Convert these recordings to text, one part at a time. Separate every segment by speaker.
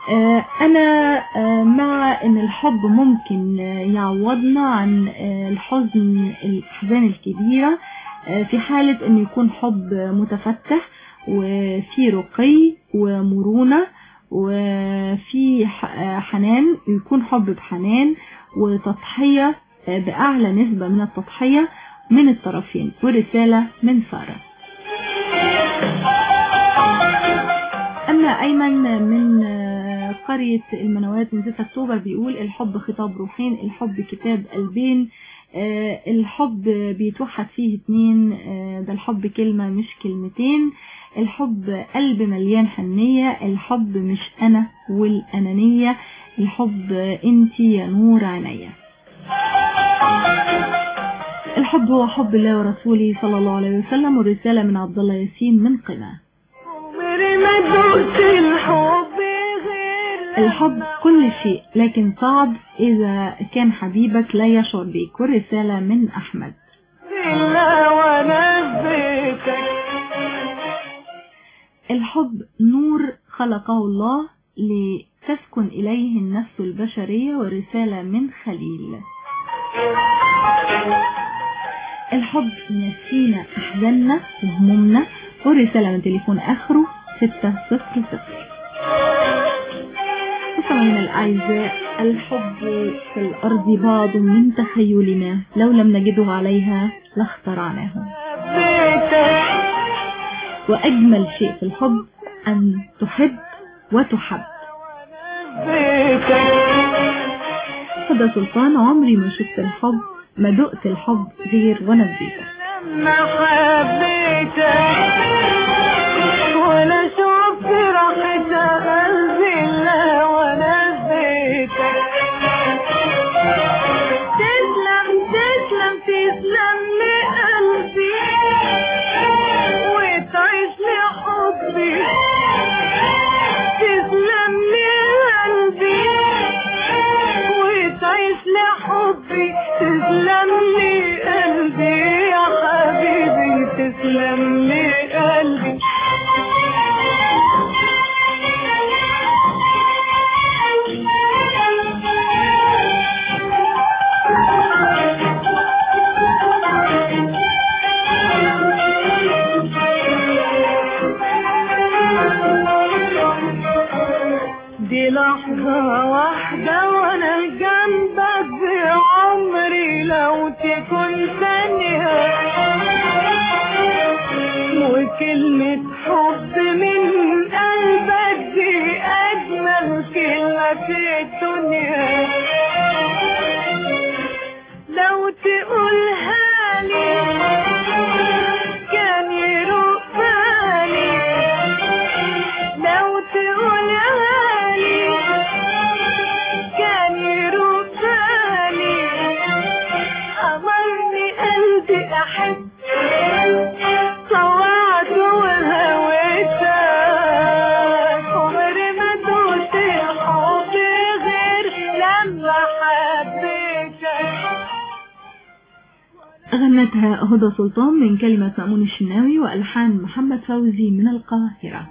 Speaker 1: أنا مع أن الحب ممكن يعوضنا عن الأحزان الكبيرة، في حالة أن يكون حب متفتح وفي رقي ومرونة وفي حنان، يكون حب بحنان وتضحية بأعلى نسبة من التضحية من الطرفين. ورسالة من سارة. أما أيمن من قرية المنوات من 6 أكتوبر بيقول الحب خطاب روحين، الحب كتاب قلبين، الحب بيتوحد فيه 2، ده الحب كلمة مش كلمتين، الحب قلب مليان حنية، الحب مش أنا والأنانية، الحب انتي يا نور عينيا. الحب هو حب الله ورسوله صلى الله عليه وسلم. والرسالة من عبد الله ياسين من قنا. الحب كل شيء لكن صعب إذا كان حبيبك لا يشعر بيك. والرسالة من أحمد. الحب نور خلقه الله لتسكن إليه النفس البشرية. والرسالة من خليل. الحب ينسينا أحزاننا وهمومنا. والرسالة من تليفون آخره 600. مستمعينا الأعزاء، الحب في الأرض بعض من تخيلنا، لو لم نجده عليها لاخترعناه. وأجمل شيء في الحب أن تحب وتحب. هدى سلطان. عمري ما شفت الحب، ما دقت الحب غير وانا ببيتك. لما حبيتك ولا شفت راحة قلبي الا وانا ببيتك. تسلم تسلم تسلم لقلبي وتعيش لحبي. تسلم لقلبي وتعيش لحبي. تسلم لي قلبي يا حبيبي. تسلم لي قلبي. دي لحظة واحدة وانا جنبك بعمري لو تكون ثانية، وكلمة حب من قلبك دي أجمل كلمة في الدنيا. لو تقولها لي كان يروق بالي. لو تقولها لي كان يروق بالي. أمرني قلبي أحب طوعت وهويتك. عمري ما دوت الحب غير لما حبيتك. غنتها هدى سلطان من كلمة مأمون الشناوي وألحان محمد فوزي من القاهرة.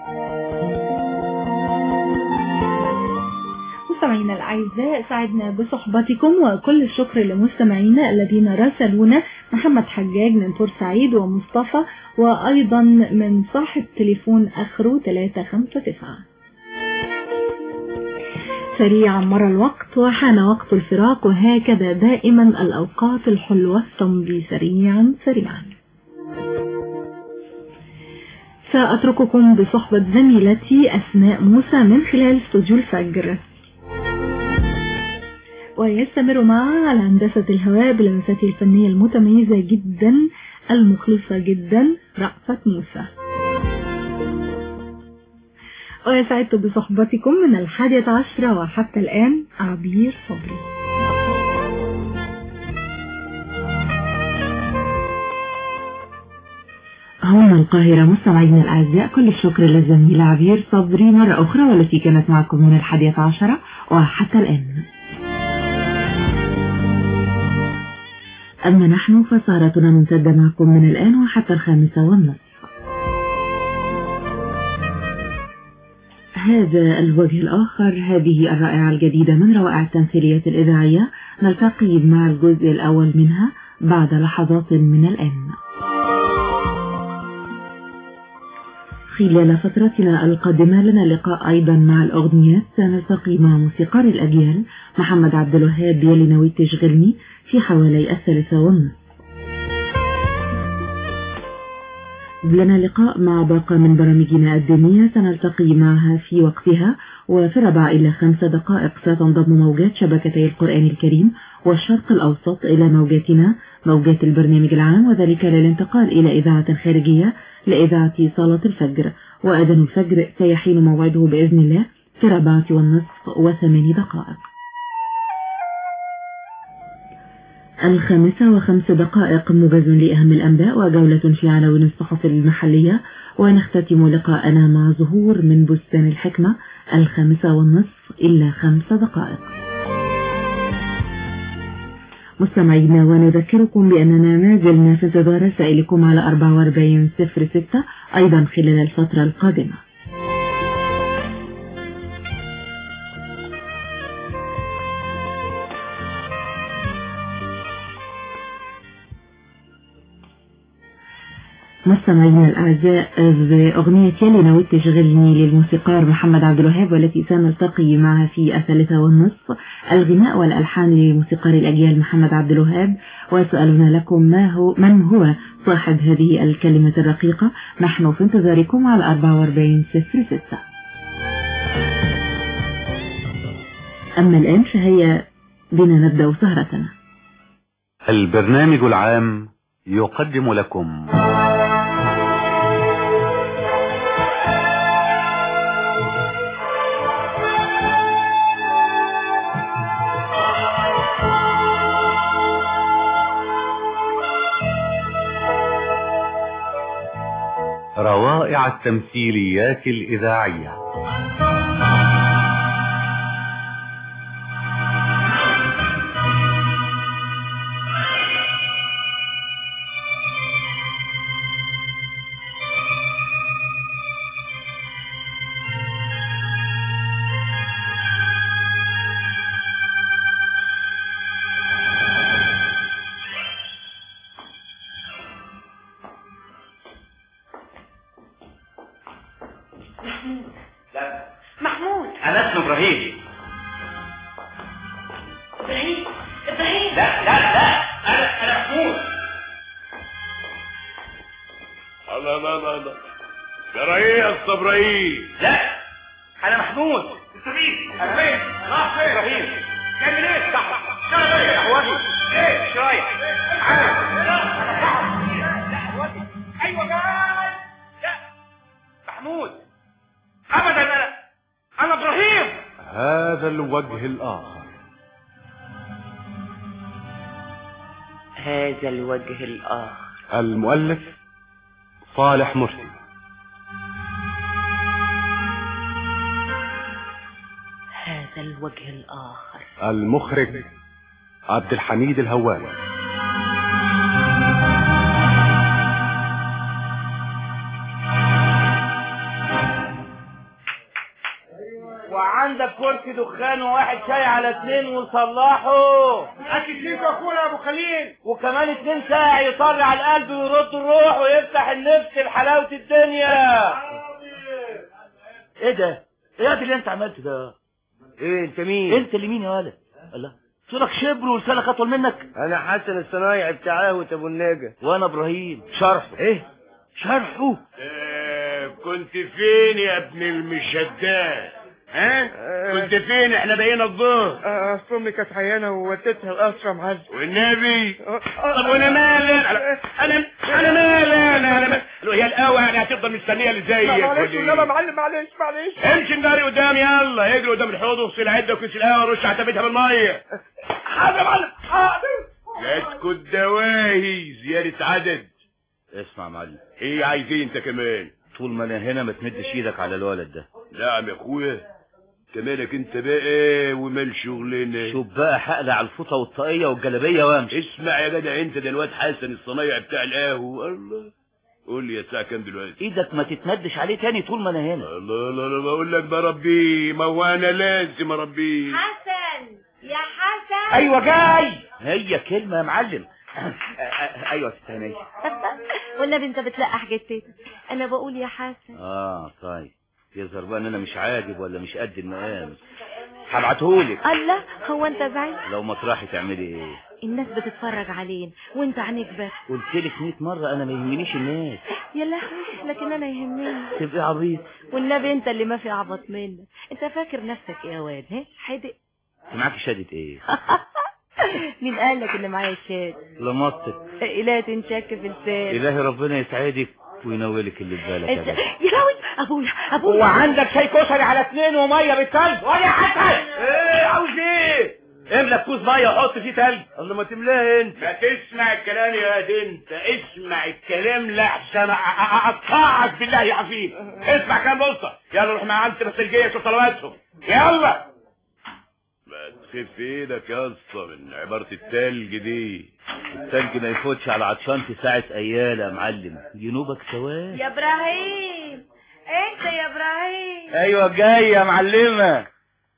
Speaker 1: مستمعينا الأعزاء، سعدنا بصحبتكم وكل الشكر لمستمعينا الذين راسلونا. محمد حجاج من بورسعيد ومصطفى، وأيضا من صاحب تليفون آخره 359. سريعا مر الوقت وحان وقت الفراق، وهكذا دائما الأوقات الحلوة تمضي سريعا سريعا. سأترككم بصحبة زميلتي أسماء موسى من خلال استوديو الفجر، ويستمر معها على هندسة الهواء بلمساته الفنية المتميزة جدا المخلصة جدا رأفت موسى. ويسعدت بصحبتكم من 11 وحتى الآن عبير صبري.
Speaker 2: هون القاهرة. مستمعينا الأعزاء، كل الشكر للزميلة عبير صبري مرة أخرى، والتي كانت معكم من 11 وحتى الآن. أما نحن فسهرتنا ممتدة معكم من الآن وحتى 5:30. هذا الوجه الآخر، هذه الرائعة الجديدة من روائع التمثيليات الإذاعية، نلتقي مع الجزء الأول منها بعد لحظات من الآن. خلال فترتنا القادمة لنا لقاء أيضا مع الأغنيات، سنلتقي مع موسيقار الأجيال محمد عبد الوهاب يلي نويت تشغلني في حوالي 3:30. لنا لقاء مع باقة من برامجنا الدينية، سنلتقي معها في وقتها، وفي 4 إلى 5 دقائق ستنضم موجات شبكتي القرآن الكريم والشرق الأوسط إلى موجاتنا، موجات البرنامج العام، وذلك للانتقال إلى إذاعة خارجية لإذاعة صلاة الفجر، وأذان الفجر سيحين موعده بإذن الله في 4:08. 5:05 موجز لأهم الأنباء وجولة في عناوين الصحف المحلية، ونختتم لقاءنا مع ظهور من بستان الحكمة 5:30 إلى 5 دقائق. مستمعينا، ونذكركم بأننا ما زلنا في انتظار رسائلكم على 4406 أيضا خلال الفترة القادمة. مستمعينا الأعزاء، بأغنية يلي نويت تشغلني للموسيقار محمد عبد الوهاب، والتي سنلتقي معها في 3:30، الغناء والألحان للموسيقار الأجيال محمد عبد الوهاب. وسؤالنا لكم من هو صاحب هذه الكلمة الرقيقة؟ نحن في انتظاركم على 4406. أما الآن فهيا بنا نبدأ سهرتنا.
Speaker 3: البرنامج العام يقدم لكم روائع التمثيليات الإذاعية.
Speaker 4: محمود،
Speaker 5: أنا اسمي إبراهيم.
Speaker 4: إبراهيم.
Speaker 5: لا أنا محمود.
Speaker 6: الله ترى إيه يا أسطى إبراهيم؟
Speaker 5: لا أنا محمود. أنت مين؟ أنا فين؟ راح فين؟ إبراهيم جاي من إيه؟ شغل إيه يا حوادي؟ إيه إيش رايك؟ أيوة جاي. لا محمود أبدا، أنا إبراهيم.
Speaker 3: هذا الوجه الآخر.
Speaker 4: هذا الوجه الآخر.
Speaker 3: المؤلف صالح مرسي.
Speaker 4: هذا الوجه الآخر.
Speaker 3: المخرج عبد الحميد الهواري.
Speaker 5: وعندك كرسي دخان وواحد شاي على 2 وصلحه.
Speaker 6: أكل ليك أخونا يا أبو خليل.
Speaker 5: وكمان 2 ساعة يطر على القلب ويرد الروح ويفتح النفس لحلاوة الدنيا. ايه ده؟ ايه اللي انت عملته ده؟
Speaker 6: إيه أنت مين؟
Speaker 5: انت اللي مين يا ولد؟ الله، صورك شبر ولسانك اطول منك.
Speaker 6: أنا حسن الصنايعي بتاع قهوة أبو النجا.
Speaker 5: وانا ابراهيم. شرحه ايه؟ شرحه؟
Speaker 6: كنت فين يا ابن المشدات؟ ها؟ كنت فين؟ احنا بقينا الظهر. اصل امي كانت عيانه ووديتها القصر معز والنبي. طب وانا مالي؟ انا مالي؟ هي القهوه يعني هتفضل مستنيه اللي زيك؟ معلش يا معلم، معلش امشي النار قدام، يلا اجري قدام الحوض واغسل عده وكيس القهوه ورش عتبتها بالميه. حاضر يا معلم حاضر. جاتكوا الدواهي زياده عدد.
Speaker 5: اسمع يا معلم،
Speaker 6: ايه عايز ايه انت كمان؟
Speaker 5: طول ما انا هنا ما تمدش ايدك على الولد ده.
Speaker 6: نعم يا اخويا، مالك انت بقى ومال شغلنا؟
Speaker 5: شوف بقى، هقلع الفوطه والطاقيه والجلابيه وامشي.
Speaker 6: اسمع يا جدع، انت ده الواد حسن الصنايعي بتاع القهوه. الله قول لي يا الساعه كام دلوقتي؟
Speaker 5: ايدك ما تتمدش عليه تاني طول ما انا هنا.
Speaker 6: الله لا لا بقول لك بربيه، ما هو انا لازم اربيه.
Speaker 7: حسن يا حسن.
Speaker 5: ايوه جاي. هي كلمه يا معلم. ايوه تستهني.
Speaker 7: والنبي انت بتلقح جتتك. انا بقول يا حسن.
Speaker 5: طيب يظهر بقى ان انا مش عاجب ولا مش قد المقام. هبعتهولك.
Speaker 7: الله، هو انت زعلت؟
Speaker 5: لو مطرحي تعملي ايه؟
Speaker 7: الناس بتتفرج علينا وانت عينيك بس.
Speaker 5: قلت لك 100 مره انا ما يهمنيش الناس.
Speaker 7: يا لهوي، لكن انا يهمني.
Speaker 5: تبقي عبيط.
Speaker 7: والنبي انت اللي ما في اعبط منك. انت فاكر نفسك ايه يا واد؟ حدق.
Speaker 5: انت معاكي شهاده ايه؟
Speaker 7: مين قال لك ان معايا شهاده؟
Speaker 5: لمطك.
Speaker 7: لا تنشك في لسانك.
Speaker 5: الهي ربنا يسعدك وينولك اللي في بالك.
Speaker 7: يا راوي ابويا.
Speaker 5: هو عندك شاي كشري على 2 وميه بالثلج؟ ولا حسن
Speaker 6: ايه عاوز ايه؟
Speaker 5: املى كوز ميه وحط فيه ثلج.
Speaker 6: الله ما تملاها انت. ما تسمع الكلام يا دي انت، اسمع الكلام لاحسن اقطعك بالله يا عفيف. اسمع كلام بلطه. يلا روح مع عمتي بسلجيه شوف طلباتهم. يلا. ما تخف ايدك يا اسطى من عباره التلج دي.
Speaker 5: الثلج ما يفوتش على عطشانتي ساعه ايال يا معلم. جنوبك سواد.
Speaker 7: يا ابراهيم، انت يا ابراهيم.
Speaker 5: ايوه جاي يا معلمه.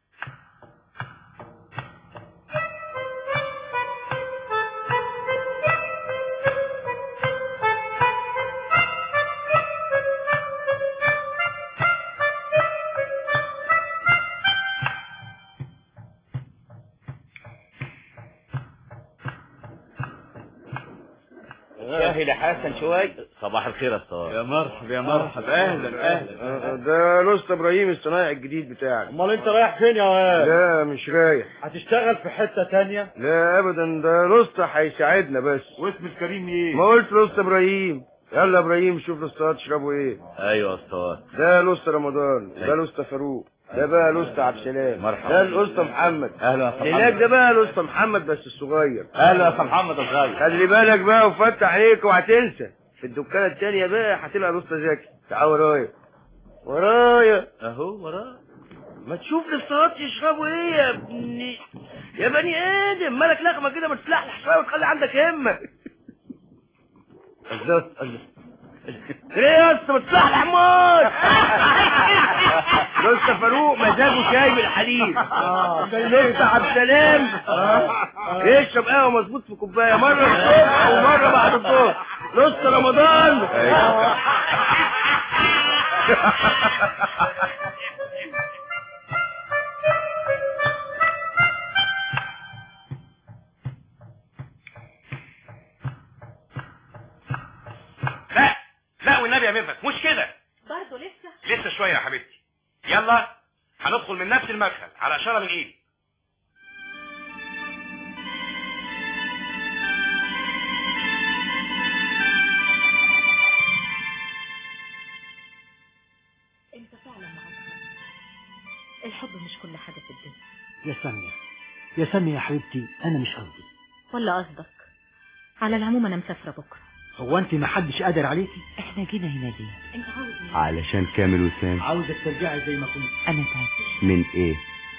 Speaker 5: شاهي لحسن شوي. صباح الخير يا اسطى.
Speaker 6: يا مرحبا يا مرحبا. اهلا. ده لوست ابراهيم الصنايعي الجديد بتاعك.
Speaker 8: امال انت رايح فين يا واد؟
Speaker 6: لا مش رايح.
Speaker 8: هتشتغل في حته تانية؟
Speaker 6: لا ابدا، ده لوست هيساعدنا بس.
Speaker 8: واسم الكريم ايه؟
Speaker 6: ما قلت لوست ابراهيم. يلا ابراهيم شوف لوستات تشربوا ايه.
Speaker 5: ايوه يا اسطى.
Speaker 6: ده لوست رمضان، ده لوست فاروق، ده بقى لوست عبد السلام.
Speaker 5: مرحبا.
Speaker 6: ده الاسطى محمد.
Speaker 5: اهلا يا اسطى.
Speaker 6: هناك ده بقى الاسطى محمد بس الصغير.
Speaker 5: اهلا يا اسطى محمد الصغير.
Speaker 6: خلي بالك بقى وفتح عليك وهتنسى. في الدكانه التانية بقى هتبقى الاسطى زكي. تعال ورايا. ورايا
Speaker 5: اهو ورايا.
Speaker 6: ما تشوف للصلاه يشربوا ايه يا ابني يا بني ادم. مالك لخمه كده ما تتلحلح شويه وتخلي عندك همه.
Speaker 5: الله
Speaker 6: ايه يا اسطى بتلحلح موت. لسه فاروق مزاجه شاي بالحليب. لسه عبد السلام يشرب قهوه مظبوط في كوبايه مره الصبح ومره بعد الظهر. لسه رمضان.
Speaker 9: لا والنبي يا ميرفت مش كده
Speaker 7: برضه لسه
Speaker 9: شويه يا حبيبتي. يلا هندخل من نفس المدخل على اشاره من ايدي.
Speaker 7: انت فعلا معاك. الحب مش كل حاجه في الدنيا.
Speaker 8: يا سامية يا حبيبتي، انا مش قصدي.
Speaker 7: ولا قصدك. على العموم انا مسافره بكره.
Speaker 8: هو انت ما حدش قادر عليكي؟
Speaker 2: احنا جينا هنا ليه؟
Speaker 7: انت عاوز ايه؟
Speaker 3: علشان كامل وسام.
Speaker 8: عاوزك ترجعي زي ما كنت.
Speaker 2: انا تعبت
Speaker 3: من ايه؟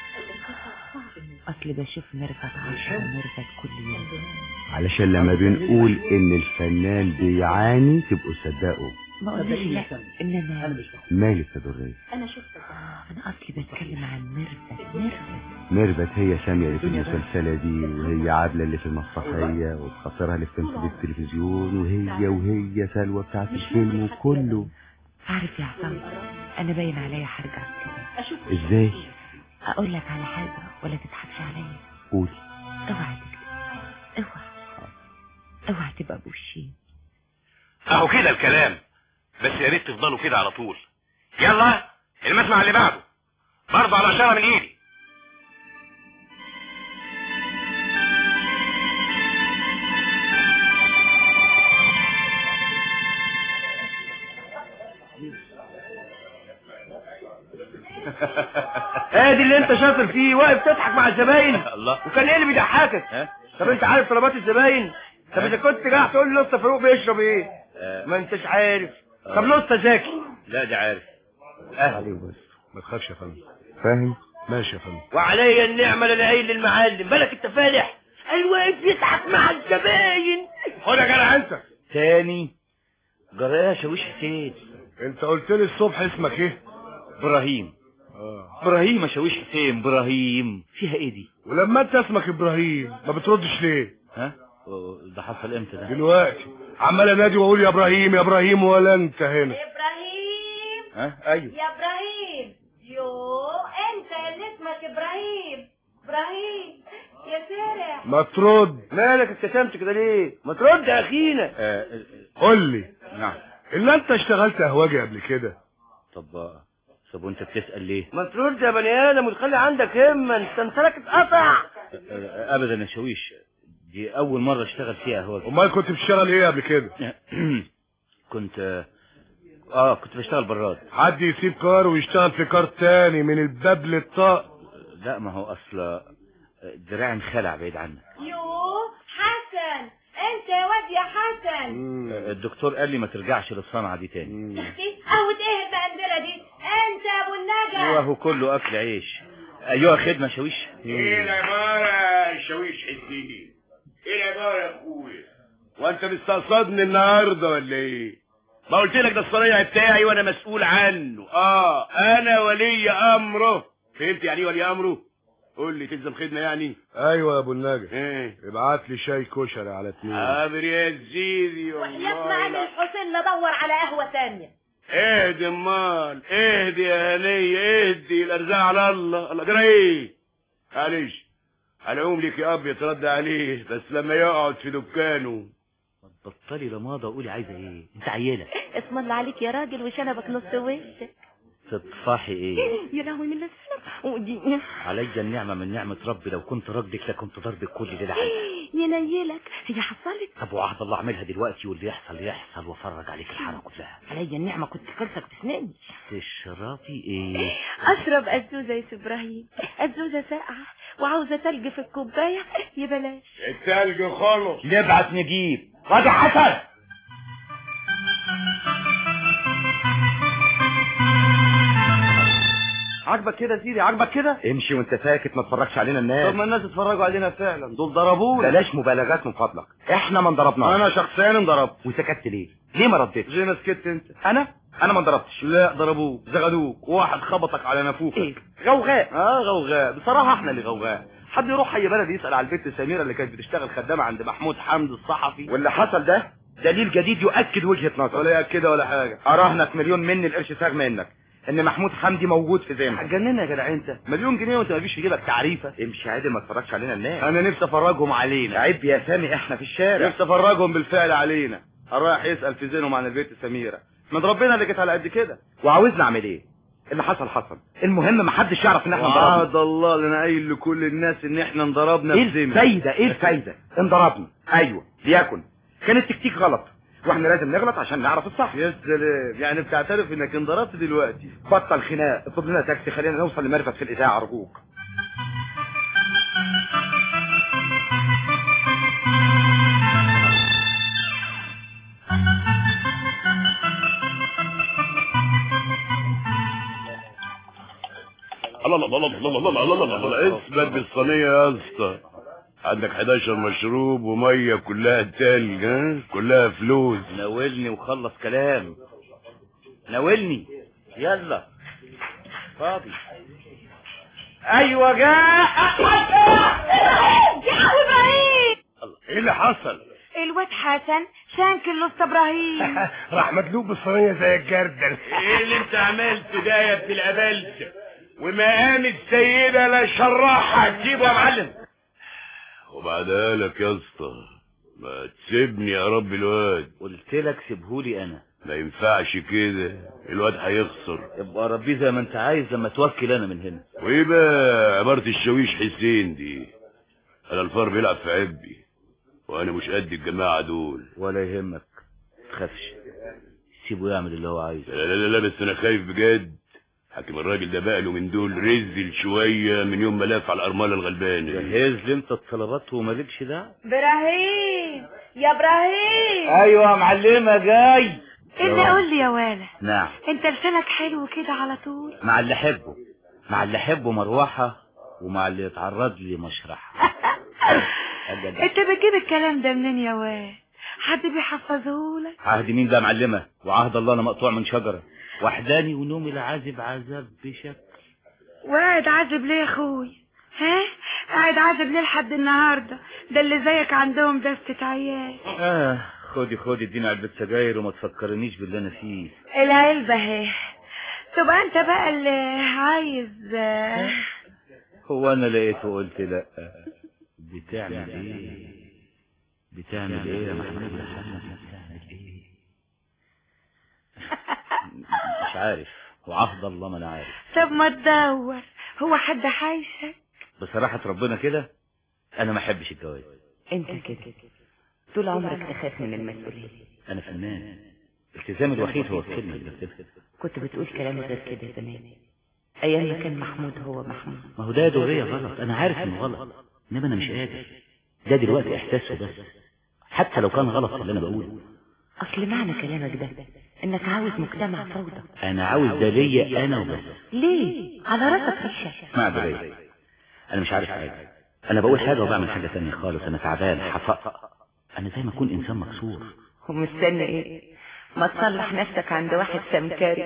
Speaker 2: اصل بشوف ميرفت عايشه وميرفت كل يوم.
Speaker 3: علشان لما بنقول ان الفنان بيعاني تبقوا صدقوا.
Speaker 2: ما قلتش لا انما
Speaker 3: مالك يا درية؟
Speaker 7: انا شفتك.
Speaker 2: انا اصلي بتكلم عن ميرفت.
Speaker 3: ميرفت هي سامية اللي في المسلسلة دي، وهي عبلة اللي في المسرحية، وبخاطرها اللي في تمثيل التلفزيون، وهي سلوى بتاعت الفيلم وكله.
Speaker 2: عارف يا عصام، انا باين عليا هرجع كده.
Speaker 3: ازاي؟
Speaker 2: اقول لك على حاجه ولا تضحكش عليا؟
Speaker 3: قولي.
Speaker 2: اوعى تكذب. اوعى تبقى بوشين.
Speaker 9: اهو كده الكلام، بس يا ريت تفضلوا كده على طول. يلا المسمع اللي بعده برضه على اشاره من ايدي.
Speaker 6: ادي اللي انت شاطر فيه، واقف تضحك مع الزباين.
Speaker 5: الله.
Speaker 6: وكان ايه اللي بيضحكك؟ طب انت عارف طلبات الزباين؟ طب اذا كنت جاي تقول لي لسه فاروق بيشرب ايه؟ ما انتش عارف. طب لسه زكي؟
Speaker 5: لا دي عارف.
Speaker 3: عليه بس ما تخافش يا فندم. فاهم؟ ماشي يا فندم.
Speaker 6: وعليا النعمه اللي قايل للمعلم. بالك انت فالح؟ الواقف يضحك مع الزباين.
Speaker 9: خد يا جدع انت
Speaker 5: تاني جرى ايه يا شاويش حسين؟
Speaker 6: انت قلت لي الصبح اسمك ايه؟
Speaker 5: ابراهيم. ابراهيم يا شاويش حسين، ابراهيم. فيها ايه دي؟
Speaker 6: ولما انت اسمك ابراهيم ما بتردش ليه؟
Speaker 5: ها؟ ده حصل امتى ده؟
Speaker 6: دلوقتي عمال انادي واقول يا ابراهيم يا ابراهيم ولا انت هنا.
Speaker 10: ابراهيم.
Speaker 5: ها؟ ايوه
Speaker 10: يا ابراهيم. انت اللي اسمك ابراهيم. ابراهيم يا سارع.
Speaker 6: ما ترد.
Speaker 5: مالك ابتسمت كده ليه؟ ما ترد يا اخينا.
Speaker 6: قول لي.
Speaker 5: نعم.
Speaker 6: الا انت اشتغلت اهواجي قبل كده؟
Speaker 5: طب وانت بتسأل ليه؟ ما ترد يا بني ادم وتخلي عندك همه، انت انسانك اتقطع. ابدا يا شاويش، دي اول مره اشتغل فيها اهواجي.
Speaker 6: امال كنت بتشتغل ايه قبل كده؟
Speaker 5: كنت بشتغل براد.
Speaker 6: حد يسيب كار ويشتغل في كار تاني من الباب للطاق؟
Speaker 5: لا ما هو اصلا دراعي انخلع بعيد عنك.
Speaker 10: حسن، انت يا واد يا حسن.
Speaker 5: الدكتور قال لي ما ترجعش للصنعه دي تاني.
Speaker 10: قهوة ايه البقندله دي؟ انت يا ابو النجا.
Speaker 5: وهو كله اكل عيش. ايوه خدمه شاويش.
Speaker 6: ايه العباره شاويش حسيني؟ ايه العباره يا اخويا؟ وانت مستقصدني النهارده ولا ايه؟
Speaker 9: ما قلت لك ده الصنايعي بتاعي وانا مسؤول عنه.
Speaker 6: انا ولي امره.
Speaker 9: فهمت يعني ايه ولي امره؟ قول لي تلزم خدمه يعني؟
Speaker 6: ايوه يا ابو النجا.
Speaker 9: ايه؟
Speaker 6: ابعت لي شاي كشري على 2.
Speaker 9: حاضر يا سيدي.
Speaker 10: يسمع ان الحسين ندور على قهوه ثانيه.
Speaker 9: اهدي امال، اهدي يا هنيه، اهدي، الارزاق على الله. الله جرى ايه؟ معلش هنقوم ليك يا اب يتردى عليه بس لما يقعد في دكانه.
Speaker 5: بطلي لماضه وقولي عايزه ايه؟ انت عيله.
Speaker 10: اسم الله عليك يا راجل وشنبك نص وشك.
Speaker 5: تطفحي ايه؟
Speaker 10: يا لهوي من السلام.
Speaker 5: علي النعمه من نعمه ربي، لو كنت راجلك لكنت ضربك كل ليله عادي.
Speaker 10: ينيلك هي حصلت.
Speaker 5: طب وعهد الله اعملها دلوقتي واللي يحصل وافرج عليك الحاره كلها.
Speaker 10: علي النعمه كنت كلتك بسناني.
Speaker 5: تشربي ايه؟
Speaker 10: اشرب الزوزه يا ابراهيم، الزوزه ساقعه وعاوزه تلج في الكوبايه. يا بلاش
Speaker 6: التلج خلص.
Speaker 5: نبعت نجيب. راجع حسن.
Speaker 11: عاجبك كده يا سيدي؟ عاجبك كده؟
Speaker 5: امشي وانت ساكت، ما تفرجش علينا الناس.
Speaker 11: طب ما الناس اتفرجوا علينا فعلا، دول ضربونا.
Speaker 5: بلاش مبالغات من فضلك، احنا ما انضربناش.
Speaker 11: انا شخصيا انضربت.
Speaker 5: وسكت ليه ما ردتش؟
Speaker 11: زي ما سكت انت.
Speaker 5: انا ما انضربتش.
Speaker 11: لا ضربوك، زغدوك، وواحد خبطك على نافوخك.
Speaker 5: ايه؟ غوغاء.
Speaker 11: غوغاء بصراحه. احنا اللي غوغاء. حد يروح اي بلد يسال على البت سميره اللي كانت بتشتغل خدامه عند محمود حمد الصحفي؟
Speaker 5: واللي حصل ده دليل جديد يؤكد وجهه نظر.
Speaker 11: ولا ياكدها ولا حاجه.
Speaker 5: اراهنك مليون مني القرش ساغ منك ان محمود حمدي موجود في ذهنك.
Speaker 11: هتجننا يا جدع انت. مليون جنيه وانت ما فيش في جيبك تعريفه.
Speaker 5: امشي عادي، ما تفرجش علينا الناس.
Speaker 11: انا نفسي افرجهم علينا.
Speaker 5: عيب يا سامي، احنا في الشارع.
Speaker 11: نفسي افرجهم بالفعل علينا. رايح يسال في ذهنهم عن البيت سميره من ربنا اللي جت على قد كده.
Speaker 5: وعاوزنا اعمل ايه؟ اللي حصل، المهم ما حدش يعرف ان احنا انضربنا.
Speaker 11: وعد الله اللي انا قايل لكل الناس ان احنا انضربنا
Speaker 5: ايه
Speaker 11: بذمه.
Speaker 5: الفايده؟ انضربنا ايوه، ليكن كان التكتيك غلط واحنا لازم نغلط عشان نعرف الصح.
Speaker 11: يا سلام، يعني بتعترف انك انضربت دلوقتي؟
Speaker 5: بطل خناق، اطلب لنا تاكسي، خلينا نوصل لمرفد في الاذاعه ارجوك.
Speaker 6: الله اثبت بالصينيه يا اسطى. عندك 11 مشروب وميه كلها تلج، كلها فلوس.
Speaker 5: ناولني وخلص كلام. ناولني يلا. فاضي. ايوه جاء.
Speaker 6: ايه اللي حصل؟
Speaker 10: الواد حسن شانكل نص ابراهيم.
Speaker 6: راح مدلوق بالصينيه زي الجردل.
Speaker 9: ايه اللي انت عملته ده يا ابن الابلت؟ ومقام السيده لا شرحها تجيبه يا معلم.
Speaker 6: وبعدها لك يا اسطى، ما تسيبني يا رب الواد.
Speaker 5: قلت لك سيبهولي انا.
Speaker 6: ما ينفعش كده، الواد هيخسر.
Speaker 5: يبقى ربيه زي ما انت عايز لما توكل انا من هنا.
Speaker 6: وايه بقى عباره الشاويش حسين دي؟ انا الفار بيلعب في عبي وانا مش قد الجماعه دول.
Speaker 5: ولا يهمك، تخافش، سيبه يعمل اللي هو عايزه.
Speaker 6: لا لا لا، بس انا خايف بجد. حاكم الراجل ده بقى له من دول رزل شويه من يوم ما لف على الارمله الغلبانه.
Speaker 5: جهز لي انت الطلبات ومالكش دعوه.
Speaker 10: ابراهيم يا ابراهيم.
Speaker 5: ايوه يا معلمه جاي.
Speaker 10: اللي قول لي يا والا.
Speaker 5: نعم.
Speaker 10: انت لسانك حلو كده على طول.
Speaker 5: مع اللي احبه مروحه، ومع اللي يتعرض لي مشرحه.
Speaker 10: انت بتجيب الكلام ده منين يا واد؟ حد بيحفظهولك؟
Speaker 11: عهد مين ده يا معلمة؟ وعهد الله انا مقطوع من شجرة، وحداني ونومي العازب عذاب بشكل.
Speaker 10: وقاعد عازب ليه يا اخوي؟ ها؟ قاعد عازب ليه لحد النهارده؟ ده اللي زيك عندهم دستة عيال.
Speaker 11: خدي اديني علبة سجاير وما تفكرنيش باللي انا فيه.
Speaker 10: العلبة اهي. تبقى انت بقى اللي عايز.
Speaker 11: هو انا لقيت وقلت لا. بتعمل ايه يا محمد؟ بتعمل ايه؟ مش عارف، وعهد الله ما انا عارف.
Speaker 10: طب ما تدور، هو حد حايشك؟
Speaker 11: بصراحة ربنا كده انا ما احبش الجواز.
Speaker 4: انت كده طول عمرك تخاف من المسؤولية.
Speaker 11: انا فنان، التزامي الوحيد هو الكلمة اللي بكتبها.
Speaker 4: كنت بتقول كلام غير كده زمان، ايام ما كان محمود هو محمود.
Speaker 11: ما هو ده يا دورية غلط، انا عارف انه غلط، انما انا مش قادر. ده دلوقتي احساسه بس، حتى لو كان غلط اللي انا بقوله.
Speaker 4: اصل معنى كلامك ده انك عاوز مجتمع فوضى.
Speaker 11: انا عاوز ده ليا انا وبس.
Speaker 4: ليه؟ على راسك ريشه.
Speaker 11: اسمع دورية، انا مش عارف حاجة، انا بقول حاجة وبعمل حاجة تانية خالص. انا تعبان حفق، انا زي ما اكون انسان مكسور.
Speaker 4: ومستني ايه؟ ما تصلح نفسك عند واحد سمكاري.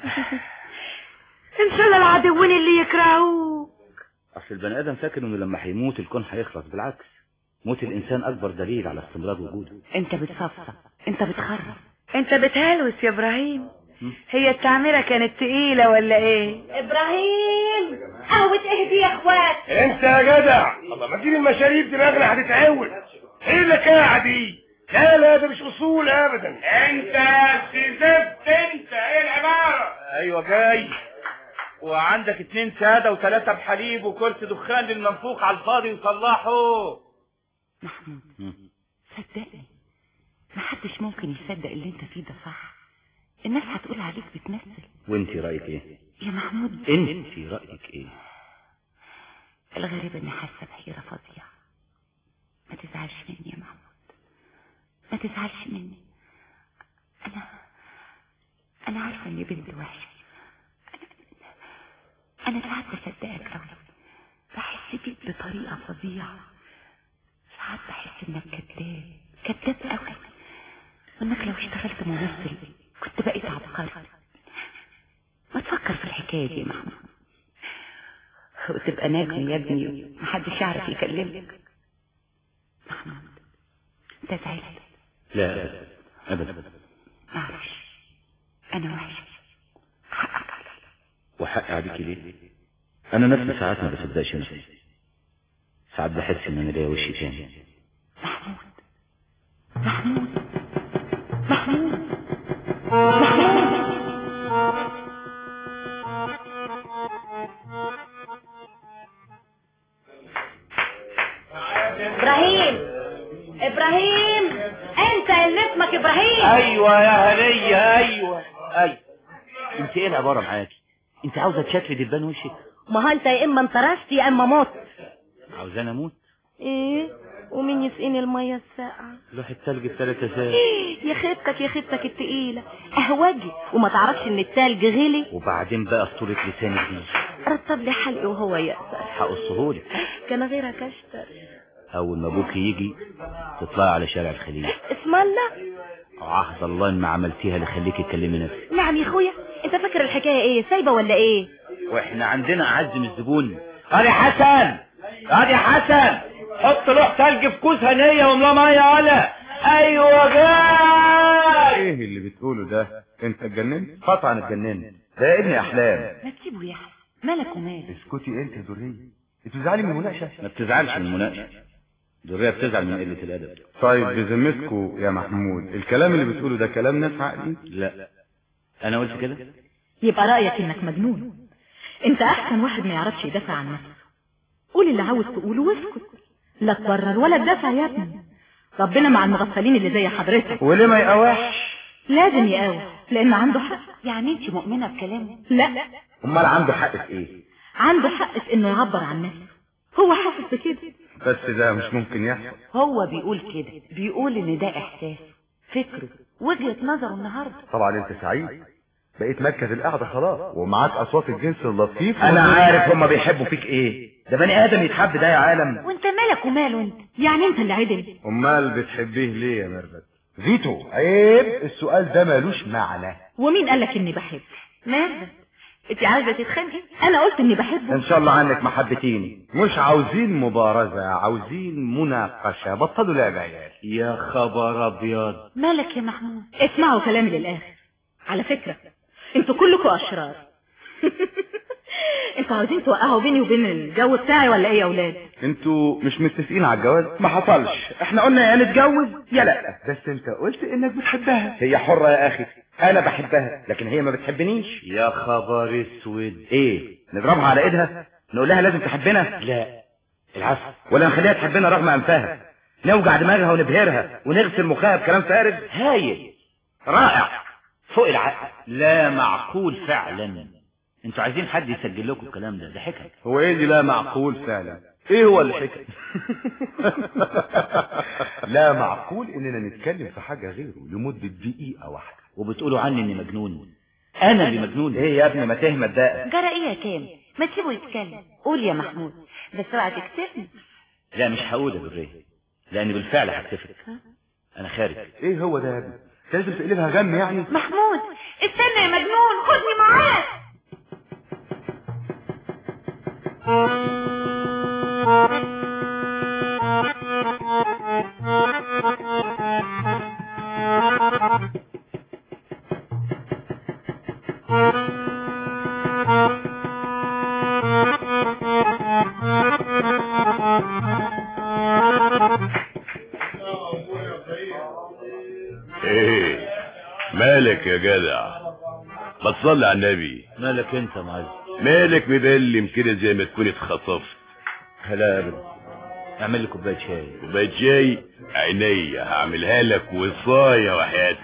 Speaker 10: ان شاء الله العدوين اللي يكرهوك.
Speaker 11: اصل البني ادم فاكر انه لما هيموت الكون هيخلص، بالعكس موت الانسان اكبر دليل على استمرار وجوده.
Speaker 4: انت بتصفصف، انت بتخرب،
Speaker 10: انت بتهلوس يا ابراهيم. هي التعميرة كانت تقيلة ولا ايه؟
Speaker 12: ابراهيم قهوة اهدي يا اخوات.
Speaker 6: انت يا جدع الله ما تجيب المشاريب، دماغنا هتتعود. ايه اللي كاعة دي؟ لا ده مش اصول ابدا.
Speaker 9: انت سيزفت، انت ايه العبارة؟
Speaker 5: ايوه جاي، وعندك 2 سادة و3 بحليب وكرسي دخان للمنفوخ على الفاضي وصلحه.
Speaker 4: محمود صدقني محدش ممكن يصدق اللي انت فيه ده صح. الناس هتقول عليك بتمثل.
Speaker 11: وانتي رأيك ايه
Speaker 4: يا محمود؟
Speaker 11: انتي رأيك ايه؟
Speaker 4: الغريب اني حاسه بحيرة فظيعة. ما تزعلش مني يا محمود، ما تزعلش مني. انا عارفه اني بنت وحشه. انا ساعات بصدقك قوي، بحس بيك بطريقه فظيعه. ساعات بحس انك كذاب قوي، وانك لو اشتغلت ممثل كنت بقيت عبقري. ما تفكر في الحكايه دي يا محمود، وتبقى ناجم يا ابني ومحدش يعرف يكلمك. محمود انت زعلت؟
Speaker 11: لا ابدا.
Speaker 4: معلش انا وحشه، حقك عليا.
Speaker 11: وحقي عليكي ليه؟ انا نفسي ساعات ما بصدقش نفسي، ساعات بحس ان انا ليا وش تاني.
Speaker 4: محمود
Speaker 12: ابراهيم انت اللي اسمك ابراهيم؟
Speaker 5: ايوه يا هنية، ايوه.
Speaker 11: انت ايه العبارة معاكي؟ انت عاوزة تشكلي دبان وشك؟
Speaker 12: ما هو انت يا اما انطرشت يا اما موت.
Speaker 11: عاوزاني اموت؟
Speaker 10: ايه؟ ومين يسقيني المية الساقعة؟
Speaker 11: لوح التلج ب3 ساعات.
Speaker 10: يا خيبتك التقيلة اهوجي وما تعرفش ان التلج غلي.
Speaker 11: وبعدين بقى اسطورة لسانك دي
Speaker 10: رطب لي حلقي وهو يقصر.
Speaker 11: هقصهولك.
Speaker 10: كان غيرك اشتر.
Speaker 11: اول ما ابوك يجي تطلعي على شارع الخليج.
Speaker 10: اسم الله.
Speaker 11: عهد الله ان ما عملتيها لخليكي تكلمي نفسك.
Speaker 12: نعم يا اخويا، انت فاكر الحكاية ايه؟ سايبة ولا ايه؟
Speaker 11: واحنا عندنا اعز من الزبون.
Speaker 5: ادي حسن حط لوح تلج في كوز هنية وملا مية ولا. ايوه جاي.
Speaker 3: ايه اللي بتقوله ده؟ انت اتجننت؟
Speaker 11: قطعا اتجننت، ده ابني احلام.
Speaker 4: ما تسيبه يحيى، مالك ومالك؟
Speaker 3: اسكتي انت يا درية، بتزعلي من المناقشة؟
Speaker 11: ما بتزعلش من المناقشة، درية بتزعل من قلة الادب.
Speaker 3: طيب بذمتكوا يا محمود الكلام اللي بتقوله ده كلام ناس عقلي؟
Speaker 11: لا انا قلت كده؟
Speaker 1: يبقى رأيك انك مجنون. انت احسن واحد ما يعرفش يدافع عن نفسه. قول اللي عاوز تقوله واسكت، لا تبرر ولا تدافع يا ابني. ربنا مع المغفلين اللي زي حضرتك.
Speaker 3: وليه ما يقاوحش؟
Speaker 1: لازم يقاوح لان عنده حق.
Speaker 4: يعني انت مؤمنة بكلامه؟
Speaker 1: لا.
Speaker 3: امال عنده حق في ايه؟
Speaker 1: عنده حق في انه يعبر عن نفسه، هو حاسس بكده.
Speaker 3: بس ده مش ممكن يحصل.
Speaker 4: هو بيقول كده، بيقول ان ده احساس، فكره، وجهة نظره النهارده.
Speaker 3: طبعا انت سعيد، بقيت مركز القعده خلاص ومعاك اصوات الجنس اللطيف.
Speaker 11: انا عارف هما بيحبوا فيك ايه، ده بني ادم يتحب ده يا عالم.
Speaker 4: وانت مالك وماله انت؟
Speaker 1: يعني انت اللي عدل.
Speaker 3: امال بتحبيه ليه يا مربد؟ فيتو عيب، السؤال ده مالوش معنى.
Speaker 4: ومين قالك اني بحب؟ ماذا؟ انت عايزه تتخانقي؟ انا قلت اني بحبه.
Speaker 3: ان شاء الله عنك محبتيني. مش عاوزين مبارزة، عاوزين مناقشة. بطلوا لعب عيال.
Speaker 11: يا خبر ابيض.
Speaker 4: مالك يا محمود؟ اسمعوا كلامي للاخر. على فكرة انتوا كلكم اشرار. انتوا عاوزين توقعوا بيني وبين الجو بتاعي ولا ايه يا اولاد؟
Speaker 3: انتوا مش متفقين على الجواز؟ ما حصلش. احنا قلنا يا نتجوز يا لا. بس انت قلت انك بتحبها. هي حرة يا اخي، انا بحبها لكن هي ما بتحبنيش.
Speaker 11: يا خبر اسود.
Speaker 3: ايه نضربها على ايدها؟ نقول لها لازم تحبنا؟
Speaker 11: لا العفو.
Speaker 3: ولا نخليها تحبنا رغم انفها؟ نوجع دماغها ونبهرها ونغسل مخها بكلام فارغ؟
Speaker 11: هايل،
Speaker 3: رائع،
Speaker 11: فوق العقل. لا معقول فعلا. انتوا عايزين حد يسجل لكم الكلام ده حكايه.
Speaker 3: هو ايه اللي لا معقول فعلا؟ ايه هو اللي حكايه؟ لا معقول اننا نتكلم في حاجه غيره لمده دقيقه واحده.
Speaker 11: وبتقولوا عني اني مجنون؟ انا اللي مجنون؟
Speaker 3: ايه يا ابني ما تهمت ده.
Speaker 4: جرى ايه يا كامل؟ ما تسيبه يتكلم. قول يا محمود بس اوعى تكسفني.
Speaker 11: لا مش هقول يا دريه، لاني بالفعل هكسفك. انا خارج.
Speaker 3: ايه هو ده يا ابني؟ لازم تقلبها غم يعني.
Speaker 12: محمود استنى يا مجنون، خدني معاك.
Speaker 9: ايه مالك يا جدع؟ ما تصلي على النبي.
Speaker 11: مالك انت يا معلم؟
Speaker 9: مالك مبلم كده زي ما تكون اتخطفت؟
Speaker 11: لا ابدا. اعمل لي كوبايه شاي.
Speaker 9: كوبايه شاي؟ عينيا هعملها لك وصايه وحياتك.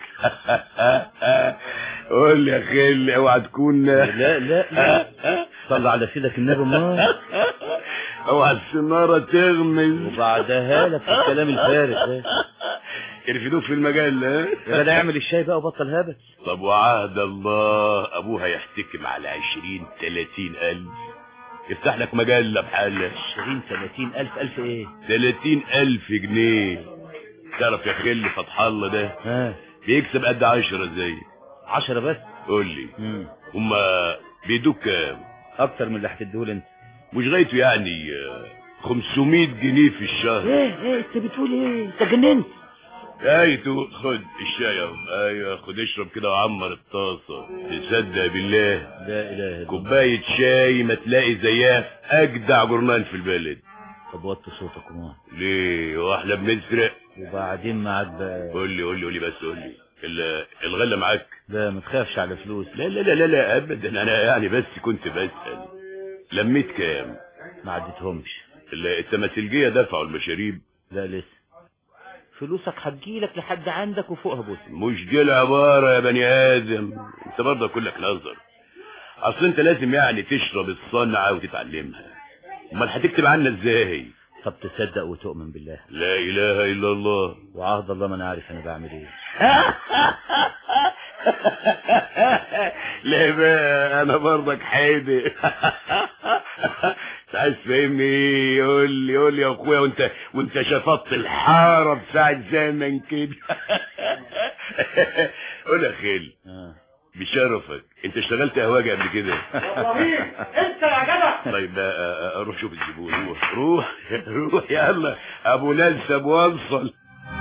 Speaker 9: قول لي يا خل اوعى تكون.
Speaker 11: لا لا لا صلي على سيدك النبي. ما
Speaker 9: اوعى السناره تغمز
Speaker 11: وبعدها لك الكلام الفارغ ده.
Speaker 9: يرفدوك في المجال.
Speaker 11: يا جدع اعمل الشاي بقى وبطل هبل.
Speaker 9: طب وعهد الله ابوها يحتكم على 20-30 الف يفتح لك مجله بحالها.
Speaker 11: 20-30 الف؟ الف ايه؟
Speaker 9: 30,000 جنيه. تعرف يا خل فتح الله ده بيكسب قد 10 زي
Speaker 11: 10 بس؟
Speaker 9: قول لي هما بيدوك كام؟
Speaker 11: اكتر من اللي هتديهولي انت.
Speaker 9: مش غايته يعني 500 جنيه في الشهر.
Speaker 11: ايه انت بتقول ايه؟ انت جننت.
Speaker 9: ايتو خد الشاي اهو. ايوه خد اشرب كده وعمر الطاسه. تصدق بالله
Speaker 11: لا اله الا الله
Speaker 9: كوبايه شاي ما تلاقي زيها اجدع جرنان في البلد.
Speaker 11: طب وطي صوتك وما
Speaker 9: ليه هو احنا بنسرق؟
Speaker 11: وبعدين معاك بقى.
Speaker 9: قول لي بس قول لي الغله معاك؟
Speaker 11: لا ما تخافش على فلوس.
Speaker 9: لا لا لا لا ابدا. انا يعني بس كنت بسال. لميت كام؟
Speaker 11: ما عديتهمش.
Speaker 9: التماثيلجيه دفعوا المشاريب؟
Speaker 11: لا لسه. فلوسك هتجيلك لحد عندك وفوقها بوس.
Speaker 9: مش دي العباره يا بني ادم. انت برضه كلك نظر. اصل انت لازم يعني تشرب الصنعه وتتعلمها. امال هتكتب عنا ازاي؟
Speaker 11: طب تصدق وتؤمن بالله؟
Speaker 9: لا اله الا الله.
Speaker 11: وعهد الله ما انا عارف انا بعمل ايه.
Speaker 9: لا بقى انا برضك حادق. عايز تفهمني ايه؟ قول لي يا اخويا. وانت شفطت الحاره بساعه زمن كده. قول يا خيل بشرفك انت اشتغلت قهوجي قبل كده؟
Speaker 5: والله انت يا جدع.
Speaker 9: طيب روح شوف الزبون. روح يلا ابو نسب وصل.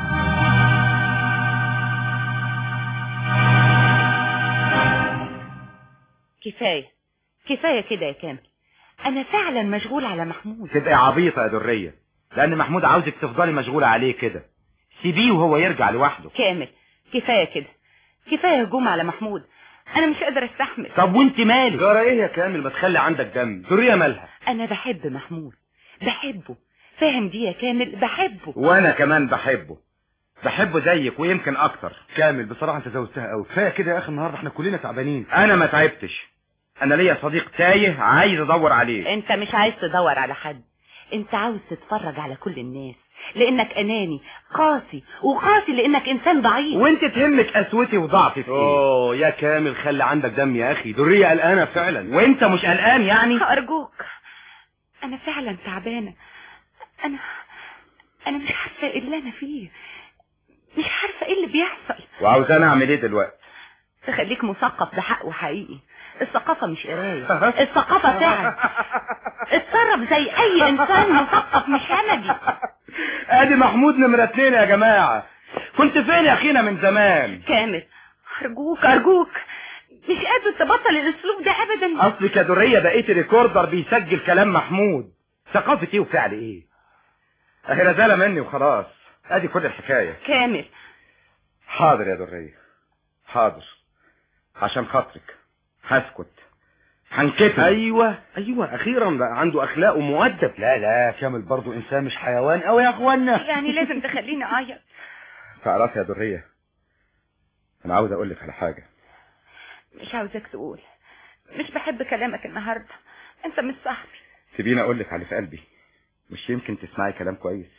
Speaker 4: كفايه كده يا كامل. انا فعلا مشغول على محمود.
Speaker 3: تبقى عبيطه يا دريه، لان محمود عاوزك تفضلي مشغوله عليه كده. سيبيه وهو يرجع لوحده.
Speaker 4: كامل كفايه كده. كفايه هجوم على محمود. انا مش قادر استحمل.
Speaker 3: طب وانت مالك؟ جرى ايه يا كامل؟ ما تخلي عندك دم. دريه مالها؟
Speaker 4: انا بحب محمود، بحبه. فاهم دي يا كامل؟ بحبه.
Speaker 3: وانا كمان بحبه زيك ويمكن اكتر. كامل بصراحه انت زودتها قوي. كفايه كده يا اخي، النهارده احنا كلنا تعبانين. انا ما تعبتش. انا ليا صديق تايه عايز ادور عليه.
Speaker 4: انت مش عايز تدور على حد، انت عاوز تتفرج على كل الناس، لانك اناني وقاسي لانك انسان ضعيف.
Speaker 3: وانت تهمك قسوتي وضعفي في ايه؟ يا كامل خلي عندك دم يا اخي. دريه قلقانه فعلا وانت مش قلقان يعني.
Speaker 4: ارجوك، انا فعلا تعبانه. انا مش حاسه اللي انا فيه. مش عارفة ايه اللي بيحصل.
Speaker 3: وعاوزاني اعمل ايه دلوقتي؟
Speaker 4: تخليك مثقف، ده حق وحقيقي. الثقافة مش قراية، الثقافة فعل. اتصرف زي اي انسان مثقف مش همجي.
Speaker 3: ادي محمود نمرة 2 يا جماعة. كنت فين يا اخينا من زمان؟
Speaker 4: كامل ارجوك ارجوك، مش قادر تبطل الاسلوب ده ابدا.
Speaker 3: اصلك يا درية بقيت ريكوردر بيسجل كلام محمود. ثقافة ايه وفعل ايه؟ اهي رزالة مني وخلاص، ادي كل الحكاية.
Speaker 4: كامل
Speaker 3: حاضر يا درية، حاضر، عشان خاطرك هسكت، هنكتب.
Speaker 13: ايوه اخيرا بقى عنده اخلاق ومؤدب.
Speaker 3: لا كامل برضو انسان مش حيوان قوي يا اخوانا.
Speaker 4: يعني لازم تخليني اعيط؟
Speaker 3: تعرفي يا درية، انا عاوز اقولك على حاجة.
Speaker 4: مش عاوزك تقول، مش بحب كلامك النهاردة، انت مش صاحبي.
Speaker 3: سيبيني اقولك على اللي في قلبي، مش يمكن تسمعي كلام كويس،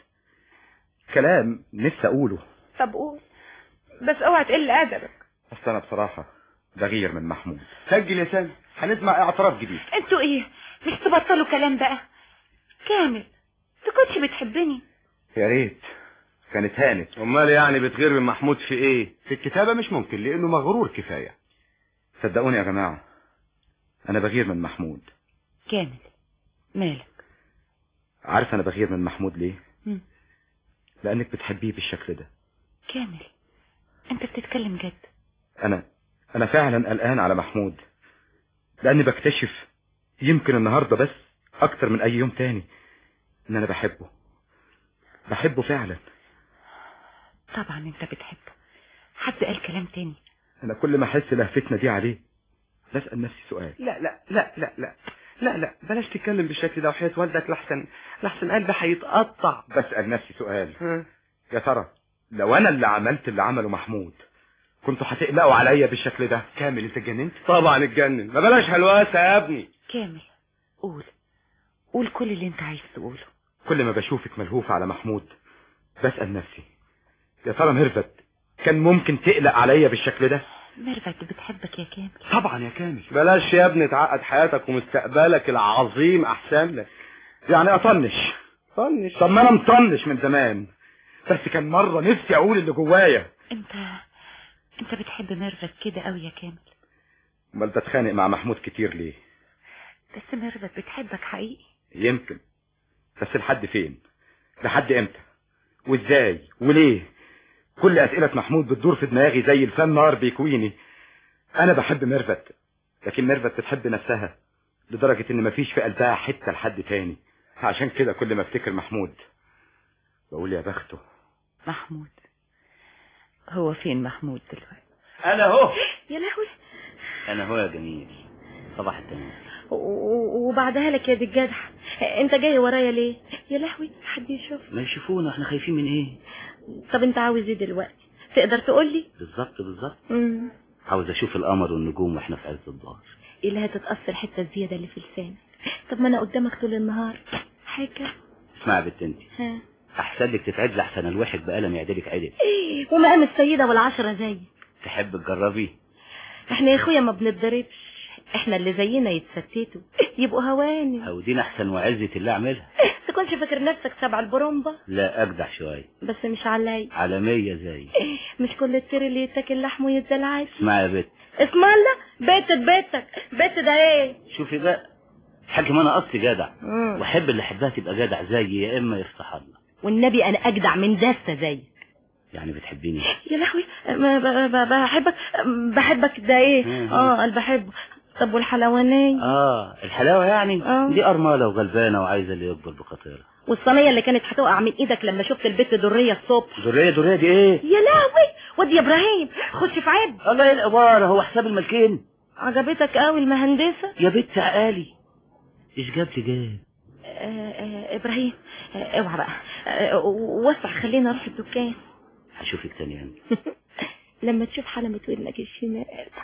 Speaker 3: كلام نفسي اقوله.
Speaker 4: طب قول، بس اوعى تقل ادبك.
Speaker 3: بس انا بصراحة بغير من محمود. سجل يا سامي، هنسمع اعتراف جديد.
Speaker 4: انتوا ايه، مش تبطلوا كلام بقى؟ كامل تكونش بتحبني؟
Speaker 3: يا ريت كانت هانت.
Speaker 13: امال يعني بتغير من محمود في ايه؟
Speaker 3: في الكتابة مش ممكن، لانه مغرور كفاية. صدقوني يا جماعة، انا بغير من محمود.
Speaker 4: كامل مالك؟
Speaker 3: عارف انا بغير من محمود ليه؟ لانك بتحبيه بالشكل ده.
Speaker 4: كامل انت بتتكلم جد؟
Speaker 3: انا فعلا قلقان على محمود، لاني بكتشف يمكن النهاردة بس اكتر من اي يوم تاني ان انا بحبه فعلا.
Speaker 4: طبعا انت بتحبه، حد قال كلام تاني؟
Speaker 3: انا كل ما احس لهفتنا دي عليه بسأل نفسي سؤال.
Speaker 13: لا لا لا لا لا لا لا بلاش تتكلم بالشكل ده وحياة والدك، لحسن قلبي هيتقطع.
Speaker 3: بسأل نفسي سؤال، يا ترى لو انا اللي عملت اللي عمله محمود كنتوا هتقلقوا عليا بالشكل ده؟ كامل انت اتجننت؟
Speaker 13: طبعا اتجنن، ما بلاش هلوسه يا ابني.
Speaker 4: كامل قول كل اللي انت عايز تقوله.
Speaker 3: كل ما بشوفك ملهوفة على محمود بسأل نفسي، يا ترى ميرفت كان ممكن تقلق عليا بالشكل ده؟
Speaker 4: ميرفت بتحبك يا كامل.
Speaker 3: طبعا يا كامل.
Speaker 13: بلاش يا ابني تعقد حياتك ومستقبلك العظيم احسن لك.
Speaker 3: يعني اطنش؟ طب ما انا مطنش من زمان، بس كان مرة نفسي اقول اللي جوايا.
Speaker 4: انت بتحب ميرفت كده قوي يا كامل؟
Speaker 3: امال بتخانق مع محمود كتير ليه؟
Speaker 4: بس ميرفت بتحبك حقيقي.
Speaker 3: يمكن، بس لحد فين؟ لحد امتى؟ وازاي وليه؟ كل اسئلة محمود بتدور في دماغي زي لسان نار بيكويني. انا بحب ميرفت، لكن ميرفت بتحب نفسها لدرجة ان مفيش في قلبها حتة لحد تاني. عشان كده كل ما افتكر محمود بقول يا بخته.
Speaker 4: محمود هو فين محمود دلوقتي؟
Speaker 5: انا اهو.
Speaker 4: يا لهوي،
Speaker 11: انا هو يا جميل. صباح التمام.
Speaker 1: وبعدها لك يا دي الجدع، انت جاي ورايا ليه؟ يا لهوي حد يشوف.
Speaker 11: ما يشوفونا، احنا خايفين من ايه؟
Speaker 1: طب انت عاوز ايه دلوقتي؟ تقدر تقولي؟
Speaker 11: بالظبط عاوز اشوف القمر والنجوم واحنا في عز الظهر.
Speaker 1: ايه اللي هتتأثر الحتة الزيادة اللي في لسانك؟ طب ما انا قدامك طول النهار حاجة.
Speaker 11: اسمع يا بنت انت، احسن لك تتعدل احسن الواحد بقلم يعدلك عدل.
Speaker 1: ومقام السيدة والعشرة زي.
Speaker 11: تحب تجربي؟
Speaker 1: احنا يا اخويا ما بنتضربش، احنا اللي زينا يتستتوا يبقوا هواني.
Speaker 11: هودين احسن وعزة اللي اعملها.
Speaker 1: تكونش فاكر نفسك سبع البرومبا؟
Speaker 11: لا اجدع شوية،
Speaker 1: بس مش عليا.
Speaker 11: عالمية زي
Speaker 1: مش كل الطير اللي يتاكل لحمه يتزل عادي.
Speaker 11: اسمع يا بت،
Speaker 1: اسم الله. بيتك ده ايه؟
Speaker 11: شوفي بقى حاجة، انا اصلي جدع واحب اللي احبها تبقى جدع زيي، يا اما يفتح الله.
Speaker 1: والنبي انا اجدع من دستة زيك.
Speaker 11: يعني بتحبيني؟
Speaker 1: يا لهوي بحبك ده ايه؟ قال بحبه. طب والحلوانية؟
Speaker 11: الحلاوة يعني دي أرملة وغلبانة وعايزة اللي يكبر بخطيرة.
Speaker 1: والصينية اللي كانت هتقع من ايدك لما شفت البت درية الصبح.
Speaker 11: درية دي ايه؟
Speaker 1: يا لهوي ودي يا ابراهيم خش في عيب.
Speaker 11: الله ايه العبارة، هو حساب الملكين.
Speaker 1: عجبتك قوي المهندسة
Speaker 11: يا بنت عقالي، ايش جاب
Speaker 1: ابراهيم اوعى بقى وسع خلينا نروح الدكان.
Speaker 11: هشوفك تاني يعني.
Speaker 1: لما تشوف حلمة ودنك الشمال.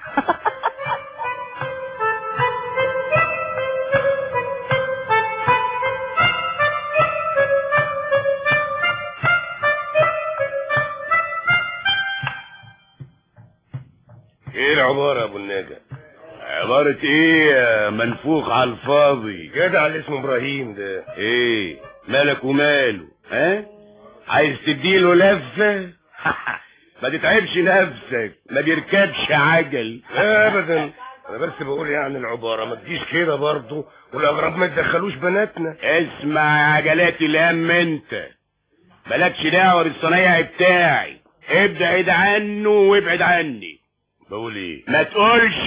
Speaker 6: ايه العبارة يا ابو النجا؟ عبارة ايه منفوخ على الفاضي؟ جدع اللي اسمه ابراهيم ده ايه مالك وماله؟ عايز تديله لفة؟
Speaker 9: ما تتعبش نفسك، ما بيركبش عجل
Speaker 6: ابدا. انا بس بقول يعني العباره ما تجيش كده برضه، والاغراب ما تدخلوش بناتنا.
Speaker 9: اسمع يا عجلات الهم، انت مالكش دعوه بالصنايعي بتاعي، ابعد عنه وابعد عني.
Speaker 6: بقول ايه؟
Speaker 9: ما تقولش.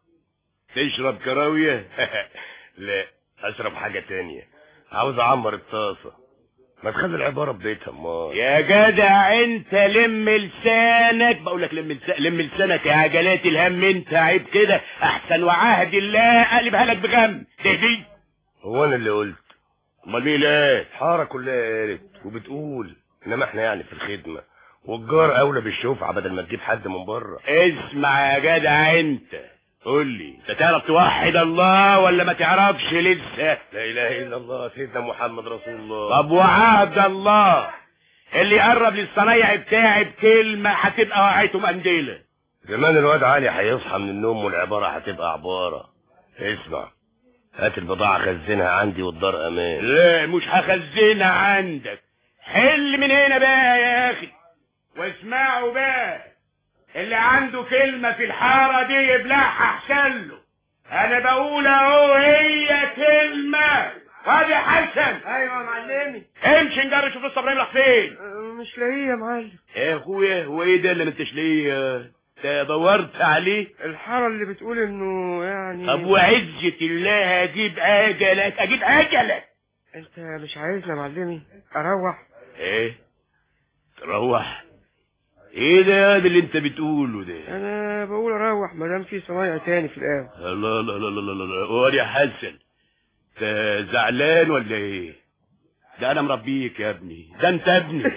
Speaker 9: تشرب كراويه؟
Speaker 6: لا، اشرب حاجه تانية. عاوز اعمر الطاسه. ما تخلي العباره ببيتها. امال
Speaker 9: يا جدع انت لم لسانك، بقول لك لم لسانك يا عجلات الهم. انت عيب كده، احسن وعهد الله اقلبها لك بغم. دي
Speaker 6: هو انا اللي قلت؟
Speaker 9: امال مين اللي قال؟
Speaker 6: الحاره كلها قالت وبتقول، انما احنا يعني في الخدمه، والجار اولى بالشفعه بدل ما تجيب حد من بره.
Speaker 9: اسمع يا جدع انت، قول لي انت تعرف توحد الله ولا ما تعرفش لسه؟
Speaker 6: لا اله الا الله سيدنا محمد رسول الله.
Speaker 9: طب وعهد الله اللي يقرب للصنايعي بتاعي بكلمه هتبقى وقعته مقنديله.
Speaker 6: زمان الواد علي هيصحى من النوم والعباره هتبقى عباره. اسمع، هات البضاعه خزنها عندي والدار امان.
Speaker 9: لا مش هخزنها عندك، حل من هنا بقى يا اخي. واسمعوا بقى، اللي عنده كلمة في الحارة دي يبلعها احسن له. انا بقول اهو هي كلمة. وادي حسن.
Speaker 13: ايوه يا معلمي.
Speaker 9: امشي نجري شوف لسه ابراهيم راح فين.
Speaker 13: مش لاقيه يا معلم.
Speaker 9: يا اخويا هو ايه ده اللي ما انتش ليه؟ انت دورت عليه؟
Speaker 13: الحارة اللي بتقول انه يعني.
Speaker 9: طب وعزة الله اجيب اجلك، اجيب اجلك.
Speaker 13: انت مش عايزني يا معلمي اروح؟
Speaker 9: ايه تروح؟ ايه ده اللي انت بتقوله ده؟
Speaker 13: انا بقول اروح ما دام في صنايع تاني في القهوه.
Speaker 9: الله لا لا لا لا لا. هو يا حسن انت زعلان ولا ايه؟ ده انا مربيك يا ابني، ده انت ابني.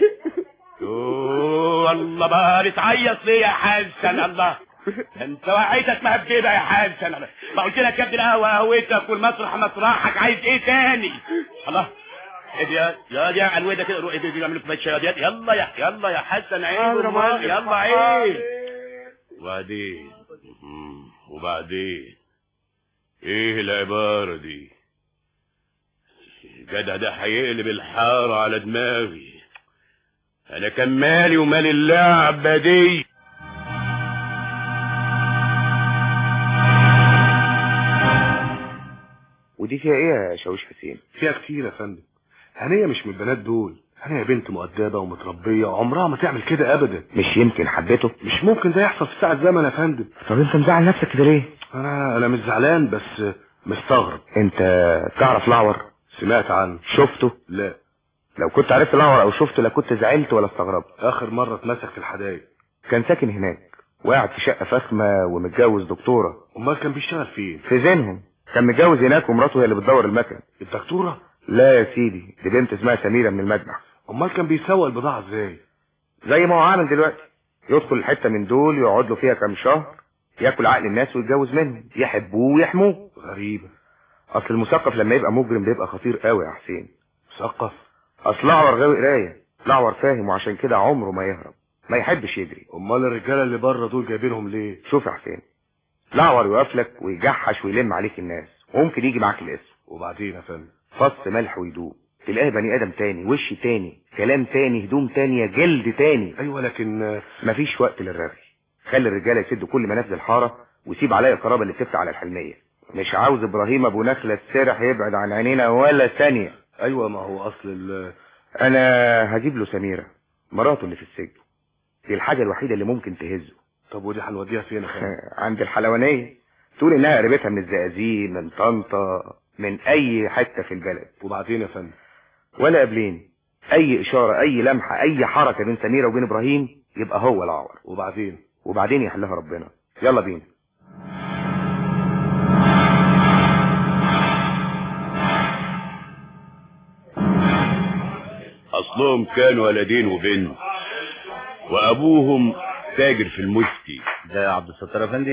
Speaker 9: اوه الله بقى تعيط ليه يا حسن؟ الله انت وعيتك مهببه يا حسن. ما قلت لك يا ابني القهوه قهوتك والمسرح مسرحك، عايز ايه تاني؟ الله يا عن ويدا كده روح ايدي اعمل لك كوبايه شاي. يلا يا حسن عيب يلا عيب. وبعدين ايه العباره دي؟ الجدع ده هيقلب الحاره على دماغي. انا كان مالي ومال اللعبه دي.
Speaker 14: ودي فيها ايه يا شاويش حسين؟
Speaker 15: فيها كتير يا فندم. هنية مش من البنات دول، هنية بنت مؤدبة ومتربية وعمرها ما تعمل كده ابدا.
Speaker 14: مش يمكن حبيته؟
Speaker 15: مش ممكن ده يحصل في ساعة زمن يا فندم.
Speaker 14: طب انت مزعل نفسك كده ليه؟
Speaker 15: انا مش زعلان بس مستغرب.
Speaker 14: انت تعرف لعور؟
Speaker 15: سمعت عنه.
Speaker 14: شفته؟
Speaker 15: لا.
Speaker 14: لو كنت عرفت لعور او شفته لا كنت زعلت ولا استغربت.
Speaker 15: اخر مرة اتمسك في الحدايق.
Speaker 14: كان ساكن هناك وقاعد في شقة فخمة ومتجوز دكتورة.
Speaker 15: امال كان بيشتغل فين؟
Speaker 14: في زينهم. كان متجوز هناك ومراته هي اللي بتدور المكن.
Speaker 15: الدكتورة؟
Speaker 14: لا يا سيدي، دي بنت اسمها سميرة من المجمع.
Speaker 15: امال كان بيسوق البضاعة ازاي؟
Speaker 14: زي ما هو عامل دلوقتي، يدخل الحتة من دول يقعد له فيها كام شهر، ياكل عقل الناس ويتجوز منهم، يحبوه ويحموه.
Speaker 15: غريبة.
Speaker 14: اصل المثقف لما يبقى مجرم بيبقى خطير قوي يا حسين.
Speaker 15: مثقف؟
Speaker 14: اصل لعور غاوي قرايه، لعور فاهم وعشان كده عمره ما يهرب، ما يحبش يجري.
Speaker 15: امال الرجاله اللي بره دول جايبينهم ليه؟
Speaker 14: شوف يا حسين، لعور يقف لك ويجحش ويلم عليك الناس وممكن يجي معاك الاسم.
Speaker 15: وبعدين يا فندم؟
Speaker 14: فص ملح ويدوب، تلاقيه بني ادم تاني، وش تاني، كلام تاني، هدوم تانية، جلد تاني.
Speaker 15: ايوه لكن
Speaker 14: مفيش وقت للرغي. خلي الرجاله يسدوا كل منافذ الحاره وسيب عليا القرابه اللي بتفتح على الحلميه. مش عاوز ابراهيم ابو نخله السرح يبعد عن عينينا ولا ثانيه.
Speaker 15: ايوه ما هو اصل
Speaker 14: انا هجيب له سميره مراته اللي في السجن، دي الحاجه الوحيده اللي ممكن تهزه.
Speaker 15: طب ودي هنوديها فين يا فندم؟
Speaker 14: عند الحلوانيه، تقول انها قريبتها من الزقازيق، من طنطا، من اي حته في البلد.
Speaker 15: وبعدين يا فندم؟
Speaker 14: ولا قبلين اي اشاره، اي لمحه، اي حركه بين سميره وبين ابراهيم يبقى هو العور. وبعدين يحلها ربنا. يلا بينا.
Speaker 9: اصلهم كانوا ولدين وبنت، وابوهم تاجر في المسكي.
Speaker 11: ده عبد الستار افندي؟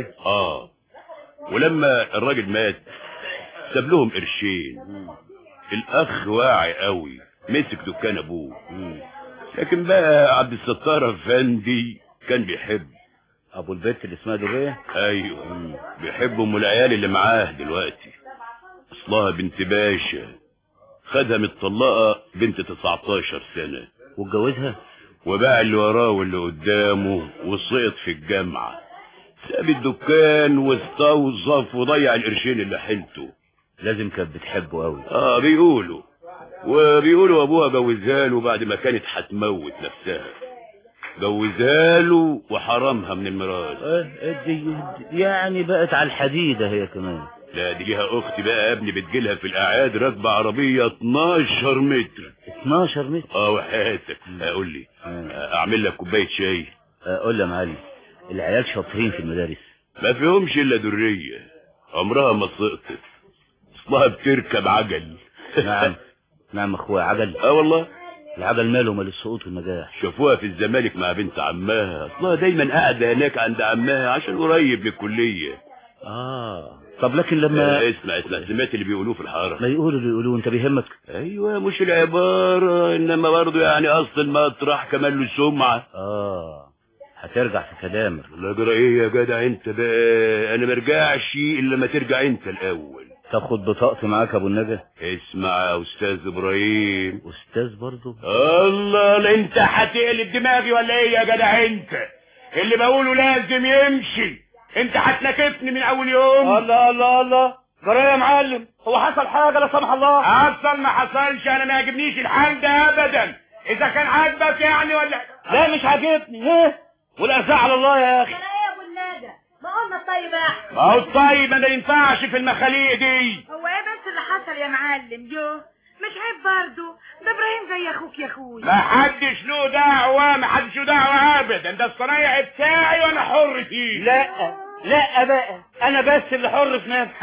Speaker 9: ولما الراجل مات ساب لهم قرشين. الاخ واعي قوي مسك دكان ابوه. لكن بقى عبد الستار افندي كان بيحب
Speaker 11: ابو البيت اللي اسمها دريه.
Speaker 9: ايوه بيحب ام العيال اللي معاه دلوقتي، اصلها بنت باشا، خدها متطلقه بنت 19 سنه
Speaker 11: واتجوزها
Speaker 9: وباع اللي وراه واللي قدامه وسقط في الجامعة، ساب الدكان واستوظف وضيع القرشين اللي حيلته.
Speaker 11: لازم كانت بتحبه قوي.
Speaker 9: بيقولوا ابوها جوزها له بعد ما كانت هتموت نفسها، جوزها له وحرمها من الميراث.
Speaker 11: دي يعني بقت على الحديدة هي كمان.
Speaker 9: لا دي ليها اختي بقى يا ابني بتجيلها في الاعياد راكبه عربيه 12 متر.
Speaker 11: 12 متر؟
Speaker 9: وحياتك. قول لي اعمل لك كوبايه شاي.
Speaker 11: قول لي يا معلم، العيال شاطرين في المدارس؟
Speaker 9: ما فيهمش الا دريه عمرها ما سقطت، اصلها بتركب عجل.
Speaker 11: نعم اخويا، عجل؟
Speaker 9: والله.
Speaker 11: العجل ماله مال السقوط والنجاح؟
Speaker 9: شافوها في الزمالك مع بنت عمها، اصلها دايما قاعده هناك عند عمها عشان قريب من الكليه.
Speaker 11: طب لكن لما
Speaker 9: اسمع سمعت اللي بيقولوه في الحاره.
Speaker 11: ما يقولوا اللي يقولوه، انت بيهمك؟
Speaker 9: ايوه مش العباره، انما برضه يعني اصل المطرح كمان له سمعه.
Speaker 11: هترجع في كلامك.
Speaker 9: لا جرى ايه يا جدع انت بقى، انا مرجعش الا لما ترجع انت الاول.
Speaker 11: تاخد بطاقتي معاك يا ابو النجا؟
Speaker 9: اسمع يا استاذ ابراهيم.
Speaker 11: استاذ برضه؟
Speaker 9: الله، انت هتقلب دماغي ولا ايه يا جدع انت؟ اللي بقوله لازم يمشي، انت هتنكفني من اول يوم.
Speaker 5: الله جرى يا معلم، هو حصل حاجه لا سمح الله؟
Speaker 9: حصل ما حصلش، انا ما يعجبنيش الحال ده ابدا. اذا كان عاجبك يعني ولا
Speaker 5: لا مش عاجبني. والارزاق على الله يا اخي.
Speaker 12: ايه يا ابو النجا، ما قلنا الطيب احسن.
Speaker 9: ما هو الطيب ما ينفعش في المخاليق دي.
Speaker 10: هو ايه بس اللي حصل يا معلم؟ مش عيب برضه، ده ابراهيم زي اخوك يا اخوي.
Speaker 9: ما حدش له دعوه ابدا، ده الصنايع بتاعي وانا حر فيه.
Speaker 5: لا بقى انا بس اللي حر في نفسي.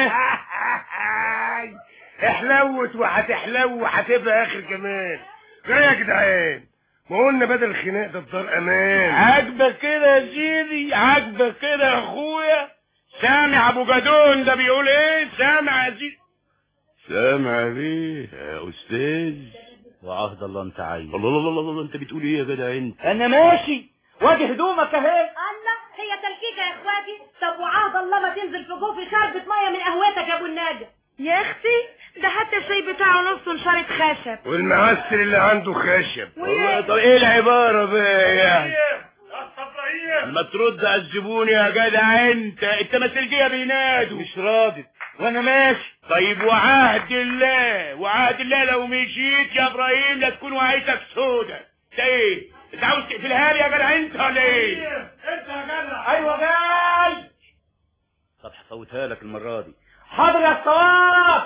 Speaker 6: احلوت وهتحلو وهتبقى اخر كمان. جاي يا جدعان، ما قلنا بدل الخناق ده الدار امان.
Speaker 9: عاجبك كده يا سيدي؟ عاجبك كده يا اخويا؟ سامع ابو جدون ده بيقول ايه؟ سامع يا سيدي؟ سامع بيه يا استاذ؟
Speaker 11: وعهد الله انت عايز.
Speaker 9: الله انت بتقول ايه يا جدع انت؟
Speaker 5: انا ماشي واجه هدومك اهي.
Speaker 12: الله، هي تلكيكه يا اخواتي. طب وعهد الله ما تنزل في جوفي شربة ميه من قهوتك يا ابو النجا.
Speaker 10: يا اختي ده حتى الشاي بتاعه نصه نشارة خشب،
Speaker 6: والمعسل اللي عنده خشب.
Speaker 9: والله طب ايه العباره بقى يعني؟ ما ترد على الزبون يا جدع انت مسلجيه بينادوا.
Speaker 5: مش راضي وانا ماشي.
Speaker 9: طيب وعهد الله لو مشيت يا ابراهيم لا تكون وعيتك سودة. انت ايه؟ انت عاوز تقفلها لي يا جدع انت ولا ايه؟ انت يا جدع.
Speaker 5: ايوه جاي.
Speaker 11: طب هفوتها لك المره دي.
Speaker 5: حاضر يا الصواب.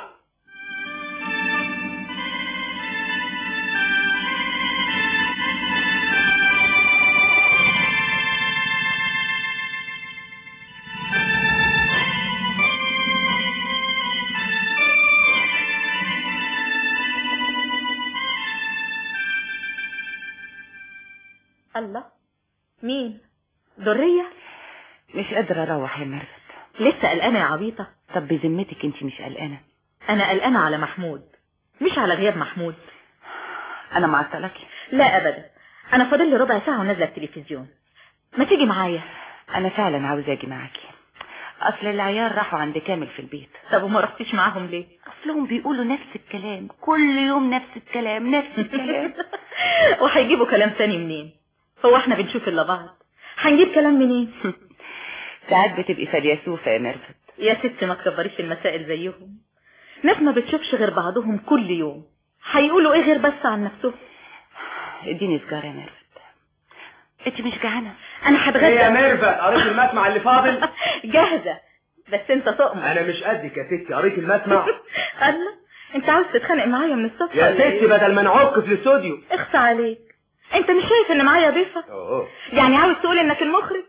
Speaker 7: الله، مين؟ درية؟
Speaker 4: مش قادرة اروح يا مرفت.
Speaker 7: لسه قلقانة يا عبيطة؟
Speaker 4: طب بذمتك انت مش قلقانة؟
Speaker 7: انا قلقانة على محمود، مش على غياب محمود.
Speaker 4: انا معطلك؟
Speaker 7: لا ابدا، انا فاضل لي ربع ساعة ونازلة التلفزيون، ما تيجي معايا؟
Speaker 4: انا فعلا عاوزة اجي معاكي، اصل العيال راحوا عند كامل في البيت.
Speaker 7: طب وما رحتيش معاهم ليه؟
Speaker 4: اصلهم بيقولوا نفس الكلام كل يوم، نفس الكلام.
Speaker 7: وهيجيبوا كلام تاني منين؟ هو احنا بنشوف الا بعض، هنجيب كلام منين؟
Speaker 4: ساعات بتبقي فيلسوفة يا مرفت.
Speaker 7: يا ست ما تكبريش المسائل زيهم، ناس ما بتشوفش غير بعضهم كل يوم، هيقولوا ايه غير بس عن نفسهم؟
Speaker 4: اديني سجارة يا مرفت. انت مش جعانة؟
Speaker 7: انا هتغدى.
Speaker 5: ايه يا مرفت، قريت المسمع اللي فاضل؟
Speaker 7: جاهزة، بس انت تؤمن.
Speaker 5: انا مش قدك يا ستي، قريت المسمع.
Speaker 7: الله، انت عاوز تتخانق معايا من الصبح
Speaker 5: يا ستي؟ بدل ما نعك في الاستوديو.
Speaker 7: اخصى عليك، انت مش شايف ان معايا ضيفة؟ يعني عاوز تقول انك المخرج؟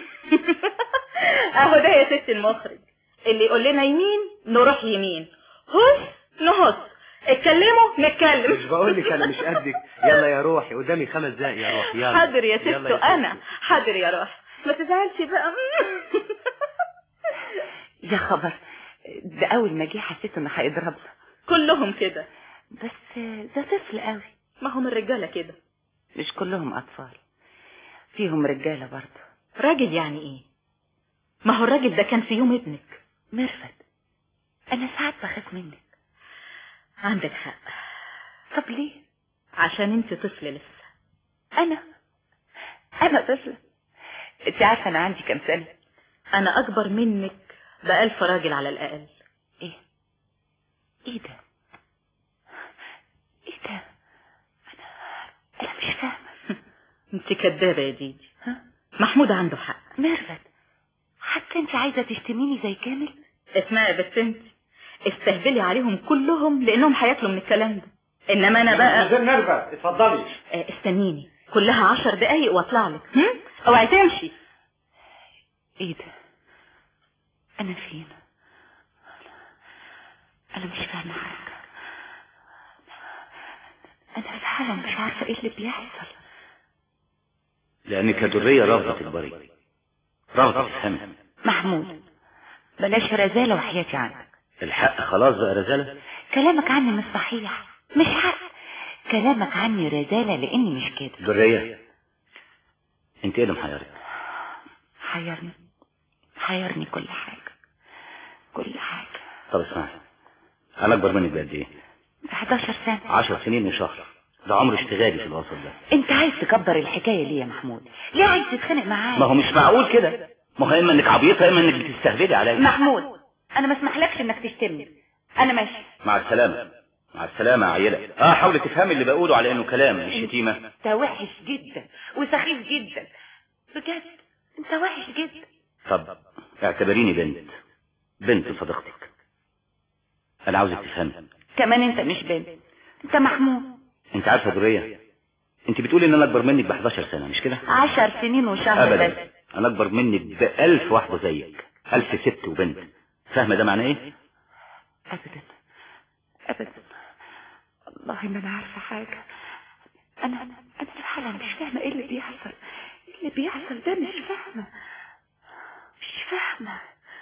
Speaker 7: اهو ده يا ست المخرج، اللي يقول لنا يمين نروح يمين، هص نهص، اتكلموا نتكلم.
Speaker 5: مش بقول لك انا مش قدك. يلا يا روحي، قدامي 5 دقايق يا روحي. يلا.
Speaker 7: حاضر يا ستو، انا حاضر يا روحي، ما تزعلش بقى.
Speaker 4: يا خبر، ده اول ما جه حسيت انه هيضربنا.
Speaker 7: كلهم كده،
Speaker 4: بس ده طفل قوي.
Speaker 7: ما هم الرجاله كده.
Speaker 4: مش كلهم اطفال، فيهم رجاله برضه.
Speaker 7: راجل يعني ايه؟ ما هو الراجل ده كان في يوم ابنك.
Speaker 4: مرفت، انا ساعات بخاف منك.
Speaker 7: عندك حق.
Speaker 4: طب ليه؟
Speaker 7: عشان انت طفل لسه،
Speaker 4: انا طفلة. انت عارفة انا عندي كام سنة؟
Speaker 7: انا اكبر منك ب1000 راجل على الاقل.
Speaker 4: ايه ده؟ انا مش فاهمة.
Speaker 7: انت كدابة يا ديدي. محمود عنده حق.
Speaker 4: ميرفت، حتى انت عايزة تشتميني زي كامل؟
Speaker 7: اسمعي يا بنت انت، استهبلي عليهم كلهم لانهم هياكلوا من الكلام ده، انما انا بقى
Speaker 3: مدام ميرفت اتفضلي.
Speaker 7: استنيني كلها 10 دقايق واطلع لك. اوعي تمشي.
Speaker 4: ايه ده؟ انا فين؟ انا مش فاهمة حاجة. انا فعلا مش عارفة ايه اللي بيحصل.
Speaker 11: لانك كدرية رافضة البريء، رافضة تفهمي.
Speaker 4: محمود بلاش رزالة وحياتي عنك.
Speaker 11: الحق خلاص بقى رزالة.
Speaker 4: كلامك عني مش صحيح، مش حق. كلامك عني رزالة لاني مش كده.
Speaker 11: درية، انت ايه اللي محيرك؟
Speaker 4: حيرني كل حاجة.
Speaker 11: طب اسمعي، انا اكبر منك بقد ايه؟
Speaker 4: 11 سنة.
Speaker 11: 10 سنين وشهر، ده عمر اشتغالي في الوسط ده.
Speaker 4: انت عايز تكبر الحكاية ليه يا محمود؟ ليه عايز تتخانق معايا؟
Speaker 11: ما هو مش معقول كده، ما هو اما انك عبيطة اما انك بتستهبلي عليا.
Speaker 4: محمود انا ما اسمحلكش انك تشتمني. انا ماشي.
Speaker 11: مع السلامة. مع السلامة يا عيلة. حاول تفهمي اللي بقوله على انه كلام مش شتيمة.
Speaker 4: انت وحش جدا وسخيف جدا بجد، انت وحش جدا.
Speaker 11: طب اعتبريني بنت صديقتك. انا عاوزك تفهمي
Speaker 4: كمان انت مش بنت، انت محمود.
Speaker 11: انت عارفة درية، انت بتقولي ان انا اكبر منك ب11 سنة مش كده؟
Speaker 4: 10 سنين وشهر
Speaker 11: ابدا
Speaker 4: بس.
Speaker 11: انا اكبر منك ب1000 واحدة زيك، 1000 ست وبنت. فاهمة ده معناه ايه؟
Speaker 4: ابدا والله ما انا عارفة حاجة. انا فعلا مش فاهمة ايه اللي بيحصل ده. مش فاهمة.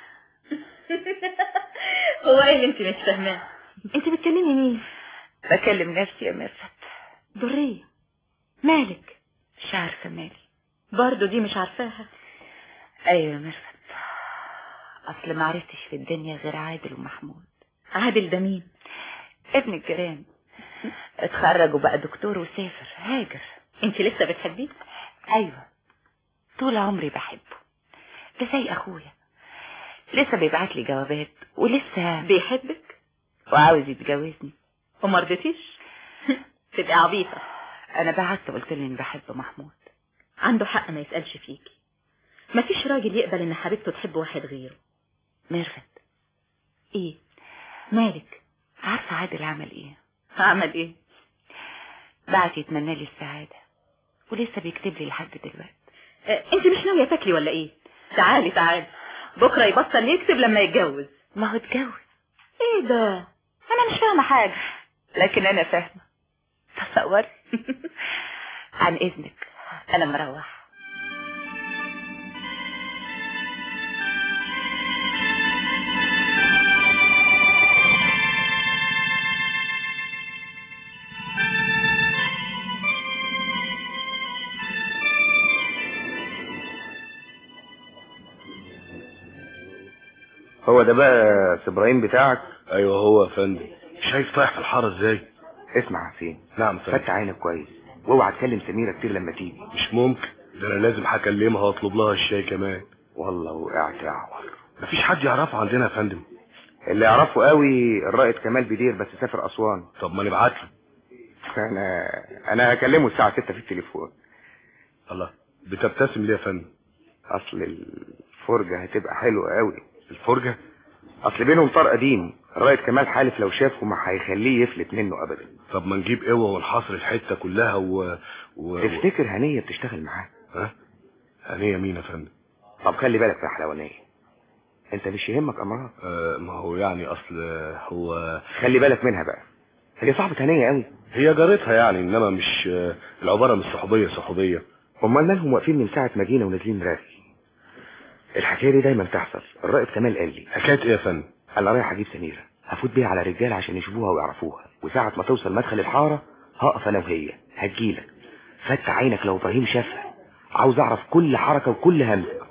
Speaker 7: هو ايه اللي انت مش فاهماه؟
Speaker 4: انت بتكلمي مين؟ بكلم نفسي يا ميرفت.
Speaker 7: درية مالك؟
Speaker 4: مش عارفة مالي.
Speaker 7: برضو دي مش عارفاها؟
Speaker 4: ايوه يا ميرفت، اصل ما عرفتش في الدنيا غير عادل ومحمود.
Speaker 7: عادل ده مين؟
Speaker 4: ابن الجيران، اتخرج وبقى دكتور وسافر هاجر.
Speaker 7: انت لسه بتحبيه؟
Speaker 4: ايوه طول عمري بحبه، ده زي اخويا، لسه بيبعت لي جوابات ولسه
Speaker 7: بيحبك
Speaker 4: وعاوز يتجوزني.
Speaker 7: وما رضيتيش؟ تبقى عبيطة.
Speaker 4: انا بعت قلت له اني بحب محمود.
Speaker 7: عنده حق ما يسألش فيكي، مفيش راجل يقبل ان حبيبته تحب واحد غيره.
Speaker 4: ميرفت
Speaker 7: ايه مالك؟
Speaker 4: عارفة عادل عمل ايه؟
Speaker 7: عمل ايه؟
Speaker 4: بعت يتمنى لي السعادة ولسه بيكتب لي لحد دلوقتي.
Speaker 7: انت مش ناوية تاكلي ولا ايه؟ تعالي بكرة يبطل يكتب لما يتجوز.
Speaker 4: ما هو اتجوز.
Speaker 7: ايه ده؟ انا مش فاهمة حاجة.
Speaker 4: لكن انا فاهمة. تصور. عن اذنك انا مروح.
Speaker 14: هو ده بقى ابراهيم بتاعك؟
Speaker 15: ايوه هو يا فندم. شايف طايح في الحاره ازاي؟
Speaker 14: اسمع حسين.
Speaker 15: نعم فندم.
Speaker 14: فتح عينك كويس واوعى تكلم سميرة كتير لما تيجي.
Speaker 15: مش ممكن، ده انا لازم هكلمها واطلب لها الشاي كمان.
Speaker 14: والله وقعت اعور.
Speaker 15: مفيش حد يعرفه عندنا يا فندم.
Speaker 14: اللي يعرفه قوي الرائد كمال بدير، بس سافر اسوان.
Speaker 15: طب ما نبعت له.
Speaker 14: انا هكلمه الساعه 6 في التليفون.
Speaker 15: الله، بتبتسم ليه يا فندم؟
Speaker 14: اصل الفرجه هتبقى حلوه قوي.
Speaker 15: الفرجه؟
Speaker 14: اصل بينهم طار قديم، الرائد كمال حالف لو شافه ما هيخليه يفلت منه ابدا.
Speaker 15: طب ما نجيب قوه ونحاصر الحته كلها
Speaker 14: تفتكر هنيه بتشتغل معاه؟
Speaker 15: ها؟ هنيه مين يا فندم؟
Speaker 14: طب خلي بالك يا حلوانيه، انت مش يهمك امراض؟
Speaker 15: ما هو يعني اصل هو
Speaker 14: خلي بالك منها بقى، هي صاحبة هنيه قوي.
Speaker 15: هي جارتها يعني، انما مش العباره مش صحوبيه.
Speaker 14: امال مالهم واقفين من ساعه ما جينا ونازلين راكي؟ الحكايه دي دايما تحصل. الرائد كمال قال لي.
Speaker 15: حكايه ايه يا فندم؟
Speaker 14: انا رايح اجيب سميره، هفوت بيها على رجال عشان يشوفوها ويعرفوها، وساعه ما توصل مدخل الحاره هقف انا وهي هتجيلك. فتح عينك لو ابراهيم شافها، عاوز اعرف كل حركه وكل همسه.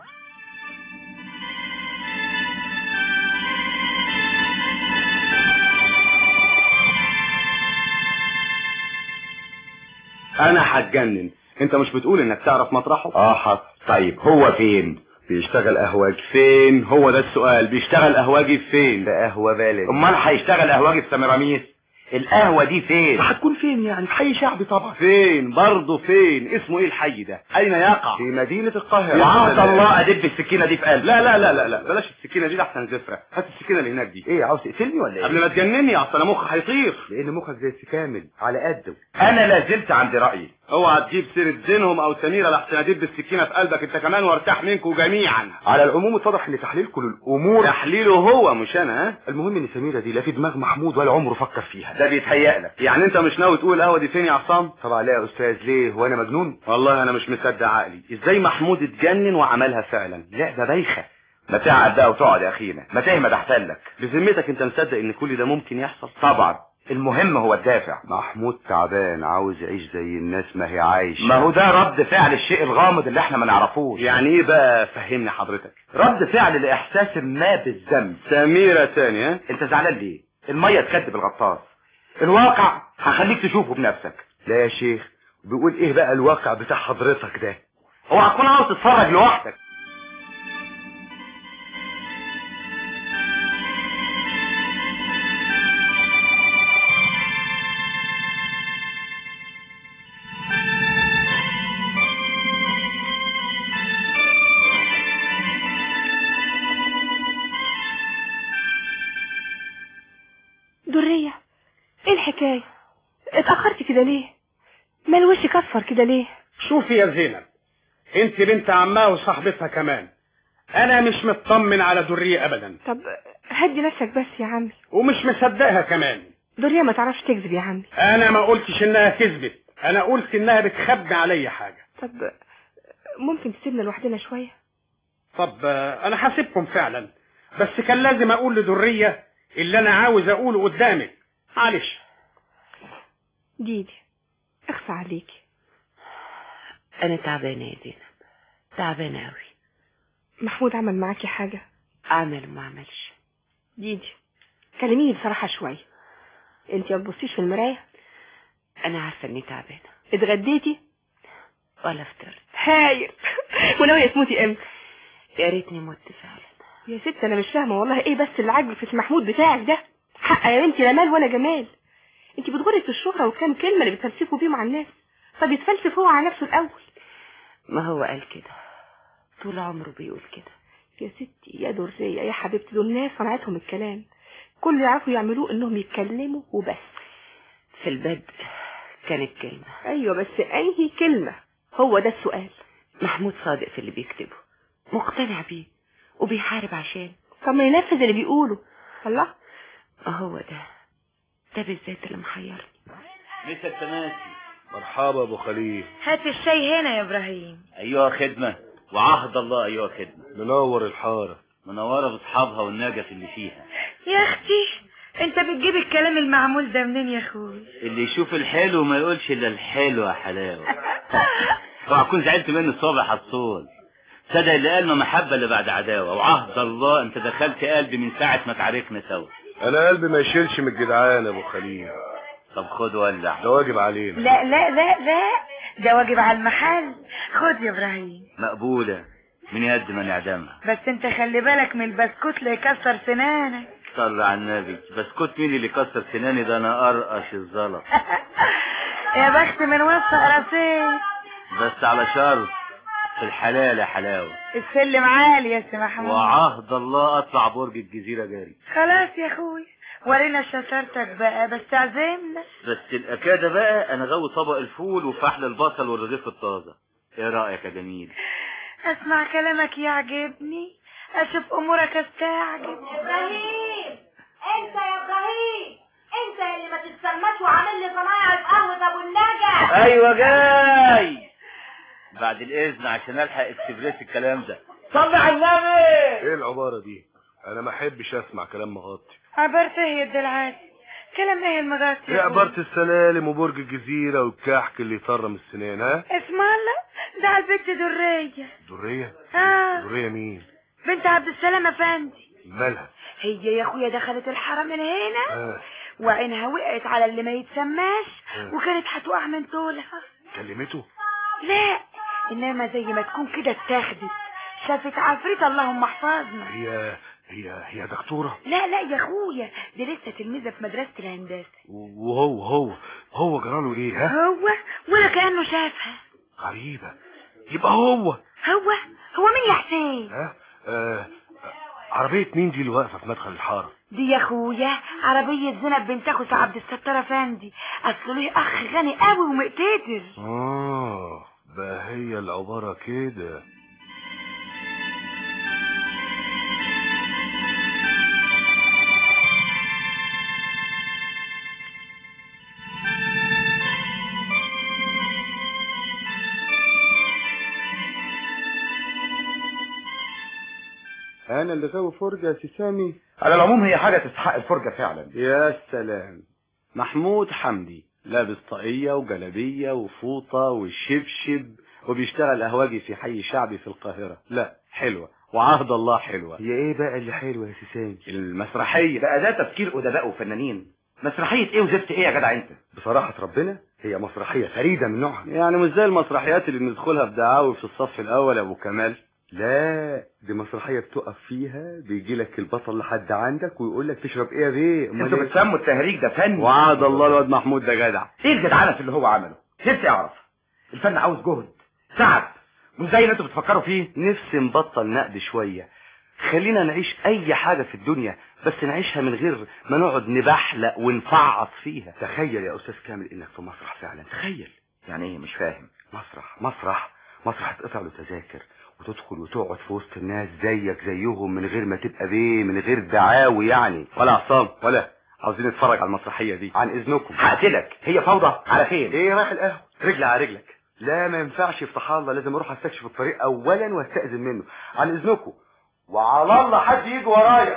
Speaker 9: انا هتجنن
Speaker 15: انت مش بتقول انك تعرف مطرحه؟
Speaker 3: حصل. طيب هو فين؟
Speaker 15: بيشتغل قهواجي.
Speaker 3: فين؟ هو ده السؤال، بيشتغل قهواجي فين؟
Speaker 14: ده قهوة بلد.
Speaker 3: امال هيشتغل قهواجي في سميراميس؟ القهوة دي فين؟
Speaker 15: هتكون فين يعني؟ في حي شعبي طبعا.
Speaker 3: فين برضه؟ فين؟ اسمه ايه الحي ده؟ اين يقع؟
Speaker 15: في مدينة القاهرة.
Speaker 3: وعهد الله ادب السكينة دي في قلبي.
Speaker 15: لا لا لا لا لا، بلاش السكينة دي احسن زفرة. هات السكينة اللي هناك دي.
Speaker 14: ايه عاوز تقتلني ولا ايه؟
Speaker 15: قبل ما تجنني اصل انا مخي هيطير.
Speaker 14: لان مخك زي السكامل على قده.
Speaker 3: انا لازلت عند رأيي.
Speaker 15: اوعى تجيب سيرة زينهم او سميرة لحسن ادب السكينة في قلبك انت كمان وارتاح منكم جميعا.
Speaker 14: على العموم اتضح ان تحليلكم للامور
Speaker 15: تحليله هو مش انا. ها
Speaker 14: المهم ان سميرة دي لا في دماغ محمود ولا عمره فكر فيها.
Speaker 3: ده بيتهيأ لك.
Speaker 15: يعني انت مش ناوي تقول القهوة دي فين يا عصام؟
Speaker 14: طبعا لا يا استاذ، ليه وانا مجنون؟
Speaker 15: والله انا مش مصدق عقلي. ازاي محمود اتجنن وعملها فعلا؟
Speaker 3: لعبة بايخة. ما تعب بقى وتقعد يا اخينا، ما تهمة تحتلك.
Speaker 15: بذمتك انت مصدق ان كل ده ممكن يحصل؟
Speaker 3: طبعا. المهم هو الدافع.
Speaker 14: محمود تعبان عاوز يعيش زي الناس ما هي عايشة.
Speaker 3: ما هو ده رد فعل الشيء الغامض اللي احنا ما نعرفوش.
Speaker 15: يعني ايه بقى؟ فهمني حضرتك.
Speaker 3: رد فعل لاحساس ما بالذنب.
Speaker 15: سميرة تاني. ها
Speaker 3: انت زعلان ليه؟ المية تكذب الغطاس. الواقع هخليك تشوفه بنفسك.
Speaker 14: لا يا شيخ، بيقول ايه بقى الواقع بتاع حضرتك ده؟
Speaker 3: هو هتكون عاوز تتفرج لوحدك.
Speaker 10: درية، ايه الحكاية؟ اتأخرت كده ليه؟ مال وشك اصفر كده ليه؟
Speaker 6: شوفي يا زينب، انت بنت عمها وصاحبتها كمان. انا مش مطمن على درية ابدا.
Speaker 10: طب هدي نفسك بس يا عمي.
Speaker 6: ومش مصدقها كمان.
Speaker 10: درية ما تعرفش تكذب يا عمي.
Speaker 6: انا ما قلتش انها كذبت، انا قلت انها بتخبي عليا حاجة.
Speaker 10: طب ممكن تسيبنا لوحدنا شوية؟
Speaker 6: طب انا هسيبكم فعلا، بس كان لازم اقول لدرية اللي انا عاوز اقوله قدامك. معلش.
Speaker 10: ديدي اخفى عليكي.
Speaker 4: انا تعبانه يا زينب، تعبانه قوي.
Speaker 10: محمود عمل معاكي حاجه؟
Speaker 4: عمل وما عملش.
Speaker 10: ديدي كلميني بصراحه شويه. انت ما تبصيش في المرايه؟
Speaker 4: انا عارفه اني تعبانه.
Speaker 10: اتغديتي
Speaker 4: ولا فطرت؟
Speaker 10: هايل. وناويه تموتي امتى؟
Speaker 4: يا ريتني مت فعلا.
Speaker 10: يا ست انا مش فاهمه والله ايه بس اللي عاجبك في محمود بتاعك ده. حق يا بنتي لا مال ولا جمال. انت بتغري في الشهرة وكام كلمة اللي بتفلسفوا بيه مع الناس. طب يتفلسف هو على نفسه الاول.
Speaker 4: ما هو قال كده، طول عمره بيقول كده.
Speaker 10: يا ستي يا درية يا حبيبتي، دول ناس صنعتهم الكلام، كل اللي يعرفوا يعملوه انهم يتكلموا وبس.
Speaker 4: في البدء كانت كلمة.
Speaker 10: ايوه بس انهي كلمة؟ هو ده السؤال.
Speaker 4: محمود صادق في اللي بيكتبه، مقتنع بيه وبيحارب عشان.
Speaker 10: طب ما ينفذ اللي بيقوله. الله،
Speaker 4: هو ده بالذات اللي محيرني.
Speaker 9: لسه التماسي.
Speaker 15: مرحبا ابو خليل.
Speaker 7: هات الشاي هنا يا ابراهيم.
Speaker 9: ايوه خدمة، وعهد الله ايوه خدمة.
Speaker 15: منور الحارة.
Speaker 9: منورة باصحابها والنجف اللي فيها.
Speaker 7: يا اختي انت بتجيب الكلام المعمول ده منين يا اخوي؟
Speaker 9: اللي يشوف الحلو ما يقولش الا الحلو يا حلاوة. اوعى اكون زعلت مني الصبح الصول. صدق اللي قال ما محبة اللي بعد عداوة، وعهد الله انت دخلت قلبي من ساعة ما تعاركنا سوا.
Speaker 15: انا قلبي ما يشيلش من الجدعان يا ابو خليل.
Speaker 9: طب خد ولع.
Speaker 15: ده واجب علينا.
Speaker 7: لا لا لا لا، ده واجب على المحل. خد يا ابراهيم.
Speaker 9: مقبولة من يد من يعدمها.
Speaker 7: بس انت خلي بالك من البسكوت اللي يكسر سنانك.
Speaker 9: صلى على النبي. بسكوت مين اللي كسر سناني؟ ده انا ارقش الزلط.
Speaker 7: يا بخت من وسط راسين.
Speaker 9: بس على شرط، في الحلال يا حلاوة.
Speaker 7: السلم عالي يا سي محمود.
Speaker 9: وعهد الله اطلع برج الجزيرة جاري.
Speaker 7: خلاص يا اخوي ورينا شطارتك بقى، بس تعزمنا.
Speaker 9: بس الأكادة بقى انا غاوي طبق الفول وفحل البصل والرغيف الطازة. ايه رأيك يا جميل؟
Speaker 7: اسمع كلامك يعجبني، اشوف امورك استعجب.
Speaker 12: ابراهيم، انت يا ابراهيم، انت اللي ما تتسماش وعامل لي صنايع في قهوة ابو النجا.
Speaker 9: ايوه جاي بعد الاذن عشان الحق اكسبريس الكلام ده.
Speaker 6: صلي على النبي.
Speaker 15: ايه العبارة دي؟ انا ما احبش اسمع كلام مغطي.
Speaker 7: عبرت ايه يا الدلعات؟ كلام ايه المغطي؟
Speaker 15: ايه عبارة السلالم وبرج الجزيرة والكحك اللي يطرم السنان؟ ها
Speaker 7: اسم الله، ده على البنت درية.
Speaker 15: درية؟ درية مين؟
Speaker 7: بنت عبد السلام افندي.
Speaker 15: مالها؟
Speaker 7: هي يا اخويا دخلت الحرم من هنا وعينها وقعت على اللي ما يتسماش وكانت هتقع من طولها.
Speaker 15: كلمته؟
Speaker 12: لا انما زي ما تكون كده اتاخدت، شافت عفريت اللهم احفظنا.
Speaker 15: هي دكتورة؟
Speaker 12: لا يا اخويا، دي لسه تلميذة في مدرسة الهندسة.
Speaker 15: وهو جراله ايه؟ ها
Speaker 12: هو ولا كأنه شافها.
Speaker 15: غريبة. يبقى هو
Speaker 12: مين يا حسين؟
Speaker 15: عربية مين دي اللي واقفة في مدخل الحارة؟
Speaker 12: دي يا اخويا عربية زينب بنت اخو عبد الستار افندي، اصله ليه اخ غني قوي ومقتدر.
Speaker 15: بقى هي العبارة كده.
Speaker 3: انا اللي غاوي فرجة يا سامي. على العموم هي حاجة تستحق الفرجة فعلا.
Speaker 9: يا سلام، محمود حمدي لابس طاقية وجلابية وفوطة والشبشب وبيشتغل قهوجي في حي شعبي في القاهرة. لا حلوة وعهد الله حلوة.
Speaker 3: هي ايه بقى اللي حلوة يا سامي؟
Speaker 9: المسرحية
Speaker 3: بقى ده تفكير ادباء وفنانين. مسرحية ايه وزفت ايه يا جدع انت؟ بصراحة ربنا هي مسرحية فريدة من نوعها.
Speaker 9: يعني مش زي المسرحيات اللي بندخلها بدعاوي في الصف الاول يا ابو كمال.
Speaker 3: لا دي مسرحية بتقف فيها بيجي لك البطل لحد عندك ويقول لك تشرب ايه يا بيه. انتوا بتسموا التهريج ده فن؟
Speaker 9: وعد الله الواد محمود ده جدع.
Speaker 3: ايه الجدعنة في اللي هو عمله؟ نفسي اعرف. الفن عاوز جهد تعب، مش زي اللي انتوا بتفكروا فيه.
Speaker 9: نفسي نبطل نقد شوية، خلينا نعيش اي حاجة في الدنيا بس نعيشها من غير ما نقعد نبحلق ونفعص فيها.
Speaker 3: تخيل يا استاذ كامل انك في مسرح فعلا. تخيل. يعني ايه؟ مش فاهم. مسرح تقطع له تذاكر وتدخل وتقعد في وسط الناس زيك زيهم من غير ما تبقى بيه، من غير دعاوي يعني.
Speaker 9: ولا عصام ولا عاوزين نتفرج على المسرحية دي.
Speaker 3: عن اذنكم. هقتلك. هي فوضى. على فين؟
Speaker 9: ايه رايح القهوة؟
Speaker 3: رجل على رجلك. لا ما ينفعش يفتح الله، لازم اروح استكشف الطريق اولا واستأذن منه. عن اذنكم. وعلى الله حد يجي ورايا.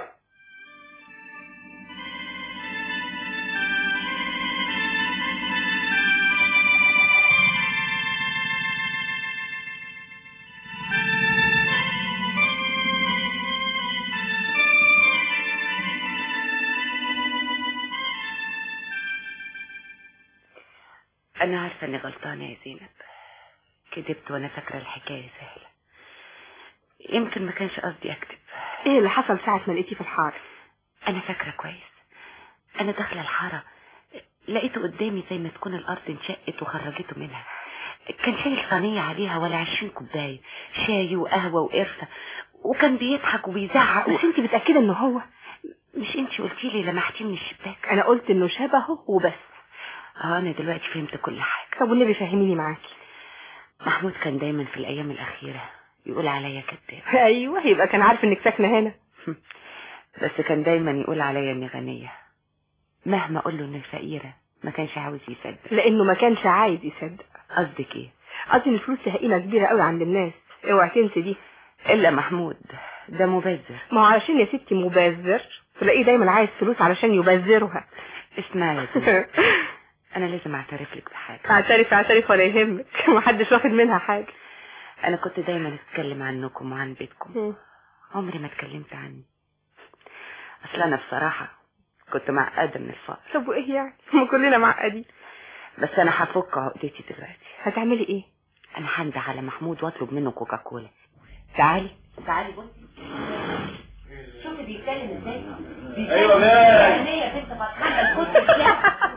Speaker 4: انا عارفه اني غلطانه يا زينب، كدبت وانا فاكره الحكايه سهله. يمكن ما كانش قصدي اكذب.
Speaker 10: ايه اللي حصل ساعه ما لقيتيه في الحاره؟
Speaker 4: انا فاكره كويس. انا داخله الحاره لقيته قدامي زي ما تكون الارض انشقت وخرجته منها. كان شايل صينيه عليها ولا 20 كوبايه شاي وقهوه وقرفه، وكان بيضحك وبيزعق.
Speaker 10: بس انت متاكده انه هو؟
Speaker 4: مش انت قلتي لي لمحتيه من الشباك؟
Speaker 10: انا قلت انه شبهه وبس.
Speaker 4: انا دلوقتي فهمت كل حاجه.
Speaker 10: طب والنبي فهميني معاكي.
Speaker 4: محمود كان دايما في الايام الاخيره يقول عليا كداب.
Speaker 10: ايوه يبقى كان عارف انك ساكنه هنا.
Speaker 4: بس كان دايما يقول عليا اني غنيه، مهما اقول له اني فقيره ما كانش عاوز يصدق.
Speaker 10: لانه ما كانش عايز يصدق.
Speaker 4: قصدك ايه؟
Speaker 10: قصدي ان الفلوس قيمه كبيره قوي عند الناس، اوعي تنسي دي.
Speaker 4: الا محمود ده مبذر.
Speaker 10: ما هو علشان يا ستي مبذر تلاقيه دايما عايز فلوس علشان يبذرها.
Speaker 4: اسمعي يا زينب، انا لازم اعترف لك بحاجه.
Speaker 10: اعترف ولا يهمك، محدش واخد منها حاجه.
Speaker 4: انا كنت دايما اتكلم عنكم وعن بيتكم، عمري ما اتكلمت عني. اصل انا بصراحه كنت معقده من الفقر.
Speaker 10: طب وايه يعني؟ ما كلنا معقدين.
Speaker 4: بس انا هفك عقدتي دلوقتي.
Speaker 10: هتعملي ايه؟
Speaker 4: انا هنده على محمود واطلب منه كوكاكولا. تعالي بصي شوفي بيتكلم ازاي.
Speaker 5: ايوه ماشي.
Speaker 4: هي بنت فرحانه الكتب.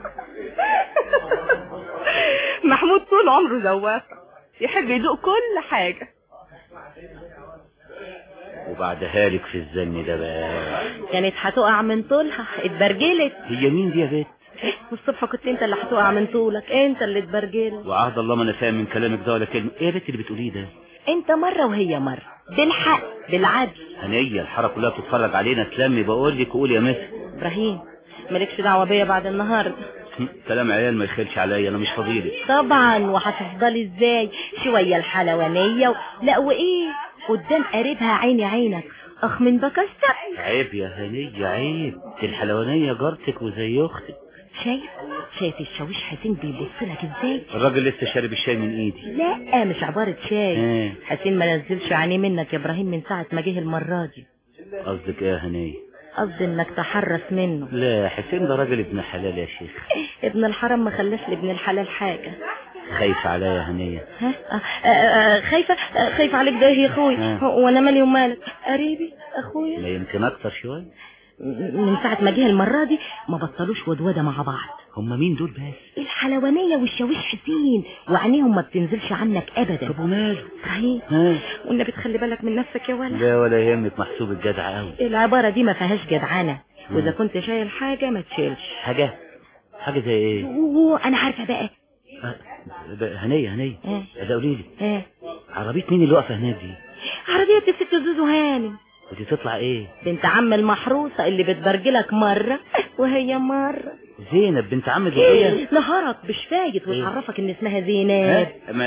Speaker 10: محمود طول عمره ذواق، يحب يدوق كل حاجه.
Speaker 11: وبعدها لك في الزن ده بقى
Speaker 16: كانت هتقع من طولها، اتبرجلت.
Speaker 11: هي مين دي يا بنت؟
Speaker 16: والصبح كنت انت اللي هتقع من طولك، انت اللي اتبرجلت.
Speaker 11: وعهد الله ما انا فاهم من كلامك ده ولا كلمه. ايه يا بنت اللي بتقوليه ده؟
Speaker 16: انت مره وهي مره، بالحق بالعدل.
Speaker 11: هنيه الحاره كلها بتتفرج علينا. تلمي بقول لك قول يا مس.
Speaker 16: ابراهيم مالكش دعوه بيا بعد النهارده.
Speaker 11: كلام عيال ما يخلش عليا، انا مش فضيلك.
Speaker 16: طبعا، وهتفضلي ازاي؟ شويه الحلوانيه لا وايه قدام قريبها عيني عينك اخ من بكستك.
Speaker 11: عيب يا هنيه عيب، دي الحلوانيه جارتك وزي اختك.
Speaker 16: شايف الشاويش حسين بيبص لك ازاي؟
Speaker 11: الراجل لسه شارب الشاي من ايدي.
Speaker 16: لا مش عبارة شاي. حسين ما نزلش عينيه منك يا ابراهيم من ساعة ما جه المرة دي.
Speaker 11: قصدك ايه يا هنيه؟
Speaker 16: قصدي انك تحرص منه.
Speaker 11: لا حسين ده راجل ابن حلال يا شيخ.
Speaker 16: ابن الحرام ما خلاش لابن الحلال حاجة.
Speaker 11: خايف عليا يا هنية؟
Speaker 16: خايفة عليك ده يا اخوي. وانا مالي ومالك؟ قريبي اخويا.
Speaker 11: ما يمكن اكتر شوية.
Speaker 16: من ساعة ما جه المرة دي ما بطلوش ودودة مع بعض.
Speaker 11: هم مين دول بس؟
Speaker 16: الحلوانية والشاويش حسين، وعينيهم ما بتنزلش عنك ابدا.
Speaker 11: طب وماله؟
Speaker 16: صحيح. والنبي تخلي بالك من نفسك يا ولد.
Speaker 11: لا ولا يهمك، محسوب الجدع قوي.
Speaker 16: العبارة دي ما فيهاش جدعانة، واذا كنت شايل حاجة ما تشيلش.
Speaker 11: حاجة زي ايه؟
Speaker 16: انا عارفة بقى.
Speaker 11: هنية ده قولي لي عربية مين اللي واقفة هناك دي؟
Speaker 16: عربية الست زوزو هانم.
Speaker 11: ودي تطلع ايه؟
Speaker 16: بنت عم المحروسة اللي بتبرجلك مرة وهي مرة.
Speaker 11: زينب بنت عم زكية.
Speaker 16: نهارك مش فايت وتعرفك ان اسمها زينب.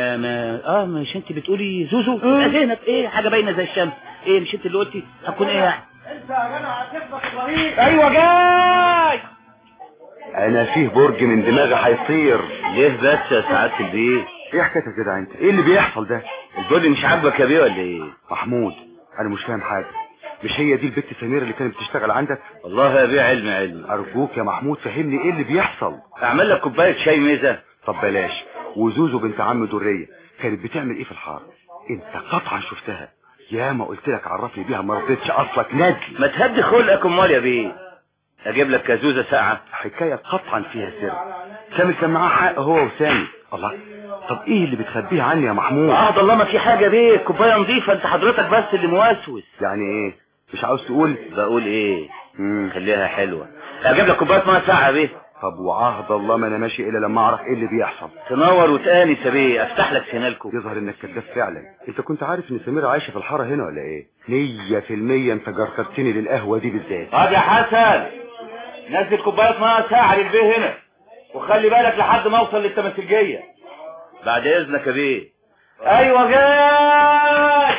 Speaker 11: مش انت بتقولي زوزو؟ زينب ايه؟ حاجة باينة زي الشمس. ايه مش انت اللي قلتي هتكون ايه يعني؟
Speaker 5: انت يا جدع هتفضل ابراهيم. ايوه جاي.
Speaker 3: انا فيه برج من دماغي هيطير.
Speaker 11: ليه بس يا سعادة البيه؟
Speaker 3: ايه حكايتك كده انت؟ ايه اللي بيحصل ده؟
Speaker 11: الجول مش عاجبك يا بيه ولا ايه؟
Speaker 3: محمود انا مش فاهم حاجة. مش هي دي البت سميرة اللي كانت بتشتغل عندك؟
Speaker 11: والله يا بيه علم.
Speaker 3: ارجوك يا محمود فهمني ايه اللي بيحصل.
Speaker 11: اعمل لك كوباية شاي ميزة.
Speaker 3: طب بلاش. وزوزو بنت عم درية كانت بتعمل ايه في الحارة؟ انت قطعا شفتها. يا ما قلت لك عرفني بيها ما رضيتش اصلك ندل.
Speaker 11: ما تهدي خلقك امال يا بيه. اجيب لك كازوزة ساعة.
Speaker 3: حكاية قطعا فيها سر. كامل كان معاه حق هو وسامي. الله. طب ايه اللي بتخبيه عني يا محمود؟
Speaker 11: عهد الله ما في حاجة بيه، كوباية نظيفة. انت حضرتك بس اللي موسوس.
Speaker 3: يعني ايه؟ مش عاوز تقول؟
Speaker 11: بقول ايه؟ خليها حلوة. اجيب لك كوباية ميه ساعة بيه.
Speaker 3: طب وعهد الله ما انا ماشي الا لما اعرف ايه اللي بيحصل.
Speaker 11: تنور وتانس يا بيه، افتح لك سنالكم.
Speaker 3: يظهر انك كذاب فعلا. انت كنت عارف ان سميرة عايشة في الحارة هنا ولا ايه؟ 100% انت جركرتني للقهوة دي بالذات.
Speaker 5: طب يا حسن نزل كوباية ميه ساعة للبيه هنا، وخلي بالك لحد ما اوصل للتمثيلية.
Speaker 11: بعد اذنك يا بيه.
Speaker 5: ايوه جاي.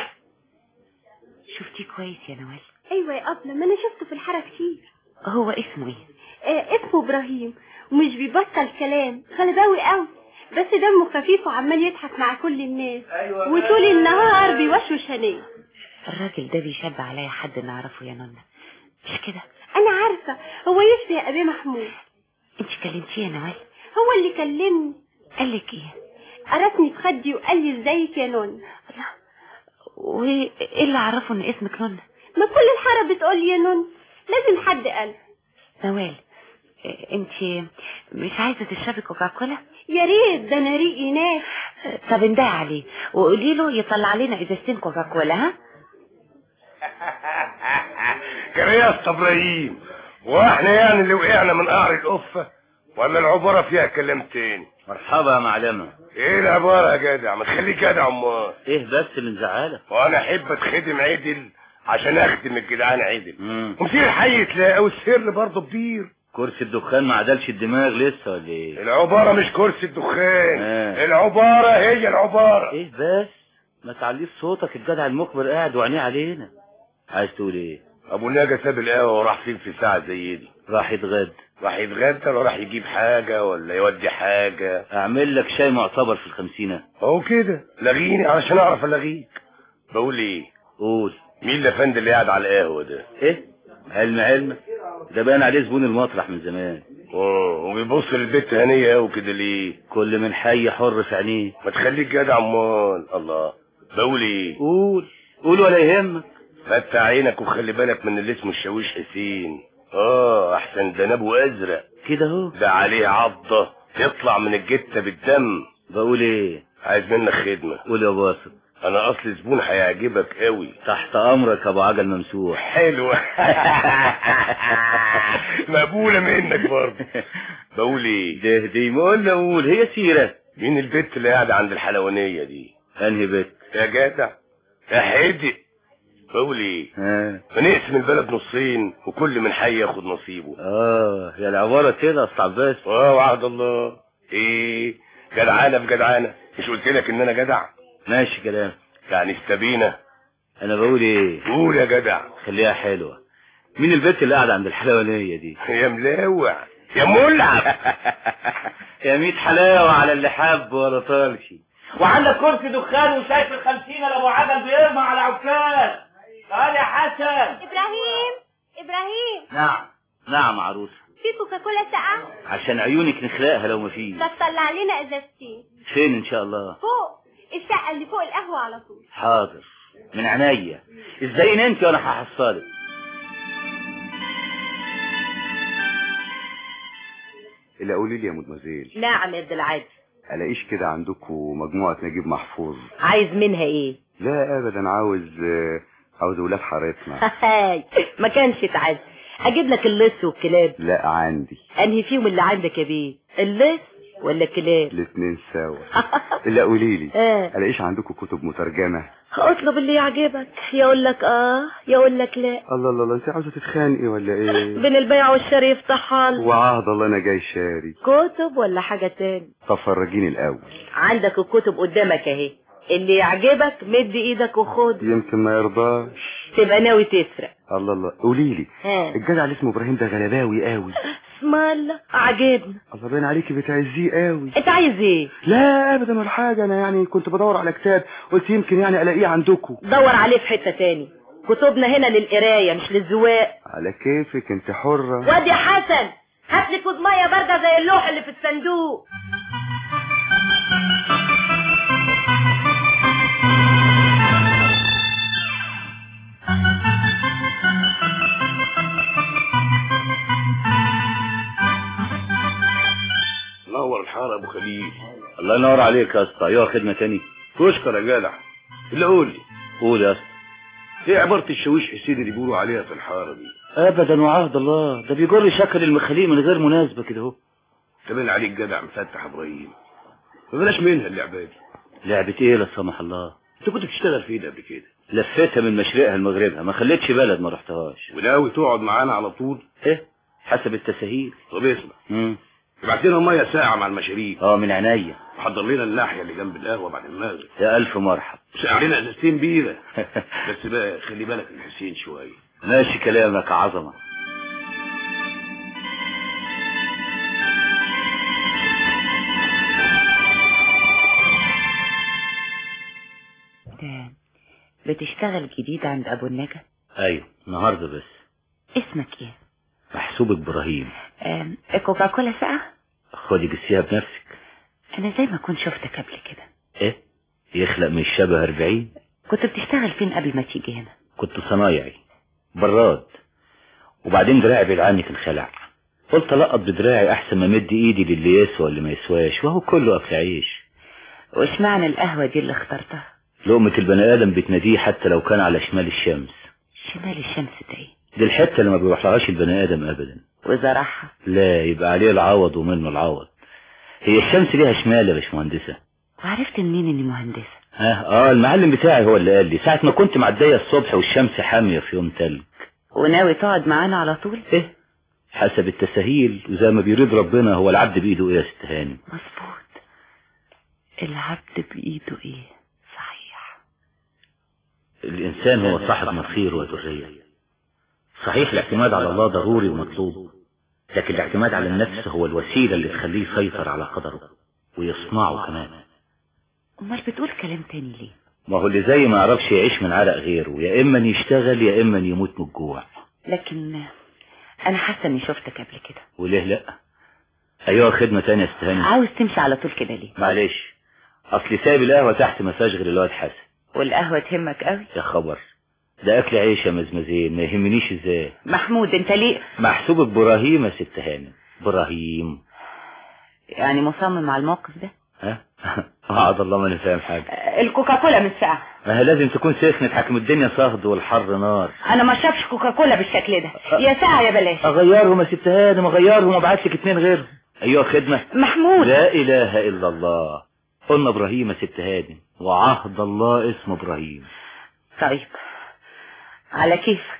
Speaker 4: شفتي كويس يا نوال؟
Speaker 10: ايوه يا ابله، ما انا شفته في الحاره كتير.
Speaker 4: هو اسمه ايه؟
Speaker 10: اسمه ابراهيم، ومش بيبطل كلام، غلباوي قوي، بس دمه خفيف وعمال يضحك مع كل الناس.
Speaker 5: أيوة.
Speaker 10: وطول النهار بيوشوش هنيه.
Speaker 4: الراجل ده بيشبه عليا حد نعرفه يا نونا، مش كده؟
Speaker 10: انا عارفه، هو يشبه ابي محمود.
Speaker 4: انت كلمتيه يا نوال؟
Speaker 10: هو اللي كلمني.
Speaker 4: قالك ايه؟
Speaker 10: قرصني في خدي وقال لي ازيك يا نونا.
Speaker 4: الله، وايه اللي عرفه ان اسمك نونا؟
Speaker 10: ما كل الحاره بتقول لي يا نونا، لازم حد قال.
Speaker 4: نوال، انت مش عايزه تشربي كوكاكولا؟
Speaker 10: يا ريت، ده انا ريقي ناس.
Speaker 4: طب اندهي عليه وقولي له يطلع لنا ازازتين كوكاكولا. ها
Speaker 6: كده يا اسطى ابراهيم، واحنا يعني اللي وقعنا من قعر القفه ولا العباره فيها كلام تاني؟
Speaker 11: مرحبا يا معلمه.
Speaker 6: ايه العباره يا جدع؟ ما تخليك جدع امال.
Speaker 11: ايه بس اللي مزعلك؟
Speaker 6: وانا احب اتخدم عدل عشان اخدم الجدعان عدل. ومسير الحي تلاقي والسر برضه كبير.
Speaker 11: كرسي الدخان ما عدلش الدماغ لسه ولا ايه؟
Speaker 6: العباره مش كرسي الدخان. العباره هي العباره.
Speaker 11: ايه بس ما تعليش صوتك، الجدع المخبر قاعد وعينيه علينا. عايز تقول ايه؟
Speaker 6: ابو ناجي ساب القهوه وراح فين في ساعه زي دي؟
Speaker 11: راح يتغدى.
Speaker 6: راح يتغدى ولا راح يجيب حاجه ولا يودي حاجه؟
Speaker 11: اعمل لك شاي معتبر في الخمسينة.
Speaker 6: اهو كده لغيني علشان اعرف الغيك. بقول ايه؟
Speaker 11: قول.
Speaker 6: مين الافندي اللي قاعد على القهوه ده؟
Speaker 11: ايه؟ علمك ده باين عليه زبون المطرح من زمان.
Speaker 6: وبيبص للبت هنيه قوي كده ليه؟
Speaker 11: كل من حي حر في عينيه.
Speaker 6: ما تخليك جدع امال. الله، بقول ايه؟
Speaker 11: قول ولا يهمك.
Speaker 6: فتح عينك وخلي بالك من اللي اسمه الشاويش حسين. احسن ده نبو ازرق
Speaker 11: كده اهو،
Speaker 6: ده عليه عضه تطلع من الجته بالدم.
Speaker 11: بقول ايه؟
Speaker 6: عايز منك خدمه.
Speaker 11: قول يا باسط.
Speaker 6: انا اصل زبون هيعجبك قوي.
Speaker 11: تحت امرك يا ابو عجل ممسوح.
Speaker 6: حلوه. مقبوله منك برضه. بقول ايه؟
Speaker 11: دي ما قلنا قول، هي سيره.
Speaker 6: مين البت اللي قاعده عند الحلوانيه دي؟
Speaker 11: انهي بت
Speaker 6: يا جدع؟ يا حدق. بقول ايه؟ بنقسم البلد نصين وكل من حي ياخد نصيبه.
Speaker 11: هي العباره كده يا استاذ عباس.
Speaker 6: وعهد الله. ايه جدعانه في جدعانه؟ مش قلت لك ان انا جدع؟
Speaker 11: ماشي كلام.
Speaker 6: يعني استبينا.
Speaker 11: انا بقول ايه؟
Speaker 6: قول يا جدع.
Speaker 11: خليها حلوه. مين البت اللي قاعده عند الحلوانيه دي؟
Speaker 6: يا ملاوع يا ملعب.
Speaker 11: يا 100 حلاوه على اللي حب ولا طالش.
Speaker 5: وعندك كرسي دخان وشايف ال50 لابو عجل بيرمى على عكاز. تعال يا حسن.
Speaker 10: ابراهيم.
Speaker 11: نعم عروسه.
Speaker 12: في كوكاكولا ساقعة؟
Speaker 11: عشان عيونك نخلقها لو مفيش.
Speaker 12: طب طلع لنا ازازتين.
Speaker 11: فين ان شاء الله؟
Speaker 12: فوق الشقة اللي فوق القهوة على طول.
Speaker 11: حاضر من عينيا. ازاي انت وانا هحصلك.
Speaker 17: اللي قولي لي يا مدمزيل.
Speaker 16: نعم يا عبد العادي.
Speaker 17: الاقيش كده عندكم مجموعة نجيب محفوظ؟
Speaker 16: عايز منها ايه؟
Speaker 17: لا ابدا، عاوز ولاد حارتنا.
Speaker 16: ما كانش تعز. اجيب لك اللص والكلاب.
Speaker 17: لا عندي.
Speaker 16: انهي فيهم اللي عندك يا بيه؟ اللص ولا الكلاب؟
Speaker 17: الاثنين سوا. اللي قولي لي الاقيش عندكم كتب مترجمة؟
Speaker 16: اطلب اللي يعجبك، يقول لك يقول لك لا.
Speaker 17: الله الله الله، انت عاوزه تتخانقي ولا ايه؟
Speaker 16: بين البيع والشراء يفتحها لي.
Speaker 17: وعهد الله انا جاي شاري.
Speaker 16: كتب ولا حاجة تاني؟
Speaker 17: طب فرجيني الاول.
Speaker 16: عندك الكتب قدامك اهي، اللي يعجبك مد ايدك وخد.
Speaker 17: يمكن ما يرضاش.
Speaker 16: تبقى ناوي تسرق.
Speaker 17: الله الله، قولي لي الجدع اللي اسمه ابراهيم ده غلباوي قوي.
Speaker 16: اسم الله، عجبني.
Speaker 17: الله باين عليكي بتعزيه قوي.
Speaker 16: انت عايز ايه؟
Speaker 17: لا ابدا ولا حاجه، انا يعني كنت بدور على كتاب قلت يمكن يعني الاقيه عندكم.
Speaker 16: دور عليه في حته تاني، كتبنا هنا للقرايه مش للزواق.
Speaker 17: على كيفك انت حره.
Speaker 16: واد يا حسن هات لي كوز ميه بارده زي اللوح اللي في الصندوق.
Speaker 9: نور الحاره ابو خليل.
Speaker 11: الله ينور عليك يا اسطى. ايوه خدمه تاني.
Speaker 9: تشكر يا جدع. اللي قول لي.
Speaker 11: قول يا اسطى.
Speaker 9: ايه عباره الشاويش حسين اللي بيقولوا عليها في الحاره دي؟
Speaker 11: ابدا وعهد الله، ده بيجر شكل المخاليق من غير مناسبه كده اهو.
Speaker 9: تبين عليك جدع مفتح ابراهيم. ما بلاش منها اللعبه دي.
Speaker 11: لعبه ايه لا سمح الله؟
Speaker 9: انت كنت بتشتغل فين قبل كده؟
Speaker 11: لفيتها من مشرقها لمغربها، ما خليتش بلد ما رحتهاش.
Speaker 9: وناوي تقعد معانا على طول؟
Speaker 11: ايه حسب التسهيل.
Speaker 9: طب اسمع، ابعت لنا ميه ساعه مع المشاريب.
Speaker 11: من عينيا.
Speaker 9: وحضر لنا الناحيه اللي جنب القهوه بعد المغرب.
Speaker 11: يا الف مرحب.
Speaker 9: ساعة لنا ازازتين بيره. بس بقى خلي بالك من حسين شويه.
Speaker 11: ماشي كلامك يا عظمه.
Speaker 4: بتشتغل جديد عند ابو النجا؟
Speaker 11: ايوه النهارده بس.
Speaker 4: اسمك ايه؟
Speaker 11: محسوب ابراهيم.
Speaker 4: كوكاكولا ساقعة؟
Speaker 11: خدي جسيها بنفسك.
Speaker 4: انا زي ما كنت شفتك قبل كده.
Speaker 11: ايه يخلق من الشبه 40.
Speaker 4: كنت بتشتغل فين قبل ما تيجي هنا؟
Speaker 11: كنت صنايعي براد، وبعدين دراعي بعيد عني انخلع، قلت القط بدراعي احسن ما مد ايدي للي يسوى اللي ما يسواش، وهو كله اكل عيش.
Speaker 4: واشمعنى القهوه دي اللي اخترتها؟
Speaker 11: لقمة البني ادم بتناديه حتى لو كان على شمال الشمس.
Speaker 4: شمال الشمس ده ايه؟
Speaker 11: دي الحته اللي ما بيروحلهاش البني ادم ابدا.
Speaker 4: واذا راحها؟
Speaker 11: لا يبقى عليه العوض ومنه العوض. هي الشمس ليها شمال يا باشمهندسه.
Speaker 4: وعرفت منين اني مهندسه؟
Speaker 11: المعلم بتاعي هو اللي قال لي ساعه ما كنت معديه الصبح والشمس حاميه في يوم تلج.
Speaker 4: وناوي تقعد معانا على طول؟
Speaker 11: ايه حسب التسهيل وزي ما بيريد ربنا. هو العبد بايده ايه يا ست هانم؟
Speaker 4: مظبوط، العبد بايده ايه؟ صحيح.
Speaker 11: الانسان هو صاحب مصير وذريه. صحيح الاعتماد على الله ضروري ومطلوب، لكن الاعتماد على النفس هو الوسيله اللي تخليه يسيطر على قدره ويصنعه كمان.
Speaker 4: امال بتقول كلام تاني ليه؟
Speaker 11: ما هو اللي زي ما يعرفش يعيش من عرق غيره، يا اما يشتغل يا اما يموت من الجوع.
Speaker 4: لكن انا حاسه اني شفتك قبل كده.
Speaker 11: وليه لا؟ ايوه خدمه تانية يا ست هانم.
Speaker 4: عاوز تمشي على طول كده ليه؟
Speaker 11: معلش اصلي سايب القهوه تحت ما فيهاش غير الواد حسن.
Speaker 4: والقهوه تهمك قوي؟
Speaker 11: يا خبر، ده اكل عيش يا مزمزين، ما يهمنيش ازاي.
Speaker 4: محمود انت ليه؟
Speaker 11: محسوبك ابراهيم يا ست هانم. ابراهيم.
Speaker 4: يعني مصمم على الموقف ده؟
Speaker 11: وعد الله ما انا فاهم حاجه.
Speaker 4: الكوكاكولا مش ساقعه.
Speaker 11: ما هي لازم تكون سخنه، حكم الدنيا صهد والحر نار.
Speaker 4: انا ما اشربش كوكاكولا بالشكل ده. يا ساعه يا بلاش.
Speaker 11: اغيرهم يا ست هانم، اغيرهم وابعت لك 2 غيرهم. ايوه خدمه.
Speaker 4: محمود.
Speaker 11: لا اله الا الله. قلنا ابراهيم يا ست هانم، وعهد الله اسمه ابراهيم.
Speaker 4: طيب على كيفك.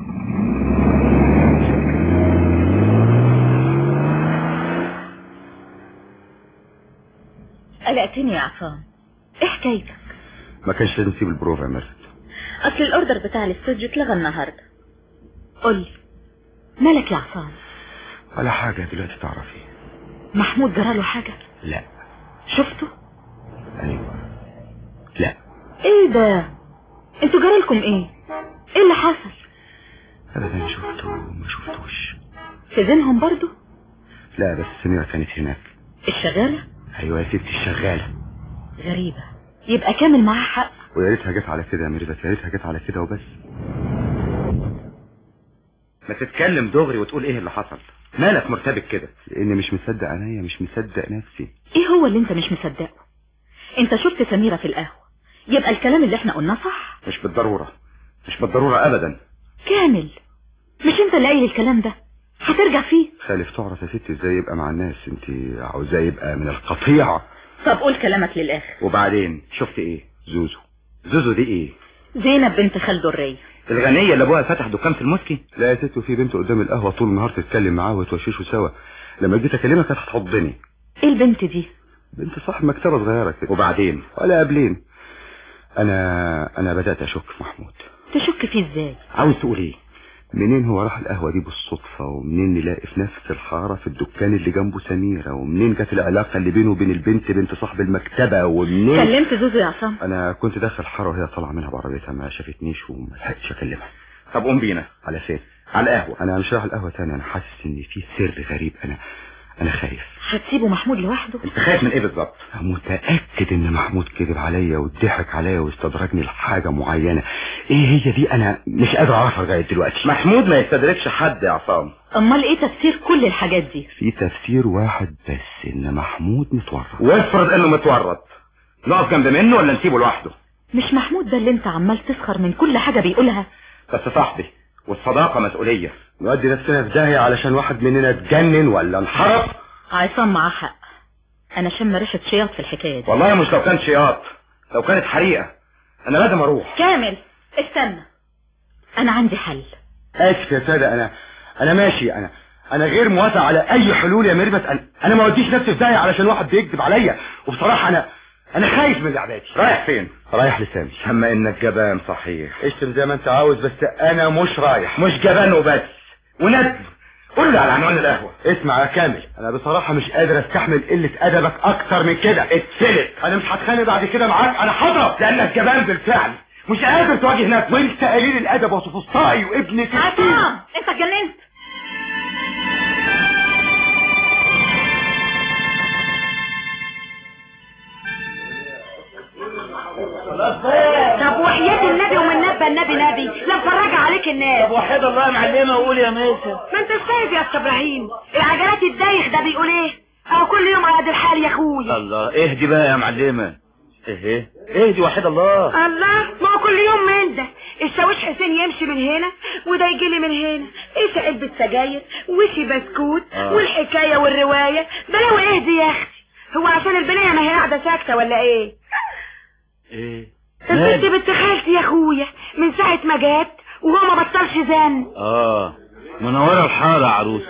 Speaker 16: قلقتني يا عصام، ايه حكايتك؟
Speaker 17: ما كانش لازم تسيب البروفا يا مرت.
Speaker 16: اصل الاوردر بتاع الاستوديو اتلغى النهارده. قولي مالك يا عصام؟
Speaker 17: ولا حاجة دلوقتي تعرفي.
Speaker 16: محمود جراله حاجة؟
Speaker 17: لا.
Speaker 16: شفته؟
Speaker 17: ايوه. لا.
Speaker 16: ايه ده؟ انتوا جرالكم ايه؟ ايه اللي حصل؟
Speaker 17: ابدا شفته ما شفتوش.
Speaker 2: في ذهنهم برضو؟
Speaker 14: لا بس سميرة كانت هناك.
Speaker 2: الشغالة؟
Speaker 14: ايوه يا ستي الشغالة.
Speaker 2: غريبة، يبقى كامل معاه حق.
Speaker 14: ويا ريتها جت على كده يا ميرفت، يا ريتها جت على كده وبس.
Speaker 3: ما تتكلم دغري وتقول ايه اللي حصل؟ مالك مرتبك كده؟
Speaker 14: لاني مش مصدق عينيا، مش مصدق نفسي.
Speaker 2: ايه هو اللي انت مش مصدقه؟ انت شفت سميرة في القهوة، يبقى الكلام اللي احنا قلناه صح؟
Speaker 3: مش بالضرورة، مش بالضرورة ابدا.
Speaker 2: كامل، مش انت اللي قايل الكلام ده، هترجع فيه؟
Speaker 14: خالف تعرف يا ستي ازاي يبقى مع الناس، انت عاوزاه يبقى من القطيعة.
Speaker 2: طب قول كلامك للاخر.
Speaker 3: وبعدين شفت ايه؟
Speaker 14: زوزو.
Speaker 3: زوزو دي ايه؟
Speaker 2: زينب بنت خال درية،
Speaker 3: الغنية اللي ابوها فتح دكان في المسكي.
Speaker 14: لا يا ست، وفي بنت قدام القهوة طول النهار تتكلم معاه وتوششوا سوا، لما جيت اكلمها كانت هتحضني.
Speaker 2: ايه البنت دي؟
Speaker 14: بنت صاحب مكتبة صغيرة كده.
Speaker 3: وبعدين؟
Speaker 14: ولا قبلين انا بدأت اشك في محمود.
Speaker 2: تشك فيه ازاي؟
Speaker 3: عاوز تقول ايه؟
Speaker 14: منين هو راح القهوة دي بالصدفة، ومنين نلاقي في نفس الحارة في الدكان اللي جنبه سميرة، ومنين جت العلاقة اللي بينه وبين البنت بنت صاحب المكتبة، ومنين
Speaker 2: كلمت زوزو يا عصام؟
Speaker 14: انا كنت داخل الحارة وهي طالعة منها بعربيتها، ما شافتنيش وما لحقتش اكلمها.
Speaker 3: طب قوم بينا.
Speaker 14: على فين؟
Speaker 3: على القهوة.
Speaker 14: انا مش رايح القهوة تاني، انا حاسس ان في سر غريب، انا خايف.
Speaker 2: هتسيبه محمود لوحده؟
Speaker 3: انت خايف من ايه بالظبط؟
Speaker 14: متأكد ان محمود كذب عليا واتضحك عليا واستدرجني لحاجة معينة. ايه هي دي؟ انا مش قادر اعرفها لغاية دلوقتي.
Speaker 3: محمود ما يستدركش حد يا عصام.
Speaker 2: امال ايه تفسير كل الحاجات دي؟
Speaker 14: في تفسير واحد بس، ان محمود متورط.
Speaker 3: وافرض انه متورط، نقف جنب منه ولا نسيبه لوحده؟
Speaker 2: مش محمود ده اللي انت عمال تسخر من كل حاجة بيقولها؟
Speaker 3: بس صاحبي، والصداقة مسؤولية.
Speaker 14: نودي نفسنا في داهية علشان واحد مننا اتجنن ولا انحرف؟
Speaker 2: عصام معاه حق، انا شم ريحة شياط في الحكاية دي.
Speaker 3: والله مش لو كان شياط، لو كانت حريقة. انا لازم اروح.
Speaker 2: كامل استنى، انا عندي حل.
Speaker 14: اسف يا سادة، انا ماشي، انا غير موافق على اي حلول يا ميرفت. انا ما وديش نفسي في داهية علشان واحد بيكذب عليا، وبصراحة انا خايف من لعباتي.
Speaker 3: رايح فين؟
Speaker 14: رايح لسامي.
Speaker 3: اما انك جبان صحيح.
Speaker 14: اشتم زي ما انت عاوز، بس انا مش رايح.
Speaker 3: مش جبان وبس، وندم. قول لي على عنوان القهوة.
Speaker 14: اسمع يا كامل، انا بصراحة مش قادر استحمل قلة ادبك اكتر من كده.
Speaker 3: اتسلت.
Speaker 14: انا مش هتخانق بعد كده معاك، انا هضرب.
Speaker 3: لانك جبان بالفعل، مش قادر تواجه نفسك.
Speaker 14: وانت قليل الادب وسفسطائي وابن
Speaker 2: عصام، انت اتجننت.
Speaker 12: طب وحياة النبي ومن نبى النبي لا مفرجة عليك الناس.
Speaker 5: طب وحيد الله يا معلمة وقول يا ميسة.
Speaker 12: ما انت شايف يا استاذ ابراهيم العجلات الدايخ ده بيقول ايه؟ او كل يوم على قد الحال يا اخويا.
Speaker 9: الله، اهدي بقى يا معلمة. اهدي وحيد الله.
Speaker 12: الله، ما هو كل يوم من ده الشاويش حسين يمشي من هنا وده يجيلي من هنا، ايش علبة سجاير وشي بسكوت والحكاية والرواية. ده لو اهدي يا اختي، هو عشان البنية ما هي قاعدة ساكتة ولا ايه؟
Speaker 9: ايه؟
Speaker 12: انت بنت خالتي يا اخويا من ساعة ما جات وهو ما بطلش زن.
Speaker 9: منورة الحارة عروس.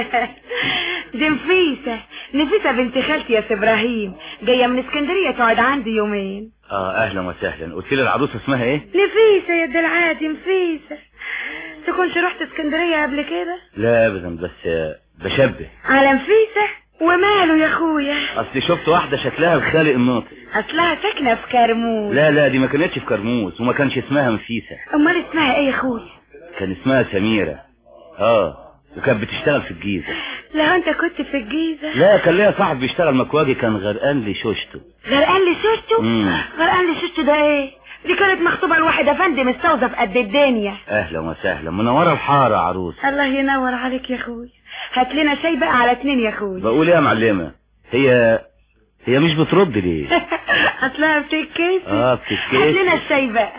Speaker 12: دي نفيسة بنت خالتي يا ابراهيم، جاية من اسكندرية تقعد عندي يومين.
Speaker 9: اهلا وسهلا. قلت لي العروسة اسمها ايه؟
Speaker 12: نفيسة يا العادي، نفيسة. تكونش رحت اسكندرية قبل كده؟
Speaker 9: لا ابدا، بس بشبه
Speaker 12: على نفيسة. وماله يا اخويا؟
Speaker 9: اصلي شفت واحدة شكلها الخالق الناطق.
Speaker 12: اصلها ساكنة في كرموز.
Speaker 9: لا دي ما كانتش في كرموز، وما كانش اسمها نفيسة.
Speaker 12: امال اسمها ايه يا اخويا؟
Speaker 9: كان اسمها سميرة. وكانت بتشتغل في الجيزة.
Speaker 12: لا انت كنت في الجيزة؟
Speaker 9: لا، كان ليا صاحب بيشتغل مكواجي، كان غرقان لي شوشته.
Speaker 12: غرقان لي شوشته ده ايه؟ دي كانت مخطوبة لواحد افندي مستوظف قد الدنيا.
Speaker 9: اهلا وسهلا، منورة الحارة عروس.
Speaker 12: الله ينور عليك يا اخويا. هات لنا شاي بقى على 2 يا اخويا.
Speaker 9: بقول ايه يا معلمة، هي مش بترد ليه؟
Speaker 12: اصلها بتتكسف.
Speaker 9: بتتكسف.
Speaker 12: هات لنا الشاي بقى.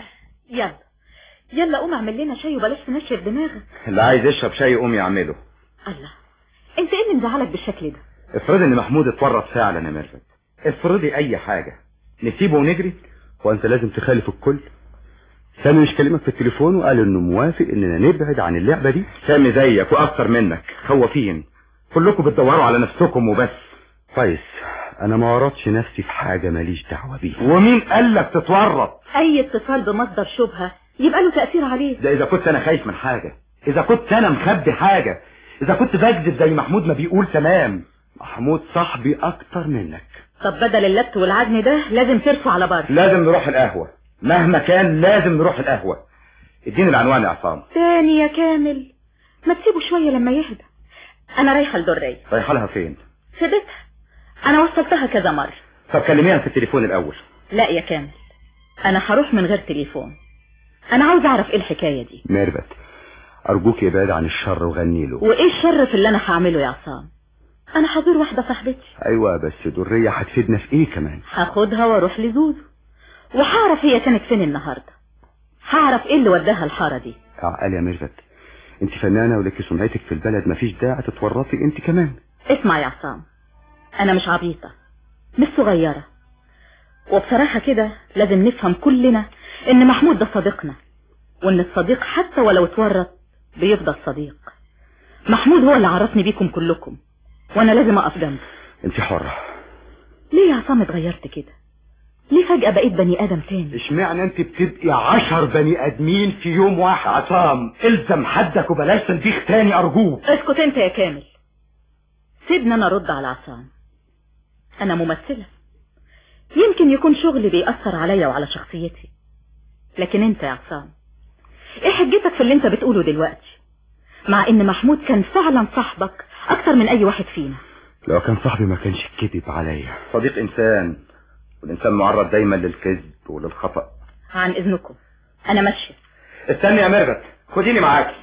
Speaker 2: يلا قوم اعمل لنا شاي وبلاش تنشف دماغك.
Speaker 3: اللي عايز يشرب شاي قوم يعمله.
Speaker 2: الله، انت ايه اللي مزعلك بالشكل ده؟
Speaker 3: افرضي ان محمود اتورط فعلا يا ميرفت، افرضي اي حاجة، نسيبه ونجري؟
Speaker 14: وانت لازم تخالف الكل. سامي مش كلمك في التليفون وقال انه موافق اننا نبعد عن اللعبة دي؟
Speaker 3: سامي زيك واكتر منك، خوافين، كلكم بتدوروا على نفسكم وبس.
Speaker 14: كويس، انا ما ورطش نفسي في حاجة ماليش دعوة بيها.
Speaker 3: ومين قال لك تتورط؟
Speaker 2: اي اتصال بمصدر شبهة يبقى له تأثير عليه.
Speaker 3: ده اذا كنت انا خايف من حاجة، اذا كنت انا مخبي حاجة، اذا كنت بكذب زي محمود ما بيقول. تمام،
Speaker 14: محمود صاحبي اكتر منك.
Speaker 2: طب بدل اللبت والعجن ده لازم ترفع على بر.
Speaker 3: لازم نروح القهوة، مهما كان لازم نروح القهوة. اديني العنوان يا عصام.
Speaker 2: تاني يا كامل، ما تسيبه شوية لما يهدى.
Speaker 4: انا رايحة لدرية.
Speaker 3: رايحة لها فين؟
Speaker 4: في بيتها، انا وصلتها كذا مرة.
Speaker 3: طب كلميها في التليفون الاول.
Speaker 4: لا يا كامل، انا هروح من غير تليفون. انا عاوز اعرف ايه الحكاية دي.
Speaker 3: ميرفت ارجوك ابعد عن الشر وغني له.
Speaker 4: وايه الشر في اللي انا هعمله يا عصام؟ انا هزور واحدة صاحبتي.
Speaker 3: ايوه بس درية هتفيدنا في ايه كمان؟
Speaker 4: هاخدها واروح لزوزو وهعرف هي كانت فين النهاردة، هعرف ايه اللي وداها الحارة دي.
Speaker 3: عقل يا ميرفت، انت فنانة ولك سمعتك في البلد، مفيش داعي تتورطي انت كمان.
Speaker 4: اسمع يا عصام، انا مش عبيطة مش صغيرة، وبصراحة كده لازم نفهم كلنا ان محمود ده صديقنا، وان الصديق حتى ولو اتورط بيفضل صديق. محمود هو اللي عرفني بيكم كلكم، وانا لازم اقف جنبه.
Speaker 3: انت حرة.
Speaker 4: ليه يا عصام اتغيرت كده؟ ليه فجأة بقيت بني ادم تاني؟
Speaker 3: اشمعنى انت بتبقي 10 بني ادمين في يوم واحد؟ عصام الزم حدك وبلاش تنفيخ تاني ارجوك.
Speaker 4: اسكت انت يا كامل، سيبني انا ارد على عصام. انا ممثلة، يمكن يكون شغلي بيأثر عليا وعلى شخصيتي، لكن انت يا عصام ايه حجتك في اللي انت بتقوله دلوقتي، مع ان محمود كان فعلا صاحبك اكتر من اي واحد فينا؟
Speaker 3: لو كان صاحبي ما كانش كذب عليا. صديق انسان، والانسان معرض دايما للكذب وللخطأ.
Speaker 4: عن اذنكم انا ماشية.
Speaker 3: استني يا ميرفت، خديني معاكي.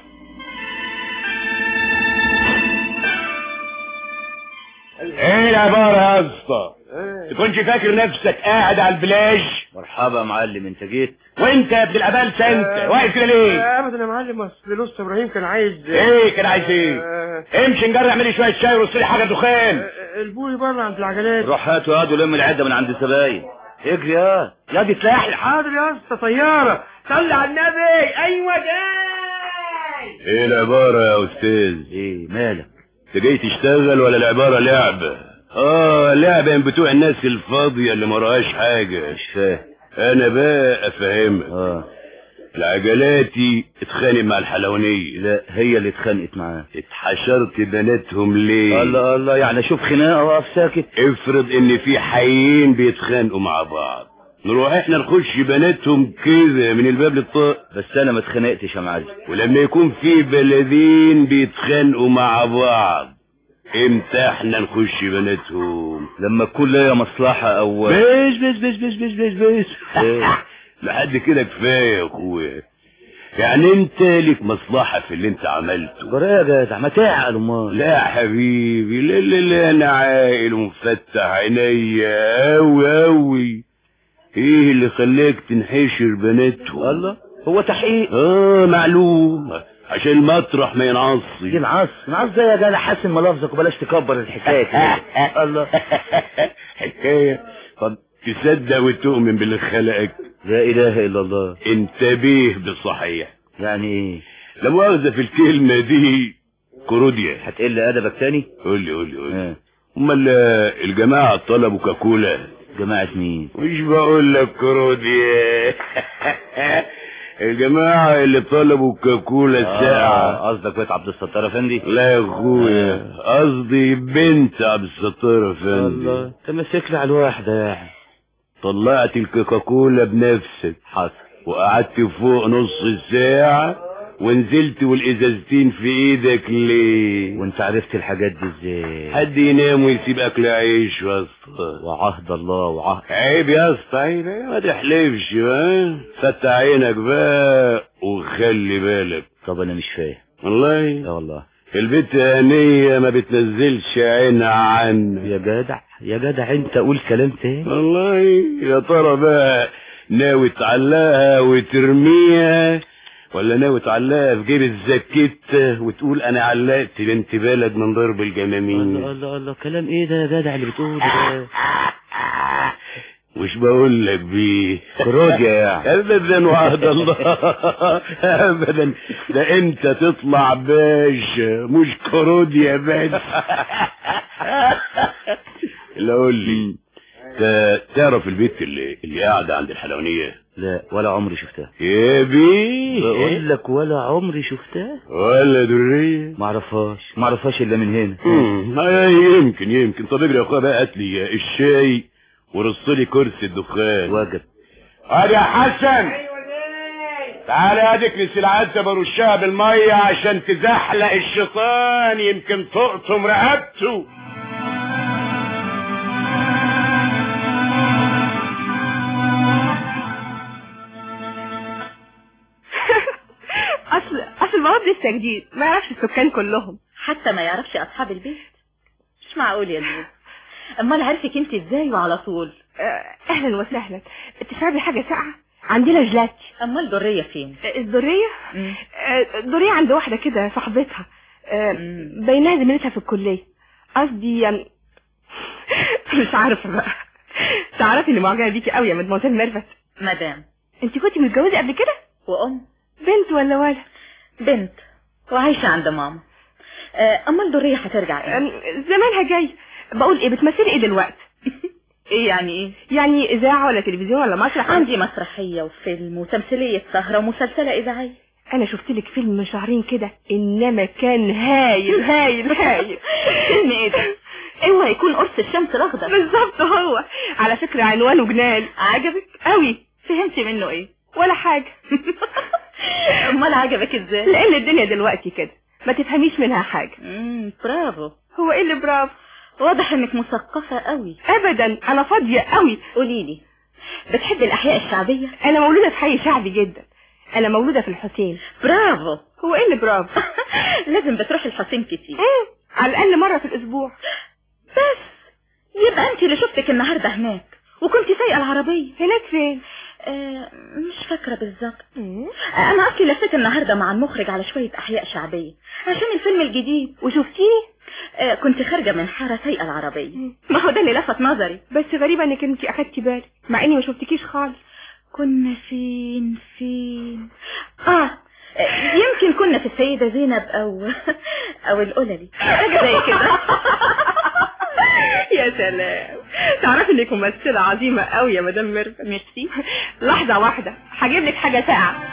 Speaker 9: ايه العبارة يا اسطى؟ تكونش فاكر نفسك قاعد على البلاج؟
Speaker 11: مرحبا يا معلم، انت جيت؟
Speaker 9: وانت يا ابن العبالسة انت واقف كده ليه؟
Speaker 6: ابدا يا معلم، اصل الاستاذ ابراهيم كان عايز.
Speaker 9: ايه كان عايز ايه؟ امشي نجرب، اعمل لي شويه شاي ورص لي حاجه دخان.
Speaker 6: البوي بره عند العجلات.
Speaker 11: روح هات وهات ولم العده من عند الزباين. اجري يا دي تلاحي.
Speaker 6: حاضر يا اسطى. طياره صلي على النبي. ايوه جاي.
Speaker 9: ايه العباره يا استاذ؟
Speaker 11: ايه مالك؟
Speaker 9: انت جاي تشتغل ولا العباره لعبه؟ لعبه من بتوع الناس الفاضيه اللي مراهاش حاجه.
Speaker 11: مش فاهم.
Speaker 9: انا بقى افهمك. العجلاتي اتخانق مع الحلوانيه.
Speaker 11: لا هي اللي اتخانقت معاه.
Speaker 9: اتحشرت بناتهم ليه؟
Speaker 11: الله الله، يعني شوف خناقه واقف ساكت.
Speaker 9: افرض ان في حيين بيتخانقوا مع بعض، نروح احنا نخش بناتهم كده من الباب للطاق؟
Speaker 11: بس انا ما اتخانقتش يا معلم.
Speaker 9: ولما يكون في بلدين بيتخانقوا مع بعض، امتى احنا نخش بناتهم؟
Speaker 11: لما تكون ليا مصلحه او
Speaker 9: بس بس بس بس بس بس بس لحد كده كفايه يا اخويا. يعني انت ليك مصلحه في اللي انت عملته.
Speaker 11: جرى يا جدع ما تعقل امال.
Speaker 9: لا يا حبيبي، لا لا لا، انا عاقل ومفتح عينيا اوي اوي. ايه اللي خلاك تنحشر بناتهم؟
Speaker 11: الله، هو تحقيق.
Speaker 9: معلوم، عشان المطرح ما ينعص.
Speaker 11: ينعص زي يا جدع، حسن ملافظك وبلاش تكبر الحكايه كده. الله
Speaker 9: حكايه. طب تصدق وتؤمن باللي خلقك؟
Speaker 11: لا اله الا الله.
Speaker 9: انتبه بصحيح.
Speaker 11: يعني ايه؟
Speaker 9: لا مؤاخذة في الكلمة دي، كروديا.
Speaker 11: هتقل ادبك تاني؟
Speaker 9: قول لي امال الجماعة طلبوا كاكولا.
Speaker 11: جماعة مين؟
Speaker 9: مش بقول لك كروديا. الجماعة اللي طلبوا كاكولا الساعة.
Speaker 11: قصدك بيت عبد الستار افندي؟
Speaker 9: لا يا اخويا، قصدي بنت عبد الستار افندي.
Speaker 11: الله، انت ماسك لي على الواحدة يعني.
Speaker 9: طلعت الكاكولا بنفسك.
Speaker 11: حصل.
Speaker 9: وقعدت فوق نص ساعة ونزلت والازازتين في ايدك ليه؟
Speaker 11: وانت عرفت الحاجات دي ازاي؟
Speaker 9: حد ينام ويسيب اكل عيش يا اسطى؟
Speaker 11: وعهد الله وعهد.
Speaker 9: عيب يا اسطى، عيب، ما تحلفش. فتح عينك بقى وخلي بالك.
Speaker 11: طب انا مش فاهم
Speaker 9: والله.
Speaker 11: لا والله.
Speaker 9: البت هنية ما بتنزلش عينها عنك.
Speaker 11: يا جدع انت قول كلام تاني.
Speaker 9: والله. يا ترى بقى ناوي تعلقها وترميها، ولا ناوي تعلقها في جيب الزكيتة وتقول انا علقت بنت بلد من ضرب الجمامين؟
Speaker 11: الله الله الله، كلام ايه ده يا جدع اللي بتقوله ده؟
Speaker 9: مش بقول لك بيه
Speaker 11: كروديا يعني.
Speaker 9: ابدا وعد الله. ابدا، ده انت تطلع باشا مش كروديا بس. لا قول لي، تعرف البيت اللي قاعدة عند الحلوانية؟
Speaker 11: لا ولا عمري شفتها
Speaker 9: يا بيه.
Speaker 11: بقول لك ولا عمري شفتها.
Speaker 9: ولا درية؟
Speaker 11: معرفهاش الا من هنا.
Speaker 9: يمكن. طب اجري يا اخويا بقى، هات لي الشاي ورص لي كرسي الدخان.
Speaker 11: واجب.
Speaker 9: يا حسن،
Speaker 6: تعالى يا ديك السلعات برشها بالميه عشان تزحلق الشيطان، يمكن تقطم رقبته.
Speaker 10: اصل البواب لسه جديد، ما يعرفش السكان كلهم،
Speaker 7: حتى ما يعرفش اصحاب البيت. مش معقول يا زوز. امال عرفك انت ازاي وعلى طول؟
Speaker 10: اهلا وسهلا. تشربي حاجه ساقعه؟ عندنا جلاتي.
Speaker 7: امال دريه فين؟
Speaker 10: الدريه الدريه عند واحده كده صاحبتها، بينها زميلتها في الكليه. قصدي مش عارفه بقى. تعرفي اني معجبه بيكي قوي يا مدموزيل ميرفت.
Speaker 7: مدام
Speaker 10: انت كنتي متجوزه قبل كده؟
Speaker 7: وام
Speaker 10: بنت ولا ولد؟
Speaker 7: بنت وعايشه عند ماما. امال دريه هترجع ايه؟
Speaker 10: زمانها جاي. بقول ايه، بتمثلي ايه دلوقتي؟
Speaker 7: ايه يعني ايه؟
Speaker 10: يعني اذاعه ولا تلفزيون ولا مسرح؟
Speaker 7: عندي مسرحيه وفيلم وتمثيليه سهره ومسلسله اذاعيه.
Speaker 10: انا شفت لك فيلم من شهرين كده، انما كان هايل هايل هايل.
Speaker 7: فيلم ايه ده؟ اوعى يكون قرص الشمس الاخضر.
Speaker 10: بالظبط هو. على فكره عنوانه جنان.
Speaker 7: عجبك
Speaker 10: قوي؟
Speaker 7: فهمتي منه ايه؟
Speaker 10: ولا حاجه.
Speaker 7: امال عجبك ازاي؟
Speaker 10: لان الدنيا دلوقتي كده ما تفهميش منها حاجه.
Speaker 7: برافو.
Speaker 10: هو ايه اللي برافو؟
Speaker 7: واضح انك مثقفه قوي.
Speaker 10: ابدا، انا فاضيه قوي.
Speaker 7: قوليلي، بتحبي الاحياء الشعبيه؟
Speaker 10: انا مولوده في حي شعبي جدا. انا مولوده في الحسين.
Speaker 7: برافو.
Speaker 10: هو ايه اللي برافو؟
Speaker 7: لازم بتروحي الحسين كتير.
Speaker 10: على الاقل مره في الاسبوع.
Speaker 7: بس يبقى انت اللي شفتك النهارده هناك وكنت سايقه العربيه.
Speaker 10: هناك فين؟
Speaker 7: مش فاكره بالظبط. انا اصلي لفيت النهارده مع المخرج على شويه احياء شعبيه عشان الفيلم الجديد.
Speaker 10: وشفتيني؟
Speaker 7: كنت خارجه من حاره سايقه العربيه. ما هو ده اللي لفت نظري.
Speaker 10: بس غريبه انك انت اخدتي بالك مع اني ما شفتكيش خالص.
Speaker 7: كنا فين يمكن كنا في السيده زينب او القللي، حاجه زي كده.
Speaker 10: يا سلام، تعرفي انك ممثله عظيمه قوي يا مدام ميرفت.
Speaker 7: ميرسي.
Speaker 10: لحظه واحده هجيب لك حاجه ساقعه.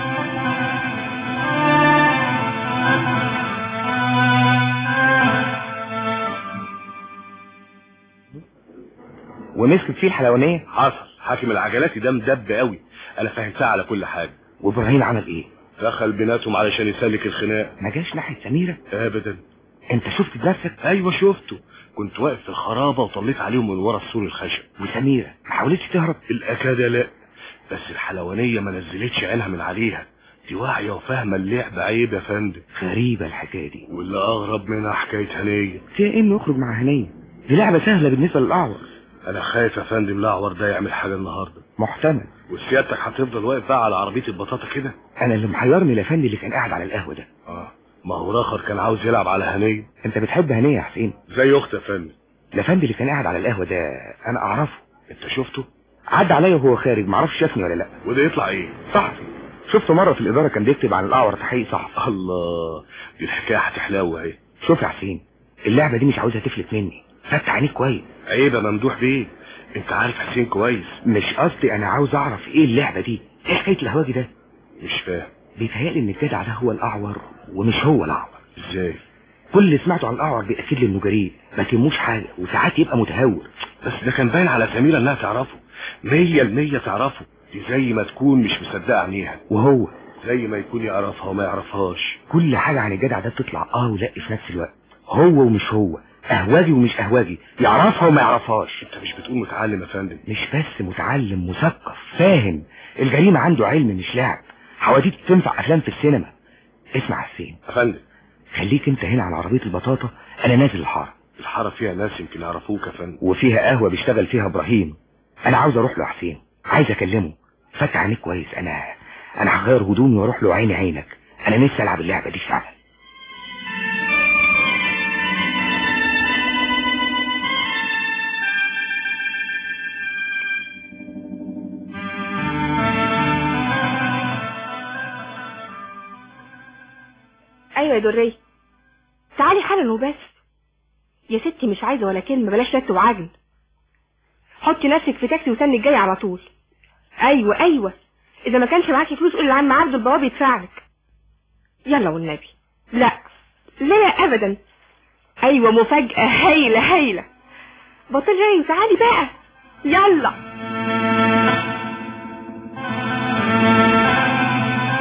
Speaker 14: ومسكت فيه الحلوانيه؟
Speaker 15: حصل. حاكم العجلاتي ده مدب قوي، انا فهمتها على كل حاجه.
Speaker 14: وابراهيم عمل ايه؟
Speaker 15: دخل بيناتهم علشان يسلك الخناق.
Speaker 14: ما جاش ناحيه سميره؟
Speaker 15: ابدا.
Speaker 14: انت شفت بنفسك؟
Speaker 15: ايوه شفته، كنت واقف في الخرابه وطليت عليهم من ورا السور الخشب.
Speaker 14: وسميره ما حاولتش تهرب؟
Speaker 15: الاكاد لا، بس الحلوانيه ما نزلتش عينها من عليها. دي واعيه وفاهمه اللعب. عيب يا فندم.
Speaker 14: غريبه الحكايه دي.
Speaker 15: واللي اغرب منها حكايه هنيه.
Speaker 14: فيها ايه انه يخرج مع هنيه؟ دي لعبه سهله بالنسبه للاعور.
Speaker 15: انا خايف يا فندم الاعور ده يعمل حاجه النهارده.
Speaker 14: محتمل.
Speaker 15: وسيادتك هتفضل واقف بقى على عربيه البطاطا كده؟
Speaker 14: انا اللي محيرني الافندي اللي كان قاعد على القهوه ده.
Speaker 15: ما هو راخر كان عاوز يلعب على هنيه.
Speaker 14: انت بتحب هنيه يا حسين؟
Speaker 15: زي اختي يا فندم.
Speaker 14: الافندي اللي كان قاعد على القهوه ده انا اعرفه.
Speaker 15: انت شفته؟
Speaker 14: عدى عليا وهو خارج، معرفش شافني ولا لا.
Speaker 15: وده يطلع ايه؟
Speaker 14: صحفي. شفته مره في الاداره كان بيكتب عن الاعور تحقيق صحفي.
Speaker 15: الله، دي الحكايه هتحلو اهي.
Speaker 14: شوف يا حسين، اللعبه دي مش عاوزها تفلت مني. فتح عينيك كويس.
Speaker 15: عيب يا ممدوح بيه، انت عارف حسين كويس.
Speaker 14: مش قصدي، انا عاوز اعرف ايه اللعبه دي، ايه حكايه الهواجي ده؟
Speaker 15: مش فاهم.
Speaker 14: بيتهيألي ان الجدع ده هو الاعور ومش هو الاعور.
Speaker 15: ازاي؟
Speaker 14: كل اللي سمعته عن الاعور بيأكد لي انه جريء، ما تهموش حاجه، وساعات يبقى متهور.
Speaker 15: بس ده كان باين على سميره انها تعرفه 100% تعرفه. دي زي ما تكون مش مصدقه عينيها.
Speaker 14: وهو
Speaker 15: زي ما يكون يعرفها وما يعرفهاش.
Speaker 14: كل حاجه عن الجدع ده بتطلع ولا في نفس الوقت. هو ومش هو، اهواجي ومش اهواجي، يعرفها وما يعرفهاش.
Speaker 15: انت مش بتقول متعلم يا فندم؟
Speaker 14: مش بس متعلم، مثقف، فاهم. الجريمه عنده علم مش لعب. حواديت تنفع افلام في السينما. اسمع حسين
Speaker 15: يا فندم،
Speaker 14: خليك انت هنا على عربيه البطاطا، انا نازل الحاره.
Speaker 15: الحاره فيها ناس يمكن يعرفوك يا فندم.
Speaker 14: وفيها قهوه بيشتغل فيها ابراهيم. انا عاوز اروح له يا حسين، عايز اكلمه. فتح عينيك كويس. انا هغير هدومي واروح له. عيني عينك، انا نفسي العب اللعبه دي فعلا.
Speaker 10: ايوه يا دريه، تعالي حالا وبس. يا ستي مش عايزه ولا كلمه، بلاش لت وعجن. حطي نفسك في تاكسي وسني الجاي على طول. ايوه اذا ما كانش معاكي فلوس قولي لعم عبد البواب يدفع لك. يلا والنبي. لا ابدا. ايوه مفاجاه هايله. بطل جاي وتعالي بقى. يلا.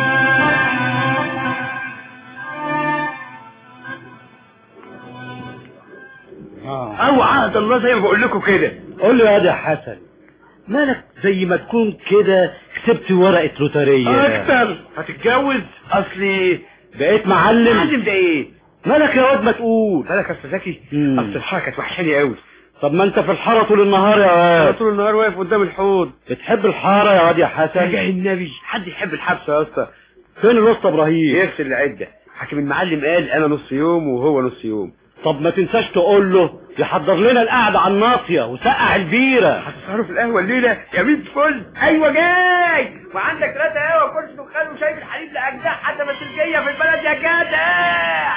Speaker 6: الله زي ما بقول لكم كده.
Speaker 8: قول لي يا حسن، مالك زي ما تكون كده كسبت ورقة لوترية
Speaker 6: اكتر؟ هتتجوز؟
Speaker 8: اصلي بقيت معلم.
Speaker 6: معلم ده ايه؟
Speaker 8: مالك يا واد ما تقول؟
Speaker 6: مالك يا استاذ زكي؟ اصل الحاره كانت وحشاني قوي.
Speaker 8: طب ما انت في الحاره طول النهار يا واد.
Speaker 6: طول النهار واقف قدام الحوض.
Speaker 8: بتحب الحاره يا واد يا حسن؟
Speaker 6: رجع النبي، حد يحب الحبس يا اسطى؟
Speaker 8: فين الاسطى ابراهيم؟
Speaker 6: يغسل العده. حاكم المعلم قال انا نص يوم وهو نص يوم.
Speaker 8: طب ما تنساش تقول له يحضر لنا القعده على الناصيه وسقع البيره.
Speaker 6: هتسهروا في القهوه الليله يا ميت فل. ايوه جاي، وعندك 3 قهوه وكرسي دخان وشاي بالحليب لاجدع حتى مسلكيه في البلد يا جدع.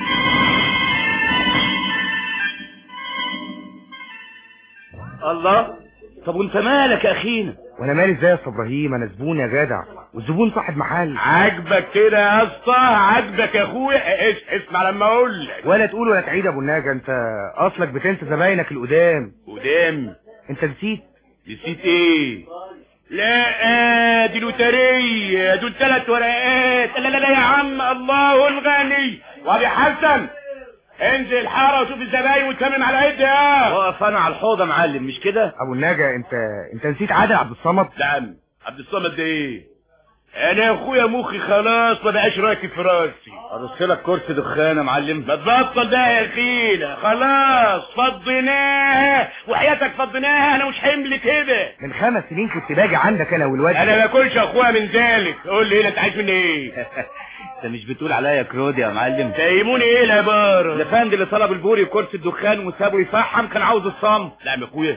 Speaker 9: الله، طب وانت مالك يا اخينا؟
Speaker 14: وانا مالي ازاي يا استاذ ابراهيم؟ انا زبون يا جدع، والزبون صاحب محل.
Speaker 9: عاجبك كده يا اسطى؟ عاجبك يا اخويا؟ اسمع لما اقول لك.
Speaker 14: ولا تقول ولا تعيد يا ابو الناجا، انت اصلك بتنسى زباينك القدام.
Speaker 9: قدام؟
Speaker 14: انت نسيت
Speaker 9: ايه؟ لا دي لوتريه، دول 3 ورقات. لا لا لا يا عم، الله الغني. وابي حسن انزل الحاره وشوف الزباين وتمم على ايدي.
Speaker 3: واقف انا على الحوضه معلم، مش كده؟
Speaker 14: ابو الناجا انت نسيت عادل عبد الصمد؟
Speaker 9: نعم. عبد الصمد ده ايه؟ انا يا اخويا مخي خلاص ما بقاش راكب في راسي.
Speaker 3: ارص لك كرسي دخان يا معلم.
Speaker 9: ما تبطل بقى يا اخينا، خلاص فضيناها وحياتك فضيناها. انا مش حمل كده.
Speaker 14: من 5 سنين كنت باجي عندك انا والواد.
Speaker 9: انا ما باكلش يا اخويا من ذلك. قول لي انت عايز مني ايه؟
Speaker 3: انت مش بتقول عليا كرودي يا معلم؟
Speaker 9: تيموني ايه العباره؟
Speaker 3: الافندي اللي طلب البوري وكرسي الدخان وسابه يفحم كان عاوز الصمت.
Speaker 9: لا يا اخويا،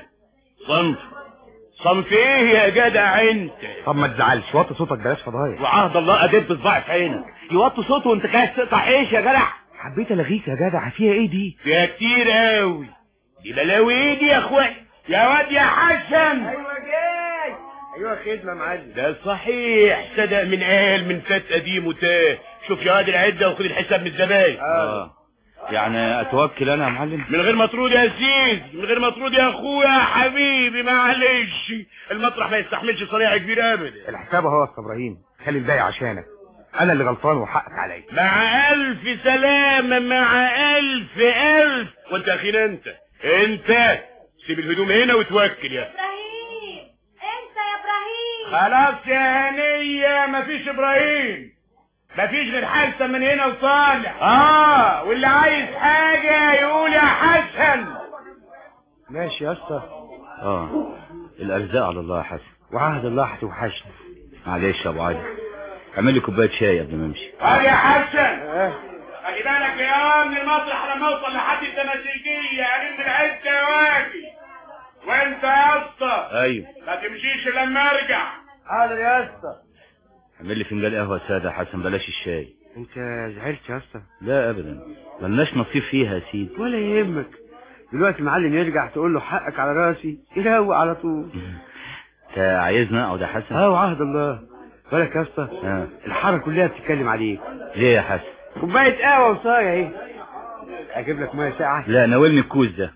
Speaker 9: صمت ايه يا جدع انت؟
Speaker 14: طب ما تزعلش، وطي صوتك بلاش فضايح.
Speaker 9: وعهد الله ادب بصباعي في عينك. يوطي صوته وانت عايز تقطع عيش يا جدع؟
Speaker 14: حبيت الغيك يا جدع. فيها ايه دي؟
Speaker 9: فيها كتير قوي. دي بلاوي ايه دي يا اخويا؟ يا واد يا حسن.
Speaker 6: ايوه جاي. ايوه خدمه معلم.
Speaker 9: ده صحيح، صدق من قال من فات قديم وتاه. شوف يا واد العده وخد الحساب من الزباين.
Speaker 3: يعني اتوكل انا يا معلم؟
Speaker 9: من غير مطرود يا سيدي، من غير مطرود يا اخويا يا حبيبي. معلش، المطرح ما يستحملش صريع كبير ابدا.
Speaker 14: الحساب اهو يا استاذ ابراهيم، خلي الباقي عشانك. انا اللي غلطان وحقك عليا.
Speaker 9: مع الف سلامه، مع الف. وانت يا اخينا انت سيب الهدوم هنا وتوكل يا
Speaker 16: ابراهيم. انت يا ابراهيم.
Speaker 9: خلاص يا هنيه، مفيش ابراهيم، مفيش غير حسن من هنا وصالح. واللي عايز حاجه يقول يا حسن.
Speaker 14: ماشي يا اسطى.
Speaker 3: الارزاق على الله يا حسن،
Speaker 14: وعهد الله هتوحشني.
Speaker 3: معلش يا ابو علي، اعمل لي كوبايه شاي قبل ما امشي.
Speaker 9: يا حسن خلي بالك يا من المطرح لما اوصل لحد التماثيليه الم العده واجي. وانت يا اسطى
Speaker 3: ايوه
Speaker 9: ما تمشيش لما ارجع.
Speaker 6: حاضر يا اسطى.
Speaker 3: اعمل لي فنجان قهوه ساده يا حسن، بلاش الشاي.
Speaker 14: انت زعلت يا اسطى؟
Speaker 3: لا ابدا، ملناش نصيب فيها يا سيدي.
Speaker 6: ولا يهمك، دلوقتي المعلم يرجع تقول له حقك على راسي يروق على طول.
Speaker 3: انت عايزنا اقعد يا حسن؟
Speaker 6: وعهد الله. بالك يا اسطى، الحاره كلها بتتكلم عليك.
Speaker 3: ليه يا حسن؟
Speaker 6: كوبايه قهوه وصايه اهي. اجيب لك ميه ساقعه؟
Speaker 3: لا ناولني الكوز ده.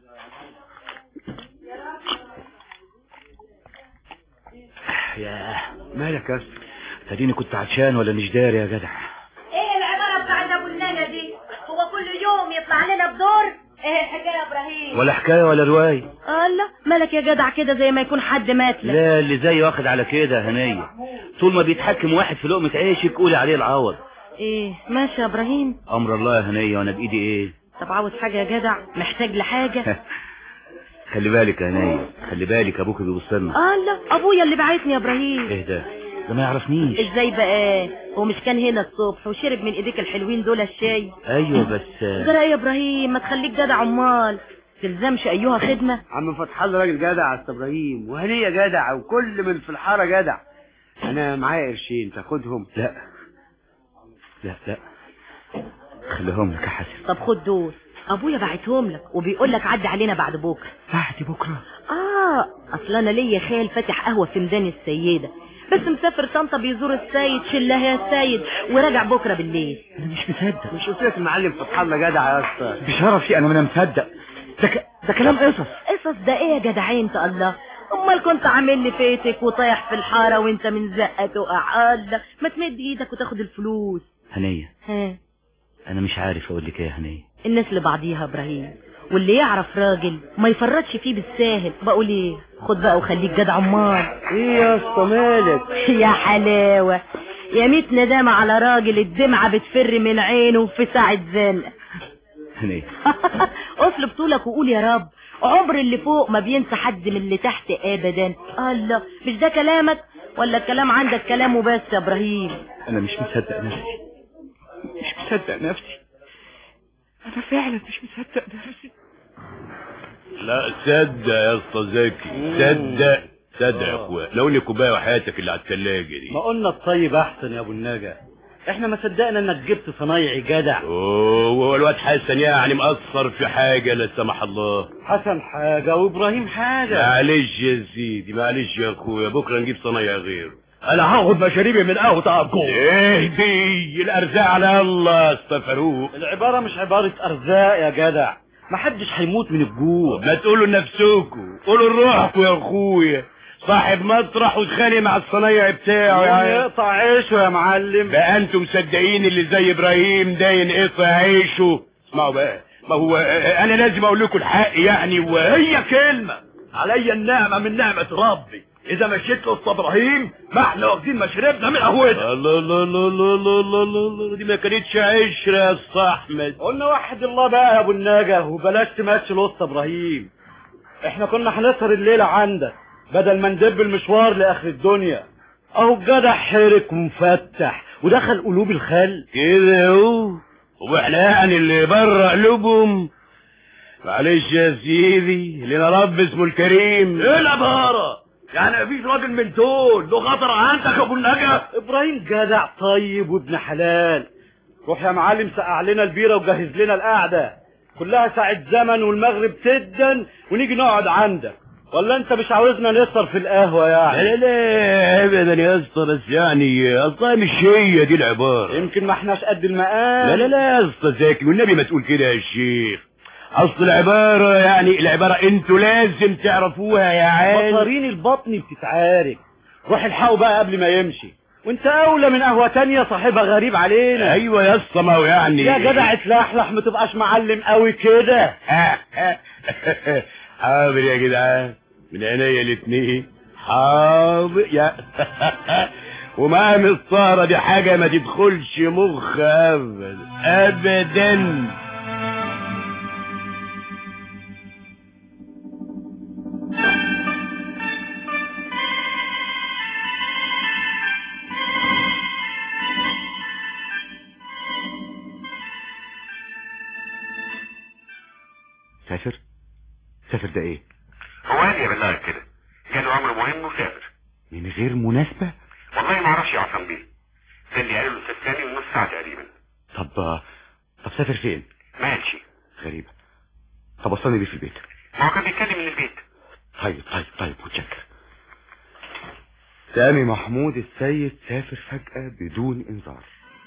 Speaker 6: ياه مالك يا اسطى؟
Speaker 3: تديني كنت عطشان ولا مش داري يا جدع؟
Speaker 16: ايه العباره بتاعت ابو النجا دي؟ هو كل يوم يطلع لنا بدور؟ ايه الحكايه يا ابراهيم؟
Speaker 3: ولا حكايه ولا روايه.
Speaker 16: الله، مالك يا جدع كده زي ما يكون حد مات لك.
Speaker 3: لا، اللي زي واخد على كده هنيه. طول ما بيتحكم واحد في لقمه عيشك قولي عليه العوض.
Speaker 16: ايه ماشي يا ابراهيم.
Speaker 3: امر الله يا هنيه، وانا بايدي ايه؟
Speaker 16: طب عاوز حاجه يا جدع؟ محتاج لحاجه؟
Speaker 3: خلي بالك يا هنيه، خلي بالك ابوك بيبص لنا.
Speaker 16: الله، ابويا اللي بعتني يا ابراهيم.
Speaker 3: ايه ده ما يعرفنيش.
Speaker 16: ازاي بقى؟ هو مش كان هنا الصبح وشرب من ايديك الحلوين دول الشاي؟
Speaker 3: ايوه بس
Speaker 16: جرى ايه يا ابراهيم؟ ما تخليك جدع امال تلزمش ايها خدمه.
Speaker 6: عم فتح الله راجل جدع يا استاذ ابراهيم، وهنيه جدع، وكل من في الحاره جدع. انا معايا قرشين تاخدهم؟
Speaker 3: لا خليهم لك يا حسن.
Speaker 16: طب خد دول، ابويا بعتهم لك وبيقول لك عدي علينا بعد بكره.
Speaker 14: بعد بكره؟
Speaker 16: اصل انا ليا خال فاتح قهوه في ميدان السيده، بس مسافر طنطا بيزور السيد. شلها يا السيد وراجع بكره بالليل.
Speaker 3: انا مش مصدق.
Speaker 6: مش قلت لك المعلم فتح الله جدع يا اسطى؟
Speaker 3: بشرفي انا مصدق. ده كلام قصص
Speaker 16: ده ايه يا جدعين انت؟ الله، امال كنت عامل لي فيتك وطايح في الحاره وانت من زقه تقع. الله، ما تمد ايدك وتاخد الفلوس.
Speaker 3: هنيه انا مش عارف اقول لك ايه يا هنيه.
Speaker 16: الناس لبعضيها ابراهيم، واللي يعرف راجل ما يفرطش فيه بالساهل. بقول ايه، خد بقى وخليك جدع امال.
Speaker 8: ايه يا اسطى مالك؟
Speaker 16: يا حلاوة، يا ميت ندامة على راجل الدمعة بتفر من عينه في ساعة زنقة. اطلب طولك وقول يا رب، عمر اللي فوق ما بينسى حد من اللي تحت ابدا. الله، مش ده كلامك ولا الكلام عندك كلام وبس يا ابراهيم؟
Speaker 3: انا مش مصدق نفسي، مش مصدق نفسي، انا فعلا مش مصدق نفسي.
Speaker 9: لا صدق يا اسطى زكي، صدق يا اخويا. لو لي كوبايه وحياتك اللي على الثلاجه دي.
Speaker 8: ما قلنا الطيب احسن يا ابو النجا، احنا ما صدقنا انك جبت صنايعي جدع.
Speaker 9: وهو الواد حسن يعني مقصر في حاجه لا سمح الله؟
Speaker 8: حسن حاجه وابراهيم حاجه.
Speaker 9: معلش يا سيدي، معلش يا اخويا، بكره نجيب صنايعي غيره. انا هاخد مشاريبي من قهوه عبقو. ايه دي الارزاق على الله يا اسطى فاروق.
Speaker 8: العباره مش عباره ارزاق يا جدع، ما حدش هيموت من الجوع.
Speaker 9: ما تقولوا لنفسكم، قولوا لروحكم يا اخويا. صاحب مطرح واتخانق مع الصنايعي بتاعه يعني
Speaker 8: يقطع عيشه يا معلم.
Speaker 9: بقى انتم مصدقين اللي زي ابراهيم ده ينقطع عيشه؟ اسمعوا بقى، ما هو انا لازم اقول لكم الحق يعني.
Speaker 5: وهي كلمه عليا النعمه من نعمه ربي، اذا مشيت له ابراهيم ما احنا واخدين مشربنا من قهوتها.
Speaker 9: الله الله الله الله الله الله، دي ما كانتش عشره يا اسطى احمد.
Speaker 8: قلنا وحد الله بقى يا ابو النجا، وبلاش تمشي الوسط ابراهيم. احنا كنا هنسهر الليله عندك بدل ما ندب المشوار لاخر الدنيا. اهو الجدع حرك ومفتح ودخل قلوب الخل
Speaker 9: كده اهو. واحنا يعني اللي بره قلوبهم؟ معلش يا سيدي، لنا رب اسمه الكريم.
Speaker 5: ايه العباره يعني؟ مفيش راجل من دول له خطر عندك يا ابو النجا؟
Speaker 8: ابراهيم جدع طيب وابن حلال. روح يا معلم سقع لنا البيره وجهز لنا القعده، كلها ساعه زمن والمغرب تدن ونيجي نقعد عندك. ولا انت مش عاوزنا نسهر في القهوه يعني؟
Speaker 9: لا ابدا يا اسطى، بس يعني اصلا مش هي دي العباره.
Speaker 8: يمكن ما احناش قد المقام.
Speaker 9: لا يا اسطى زكي والنبي ما تقول كده يا شيخ. اصل العباره يعني العباره انتوا لازم تعرفوها يا عيال.
Speaker 8: مصارين البطن بتتعارك. روح الحقوا بقى قبل ما يمشي، وانت اولى من قهوه تانية صاحبها غريب علينا.
Speaker 9: ايوه يا اسطى، ما هو يعني
Speaker 8: يا جدع اتلحلح، ما تبقاش معلم قوي كده.
Speaker 9: حاضر يا جدعان، من عينيا الاتنين حاضر يا ومقام السهرة دي حاجة ما تدخلش مخ ابدا ابدا.
Speaker 3: سافر ده ايه؟
Speaker 18: هو قال يا بالله كده، جاله امر مهم وسافر
Speaker 3: من غير مناسبة؟
Speaker 18: والله ما اعرفش يا عصام بيه، ده اللي قاله الاستاذ ثاني من نص ساعه تقريبا.
Speaker 3: طب سافر فين؟
Speaker 18: ما قالش.
Speaker 3: غريبة. طب وصلني بيه في البيت.
Speaker 18: ما هو كان بيتكلم من البيت.
Speaker 3: طيب متشكر. سامي محمود السيد سافر فجأة بدون انذار.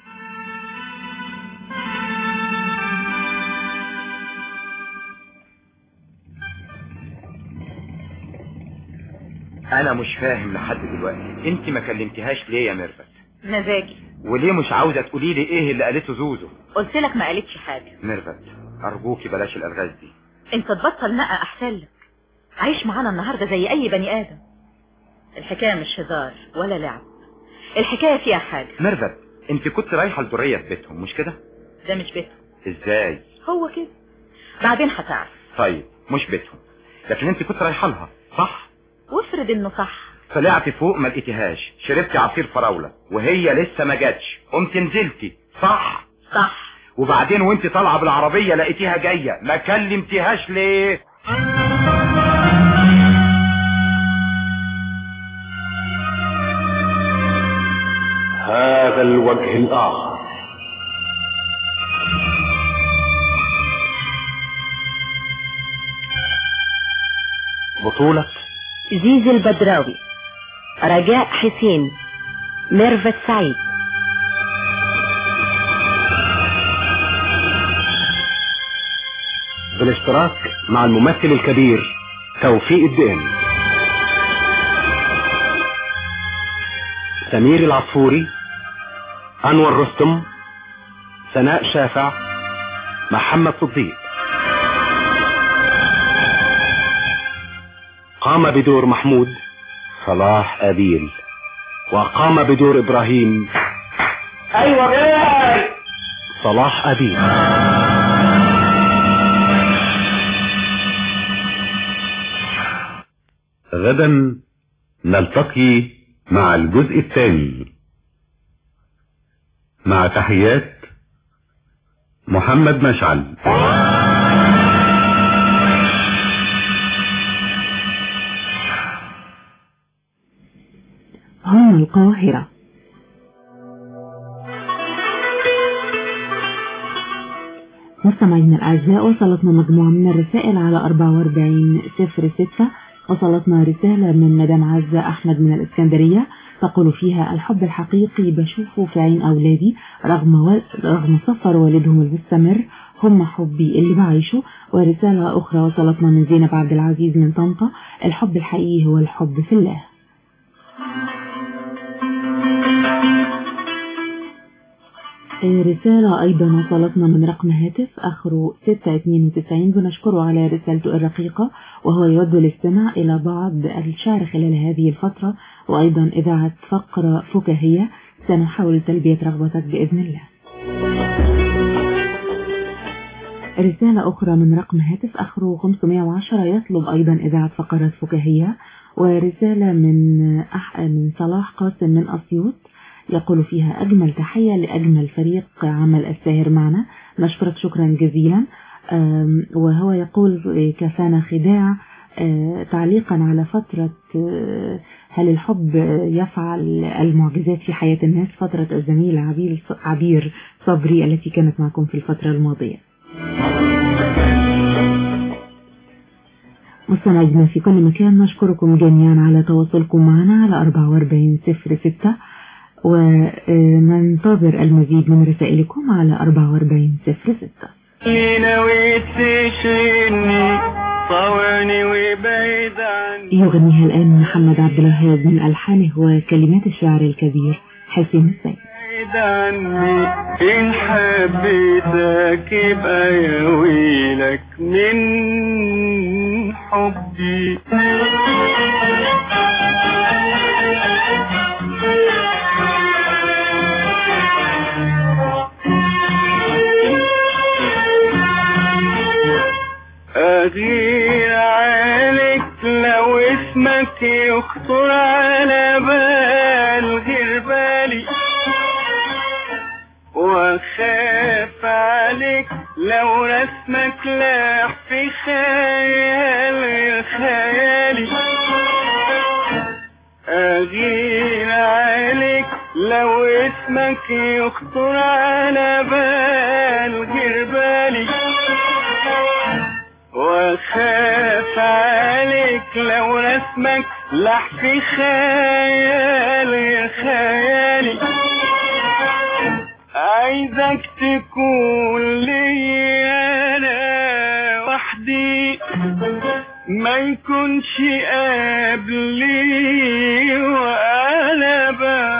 Speaker 3: انا مش فاهم لحد دلوقتي انت ما كلمتهاش ليه يا ميرفت؟
Speaker 7: مزاجي.
Speaker 3: وليه مش عاوزه تقولي لي ايه اللي قالته زوزو؟
Speaker 7: قلت لك ما قالتش حاجه.
Speaker 3: ميرفت ارجوكي بلاش الالغاز دي.
Speaker 7: انت تبطل نقى احسن لك. عايش معانا النهارده زي اي بني ادم. الحكايه مش هزار ولا لعب، الحكايه فيها حاجه.
Speaker 3: ميرفت انت كنت رايحه لدوريه في بيتهم مش كده؟
Speaker 7: ده مش بيتهم.
Speaker 3: ازاي؟
Speaker 7: هو كده، بعدين هتعرف.
Speaker 3: طيب مش بيتهم، لكن انت كنت رايحه لها صح؟
Speaker 7: وافرض انه صح.
Speaker 3: طلعتي فوق ما لقيتيهاش، شربتي عصير فراوله وهي لسه ما جاتش، قمت نزلتي صح؟
Speaker 7: صح.
Speaker 3: وبعدين وانت طالعه بالعربيه لقيتيها جايه، ما كلمتيهاش ليه؟
Speaker 15: هذا الوجه الآخر.
Speaker 2: بطولة زيزي البدراوي، رجاء حسين، ميرفت سعيد.
Speaker 15: بالاشتراك مع الممثل الكبير توفيق الدقن، سمير العصفوري، أنور رستم، سناء شافع، محمد صديق. قام بدور محمود صلاح أبيل، وقام بدور إبراهيم
Speaker 5: ايوه جاي
Speaker 15: صلاح أبيل.
Speaker 19: غدا نلتقي مع الجزء الثاني. مع تحيات محمد مشعل.
Speaker 2: هنا القاهرة. مستمعينا الأعزاء، وصلتنا مجموعة من الرسائل على 4406. وصلتنا رسالة من مدام عزة أحمد من الإسكندرية تقول فيها: الحب الحقيقي بشوفه في عين أولادي رغم سفر والدهم المستمر، هم حبي اللي بعيشه. ورسالة أخرى وصلتنا من زينب عبد العزيز من طنطا: الحب الحقيقي هو الحب في الله. رسالة أيضا وصلتنا من رقم هاتف آخره 692، بنشكره على رسالته الرقيقة، وهو يود الاستماع إلى بعض الشعر خلال هذه الفترة، وأيضا إذاعة فقرة فكاهية سنحاول تلبية رغبتك بإذن الله. رسالة أخرى من رقم هاتف آخره 510 يطلب أيضا إذاعة فقرات فكاهية. ورسالة من صلاح قاسم من أسيوط يقول فيها: أجمل تحية لأجمل فريق عمل الساهر معنا، نشكرك شكرا جزيلا. وهو يقول: كفانا خداع، تعليقا على فترة هل الحب يفعل المعجزات في حياة الناس، فترة الزميل عبير صبري التي كانت معكم في الفترة الماضية. مستمعينا في كل مكان، نشكركم جميعا على تواصلكم معنا على 4406، وننتظر المزيد من رسائلكم على 4406. يغنيها الآن محمد عبد الوهاب من ألحانه وكلمات الشاعر الكبير حسين السيد.
Speaker 20: إن حبيتك يبقى يا ويلك من حبي. أغير عليك لو اسمك يخطر على بال غير بالي، وأخاف عليك لو رسمك لاح في خيال غير خيالي. أغير عليك لو اسمك يخطر على بال غير بالي، وأخاف عليك لو رسمك لح في خيال غير خيالي. عايزك تكون لي أنا وحدي، ما يكونش قبلي وأنا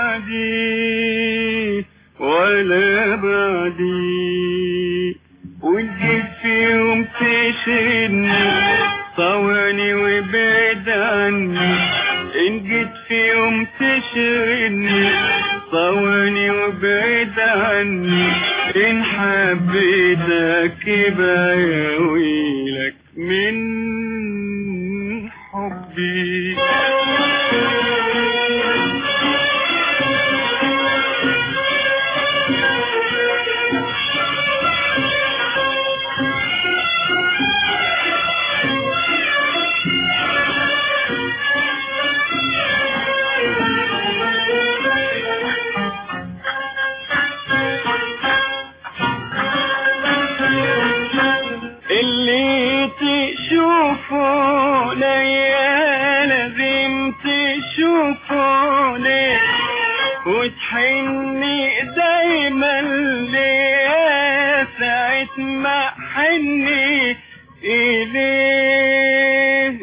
Speaker 20: بعدي ولا بعدي. وتجيب في يوم تشغلني صواني وبعد عني، إن جيت في يوم تشغلني صواني وبعد عني. إن حبيتك يبقى يا ويلك من حبي. اللي تشوفه ليا لازم تشوفوني، وتحني دايما ليا ساعة ما حني إليه.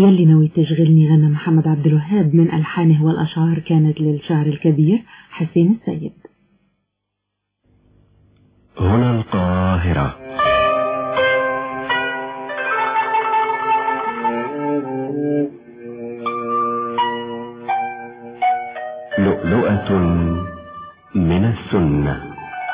Speaker 2: يلي ناوي تشغلني غنى محمد عبد الوهاب من ألحانه، والأشعار كانت للشاعر الكبير حسين السيد.
Speaker 21: هنا القاهرة. لؤلؤة من السنة.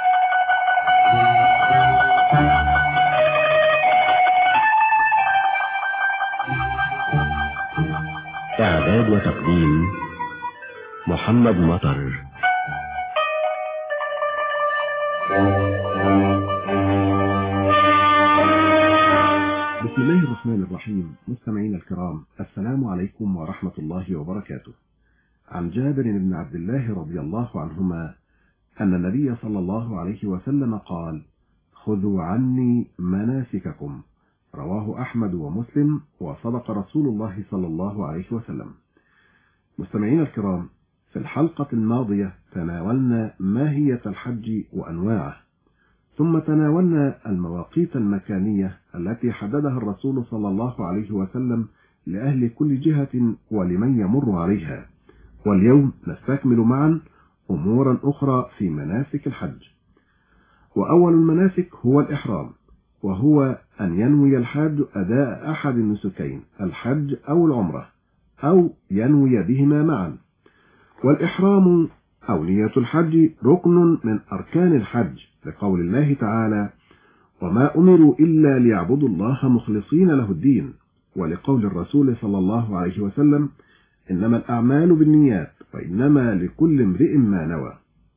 Speaker 21: إعداد وتقديم محمد مطر.
Speaker 22: بسم الله الرحمن الرحيم. مستمعين الكرام، السلام عليكم ورحمة الله وبركاته. عن جابر بن عبد الله رضي الله عنهما أن النبي صلى الله عليه وسلم قال: خذوا عني مناسككم. رواه أحمد ومسلم، وصدق رسول الله صلى الله عليه وسلم. مستمعين الكرام، في الحلقة الماضية تناولنا ماهية الحج وأنواعه، ثم تناولنا المواقيت المكانية التي حددها الرسول صلى الله عليه وسلم لأهل كل جهة ولمن يمر عليها. واليوم نستكمل معا أمورا أخرى في مناسك الحج. وأول المناسك هو الإحرام، وهو أن ينوي الحاج أداء أحد النسكين، الحج أو العمرة، أو ينوي بهما معا. والإحرام أو نية الحج ركن من أركان الحج، لقول الله تعالى: وما أمروا إلا ليعبدوا الله مخلصين له الدين، ولقول الرسول صلى الله عليه وسلم: إنما الأعمال بالنيات وإنما لكل امرئ ما نوى.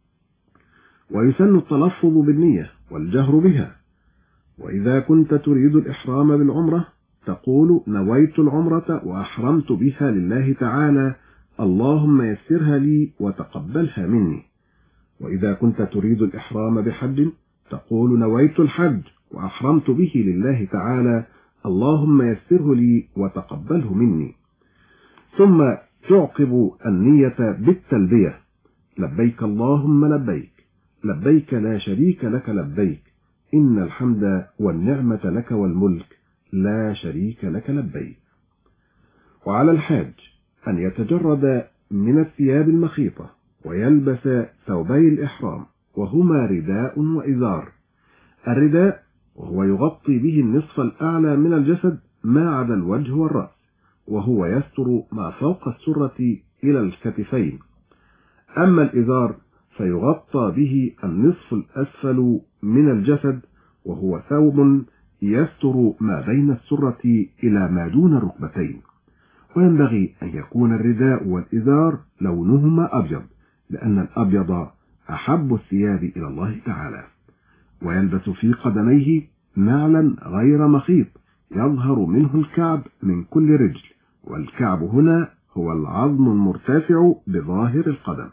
Speaker 22: ويسن التلفظ بالنية والجهر بها. وإذا كنت تريد الإحرام بالعمرة تقول: نويت العمرة وأحرمت بها لله تعالى، اللهم يسرها لي وتقبلها مني. وإذا كنت تريد الإحرام بحج تقول: نويت الحج وأحرمت به لله تعالى، اللهم يسره لي وتقبله مني. ثم تعقب النية بالتلبية: لبيك اللهم لبيك، لبيك لا شريك لك لبيك، إن الحمد والنعمة لك والملك لا شريك لك لبيك. وعلى الحاج أن يتجرد من الثياب المخيطة ويلبس ثوبي الإحرام، وهما رداء وإزار. الرداء وهو يغطي به النصف الأعلى من الجسد ما عدا الوجه والرأس، وهو يستر ما فوق السرة إلى الكتفين. أما الإزار فيغطى به النصف الأسفل من الجسد، وهو ثوب يستر ما بين السرة إلى ما دون الركبتين. وينبغي أن يكون الرداء والإزار لونهما أبيض، لأن الأبيض أحب الثياب إلى الله تعالى. ويلبس في قدميه نعلا غير مخيط يظهر منه الكعب من كل رجل، والكعب هنا هو العظم المرتفع بظاهر القدم.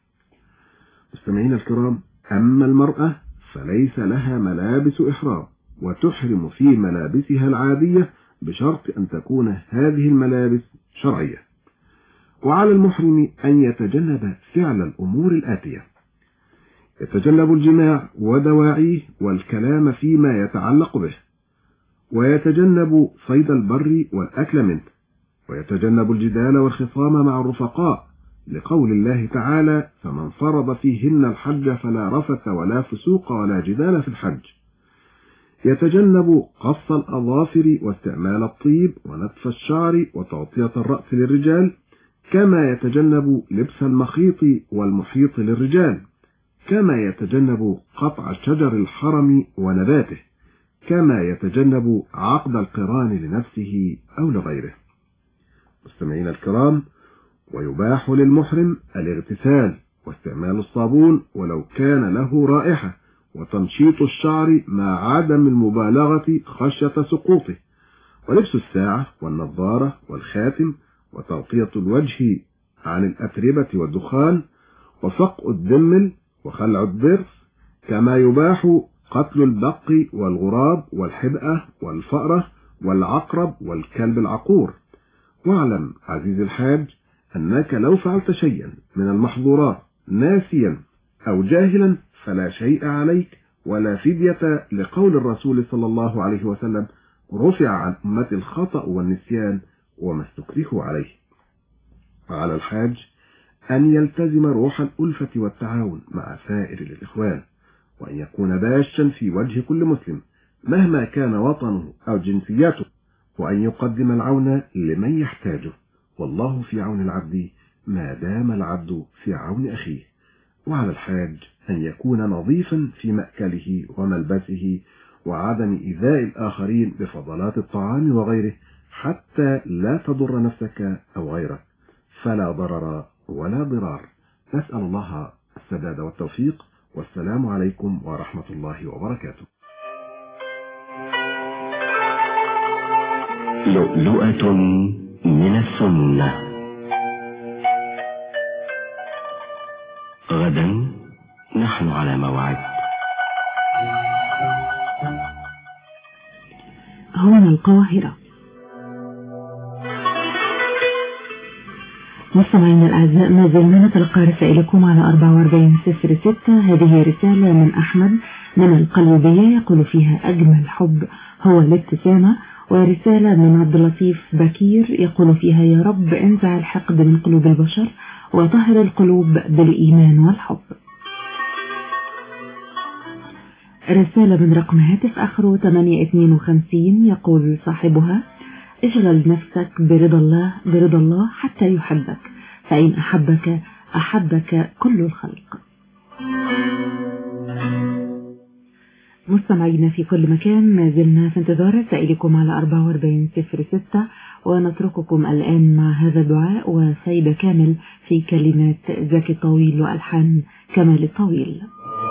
Speaker 22: مستمعين الكرام، أما المرأة فليس لها ملابس إحرام، وتحرم في ملابسها العادية بشرط أن تكون هذه الملابس شرعية. وعلى المحرم أن يتجنب فعل الأمور الآتية: يتجنب الجماع ودواعيه والكلام فيما يتعلق به، ويتجنب صيد البر والأكل منه، ويتجنب الجدال والخصام مع الرفقاء، لقول الله تعالى: فمن فرض فيهن الحج فلا رفث ولا فسوق ولا جدال في الحج. يتجنب قص الأظافر واستعمال الطيب ونتف الشعر وتغطية الرأس للرجال، كما يتجنب لبس المخيط والمحيط للرجال، كما يتجنب قطع شجر الحرم ونباته، كما يتجنب عقد القران لنفسه أو لغيره. مستمعين الكرام، ويباح للمحرم الاغتسال واستعمال الصابون ولو كان له رائحة، وتنشيط الشعر مع عدم المبالغة خشية سقوطه، ولبس الساعة والنظارة والخاتم، وتغطية الوجه عن الأتربة والدخان، وفقء الدمل وخلع الضرس، كما يباح قتل البق والغراب والحبأة والفأرة والعقرب والكلب العقور. واعلم عزيزي الحاج أنك لو فعلت شيئا من المحظورات ناسيا أو جاهلا فلا شيء عليك ولا فدية، لقول الرسول صلى الله عليه وسلم: رفع عن أمتي الخطأ والنسيان وما استكرهوا عليه. وعلى الحاج أن يلتزم روح الألفة والتعاون مع سائر الإخوان، وأن يكون باشا في وجه كل مسلم مهما كان وطنه أو جنسيته، وأن يقدم العون لمن يحتاجه، والله في عون العبد ما دام العبد في عون أخيه. وعلى الحاج أن يكون نظيفا في مأكله وملبسه، وعدم إيذاء الآخرين بفضلات الطعام وغيره حتى لا تضر نفسك أو غيرك، فلا ضرر ولا ضرار. نسأل الله السداد والتوفيق، والسلام عليكم ورحمة الله وبركاته.
Speaker 21: لؤلؤة من السنة. غدا نحن على موعد.
Speaker 2: هنا القاهرة. مستمعينا الأعزاء، ما زلنا نتلقى رسائلكم على 4406. هذه رسالة من أحمد من القليوبية يقول فيها: أجمل حب هو الابتسامة. ورسالة من عبد اللطيف بكير يقول فيها: يا رب انزع الحقد من قلوب البشر وطهر القلوب بالإيمان والحب. رسالة من رقم هاتف آخره 852 يقول صاحبها: اجعل نفسك برضا الله حتى يحبك، فإن أحبك كل الخلق. مستمعينا في كل مكان، ما زلنا في انتظار رسائلكم على 4406، ونترككم الآن مع هذا الدعاء وسيدة كامل في كلمات زكي الطويل وألحان كمال الطويل.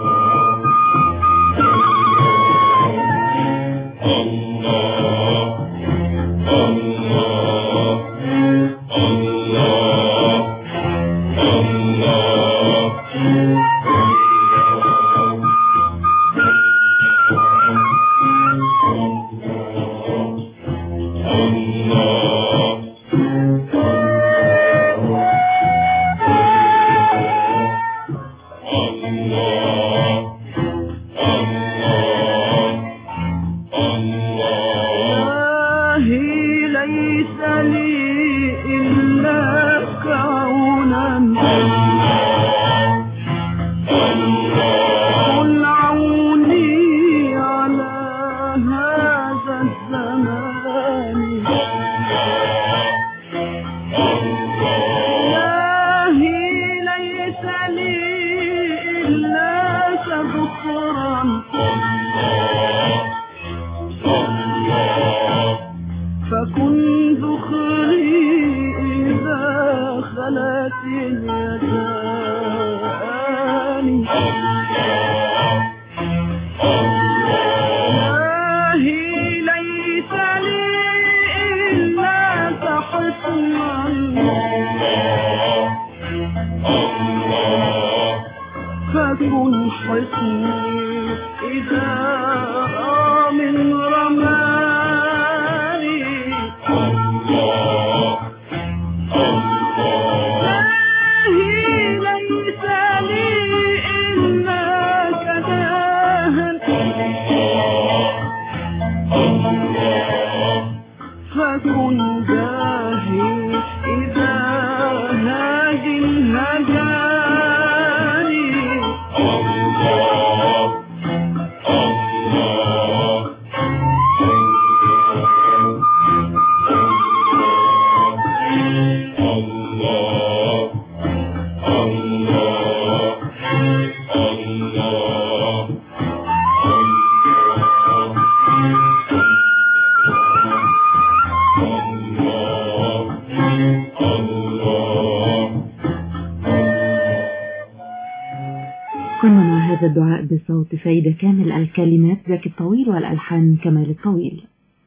Speaker 2: الدعاء بصوت سيدة كامل، الكلمات زكي الطويل والألحان كمال الطويل.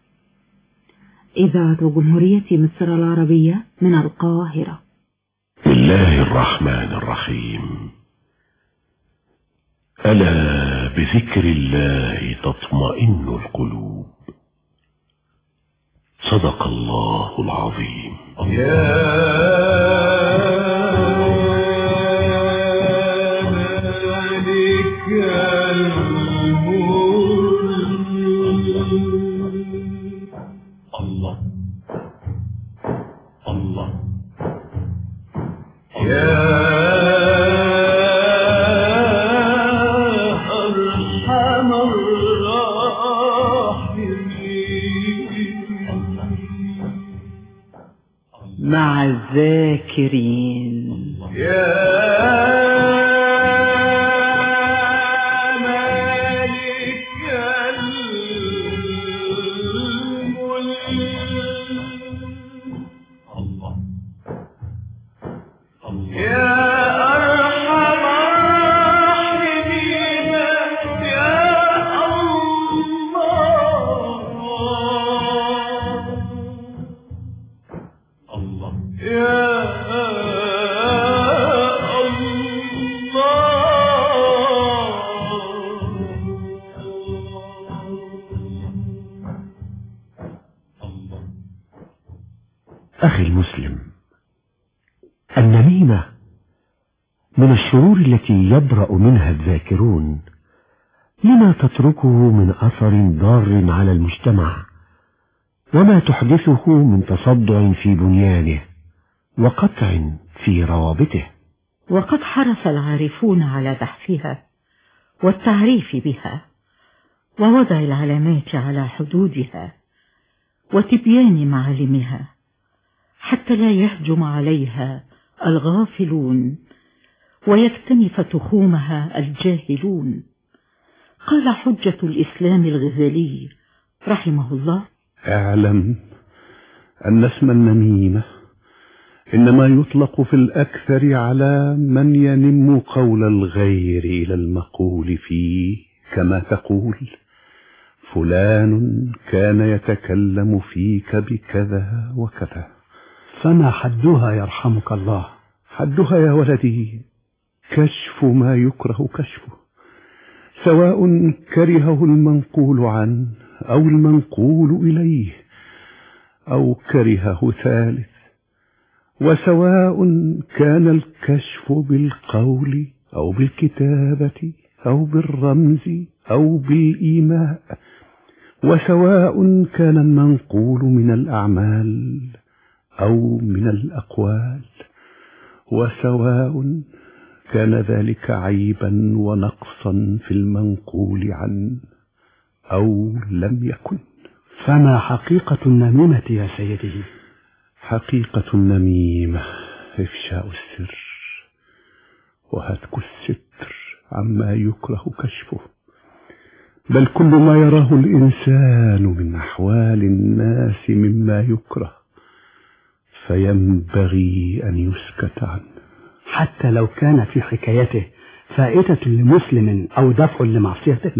Speaker 2: إذاعة جمهورية مصر العربية من القاهرة.
Speaker 21: بسم الله الرحمن الرحيم. ألا بذكر الله تطمئن القلوب. صدق الله العظيم. الله
Speaker 1: الذاكرين.
Speaker 13: أخي المسلم، النميمة من الشرور التي يبرأ منها الذاكرون لما تتركه من أثر ضار على المجتمع، وما تحدثه من تصدع في بنيانه وقطع في روابطه.
Speaker 1: وقد حرص العارفون على بحثها والتعريف بها ووضع العلامات على حدودها وتبيان معالمها حتى لا يهجم عليها الغافلون ويكتنف تخومها الجاهلون. قال حجة الإسلام الغزالي رحمه الله:
Speaker 22: اعلم أن اسم النميمة إنما يطلق في الأكثر على من ينم قول الغير إلى المقول فيه، كما تقول فلان كان يتكلم فيك بكذا وكذا.
Speaker 13: فما حدها يرحمك الله؟
Speaker 22: حدها يا ولدي كشف ما يكره كشفه، سواء كرهه المنقول عنه أو المنقول إليه أو كرهه ثالث، وسواء كان الكشف بالقول أو بالكتابة أو بالرمز أو بالإيماء، وسواء كان المنقول من الأعمال أو من الأقوال، وسواء كان ذلك عيبا ونقصا في المنقول عنه أو لم يكن.
Speaker 13: فما حقيقة النميمة يا سيدي؟
Speaker 22: حقيقة النميمة إفشاء السر وهتك الستر عما يكره كشفه، بل كل ما يراه الإنسان من أحوال الناس مما يكره فينبغي أن يسكت عنه،
Speaker 13: حتى لو كان في حكايته فائتة لمسلم أو دفع لمعصيته.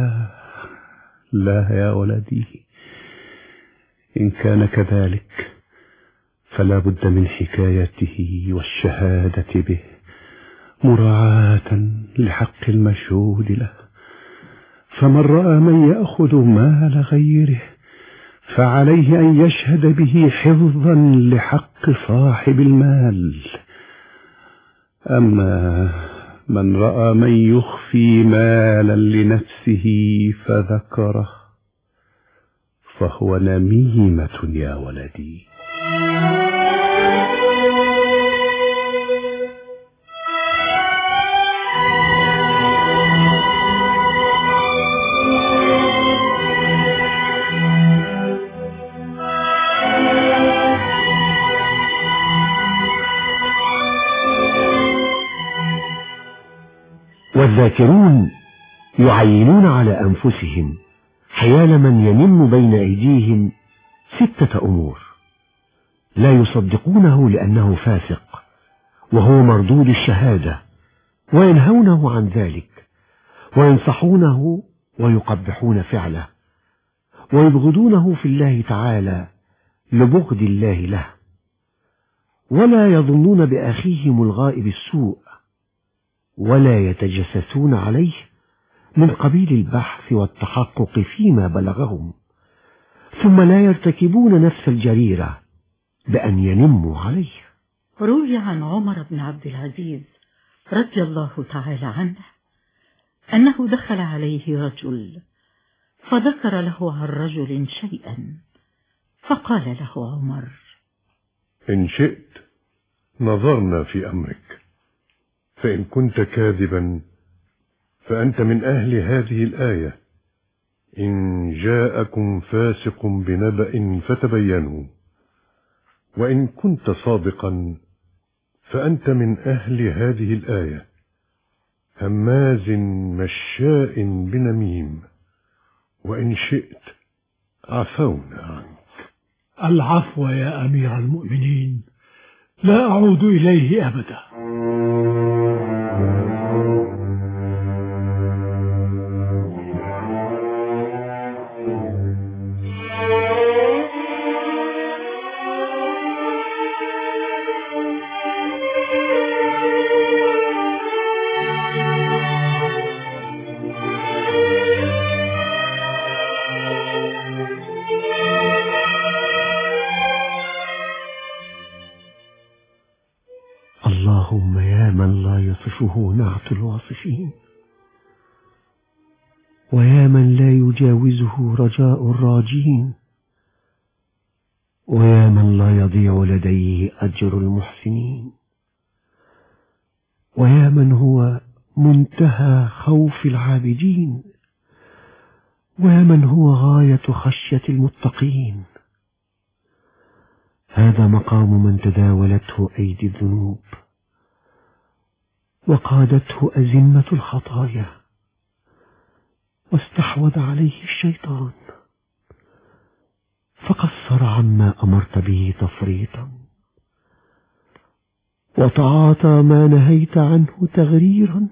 Speaker 22: لا يا ولدي، إن كان كذلك فلا بد من حكايته والشهادة به مراعاة لحق المشهود له. فمن رأى من يأخذ مال غيره فعليه أن يشهد به حفظا لحق صاحب المال، أما من رأى من يخفي مالا لنفسه فذكره فهو نميمة يا ولدي.
Speaker 13: والذاكرون يعينون على أنفسهم حيال من ينم بين أيديهم 6 أمور: لا يصدقونه لأنه فاسق وهو مردود الشهادة، وينهونه عن ذلك، وينصحونه ويقبحون فعله، ويبغضونه في الله تعالى لبغض الله له، ولا يظنون بأخيهم الغائب السوء، ولا يتجسسون عليه من قبيل البحث والتحقق فيما بلغهم، ثم لا يرتكبون نفس الجريرة بأن ينموا عليه.
Speaker 1: روي عن عمر بن عبد العزيز رضي الله تعالى عنه أنه دخل عليه رجل فذكر له عن رجل شيئا، فقال له عمر:
Speaker 23: إن شئت نظرنا في أمرك، فإن كنت كاذبا فأنت من أهل هذه الآية: إن جاءكم فاسق بنبأ فتبينوا، وإن كنت صادقا فأنت من أهل هذه الآية: هماز مشاء بنميم، وإن شئت عفونا عنك.
Speaker 4: العفو يا أمير المؤمنين، لا أعود إليه أبدا.
Speaker 21: اللهم يا من لا يصفه نعت الواصفين، ويا من لا يجاوزه رجاء الراجين، ويا من لا يضيع لديه أجر المحسنين، ويا من هو منتهى خوف العابدين، ويا من هو غاية خشية المتقين. هذا مقام من تداولته أيدي الذنوب وقادته أزمة الخطايا، واستحوذ عليه الشيطان فقصر عما أمرت به تفريطا، وتعاطى ما نهيت عنه تغريرا،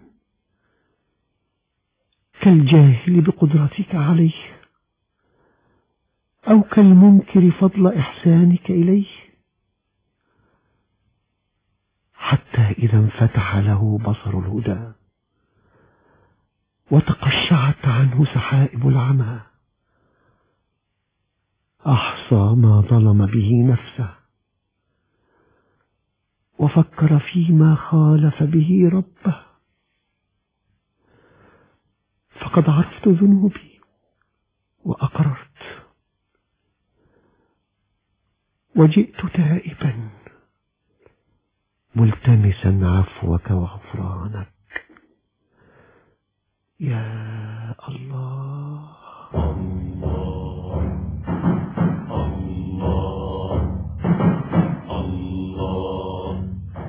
Speaker 21: كالجاهل بقدرتك عليه، أو كالمنكر فضل إحسانك إليه، حتى إذا انفتح له بصر الهدى وتقشعت عنه سحائب العمى، أحصى ما ظلم به نفسه وفكر فيما خالف به ربه. فقد عرفت ذنوبي وأقررت، وجئت تائبا ملتمسا عفوك وغفرانك يا الله. الله الله الله.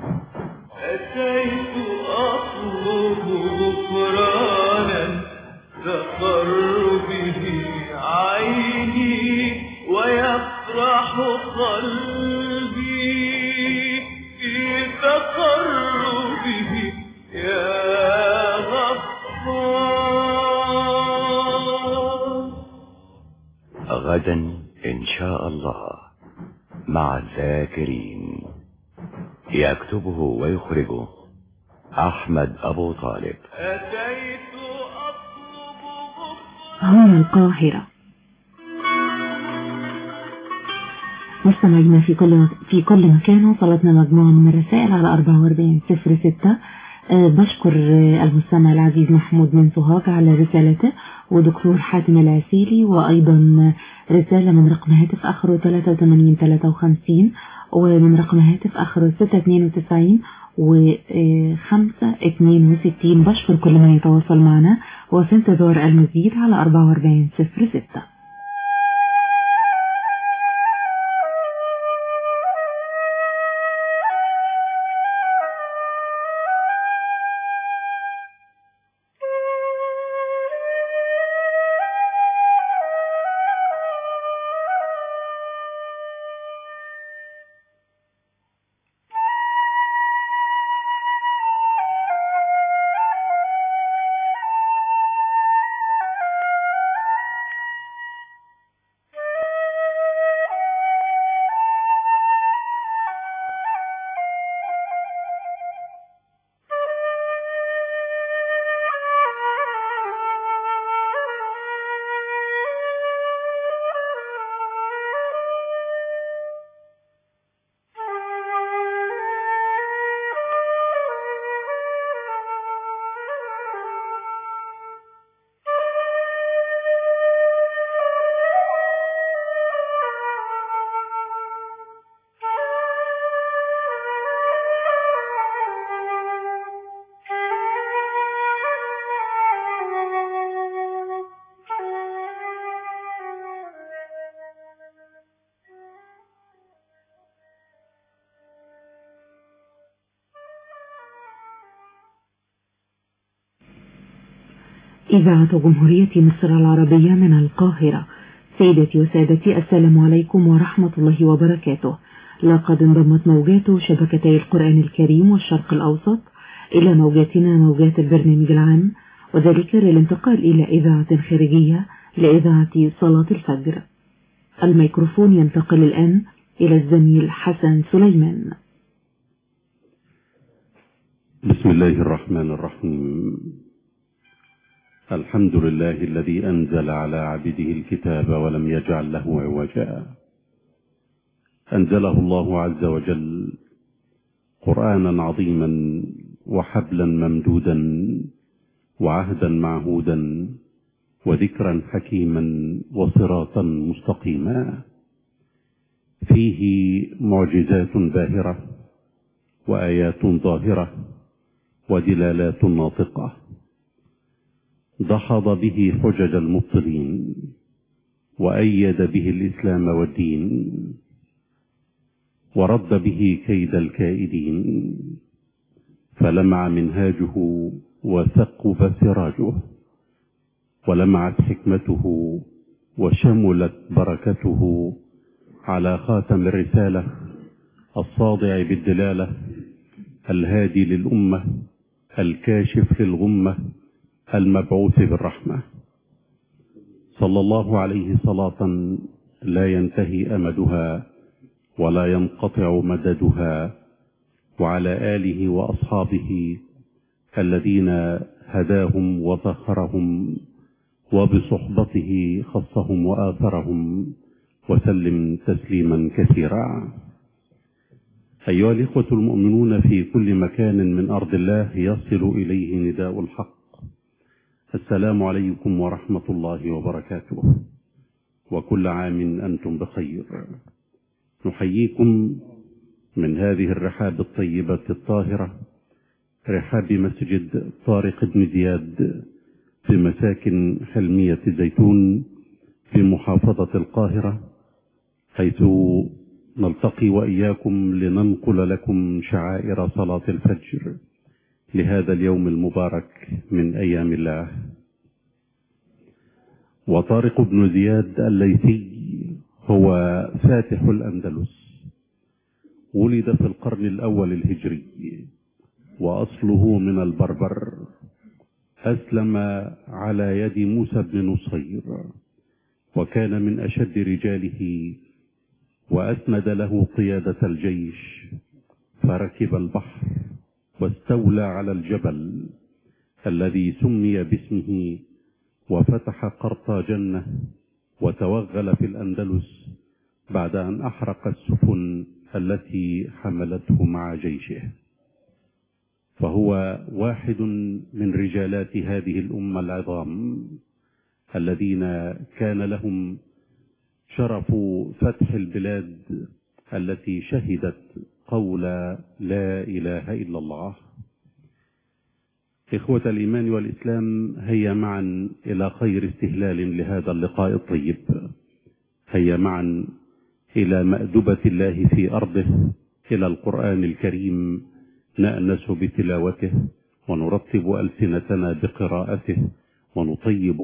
Speaker 20: أتيت أطلب غفرانا تقر به عيني ويفرح قلبي في تقربه يا غفار.
Speaker 14: غدا إن شاء الله مع الذاكرين. يكتبه ويخرجه أحمد أبو طالب.
Speaker 2: هنا القاهرة. مستمعينا في كل مكان، وصلتنا مجموعة من الرسائل على 4406. بشكر المستمع العزيز محمود من سوهاج على رسالته، ودكتور حاتم العسيلي، وأيضا رسالة من رقم هاتف آخره 8353 ومن رقم هاتف آخره 692 و562. بشكر كل من يتواصل معنا، وفي انتظار المزيد على 4406. إذاعة جمهورية مصر العربية من القاهرة. سيدتي وسادتي، السلام عليكم ورحمة الله وبركاته. لقد انضمت موجات شبكتي القرآن الكريم والشرق الأوسط إلى موجاتنا موجات البرنامج العام، وذلك للانتقال إلى إذاعة خارجية لإذاعة صلاة الفجر. الميكروفون ينتقل الآن إلى الزميل حسن سليمان.
Speaker 11: بسم الله الرحمن الرحيم. الحمد لله الذي أنزل على عبده الكتاب ولم يجعل له عوجا. أنزله الله عز وجل قرآنا عظيما وحبلا ممدودا وعهدا معهودا وذكرا حكيما وصراطا مستقيما، فيه معجزات باهرة وآيات ظاهرة ودلالات ناطقة، دحض به حجج المبطلين وأيد به الإسلام والدين ورد به كيد الكائدين، فلمع منهاجه وثقب سراجه، ولمعت حكمته وشملت بركته على خاتم الرسالة الصادع بالدلالة الهادي للأمة الكاشف للغمة المبعوث بالرحمة، صلى الله عليه صلاة لا ينتهي أمدها ولا ينقطع مددها، وعلى آله وأصحابه الذين هداهم وفخرهم وبصحبته خصهم وآثرهم، وسلم تسليما كثيرا. أيها الإخوة المؤمنون في كل مكان من أرض الله يصل إليه نداء الحق، السلام عليكم ورحمة الله وبركاته، وكل عام أنتم بخير. نحييكم من هذه الرحاب الطيبة الطاهرة، رحاب مسجد طارق بن زياد في مساكن حلمية زيتون في محافظة القاهرة، حيث نلتقي وإياكم لننقل لكم شعائر صلاة الفجر لهذا اليوم المبارك من أيام الله. وطارق بن زياد الليثي هو فاتح الأندلس، ولد في القرن الأول الهجري وأصله من البربر، أسلم على يد موسى بن نصير وكان من أشد رجاله، وأسند له قيادة الجيش، فركب البحر واستولى على الجبل الذي سمي باسمه، وفتح قرطاجنة وتوغل في الأندلس بعد أن أحرق السفن التي حملته مع جيشه. فهو واحد من رجالات هذه الأمة العظام الذين كان لهم شرف فتح البلاد التي شهدت قول لا إله إلا الله. إخوة الإيمان والإسلام، هيا معا إلى خير استهلال لهذا اللقاء الطيب، هيا معا إلى مأدبة الله في أرضه، إلى القرآن الكريم نأنس بتلاوته ونرتب ألسنتنا بقراءته ونطيب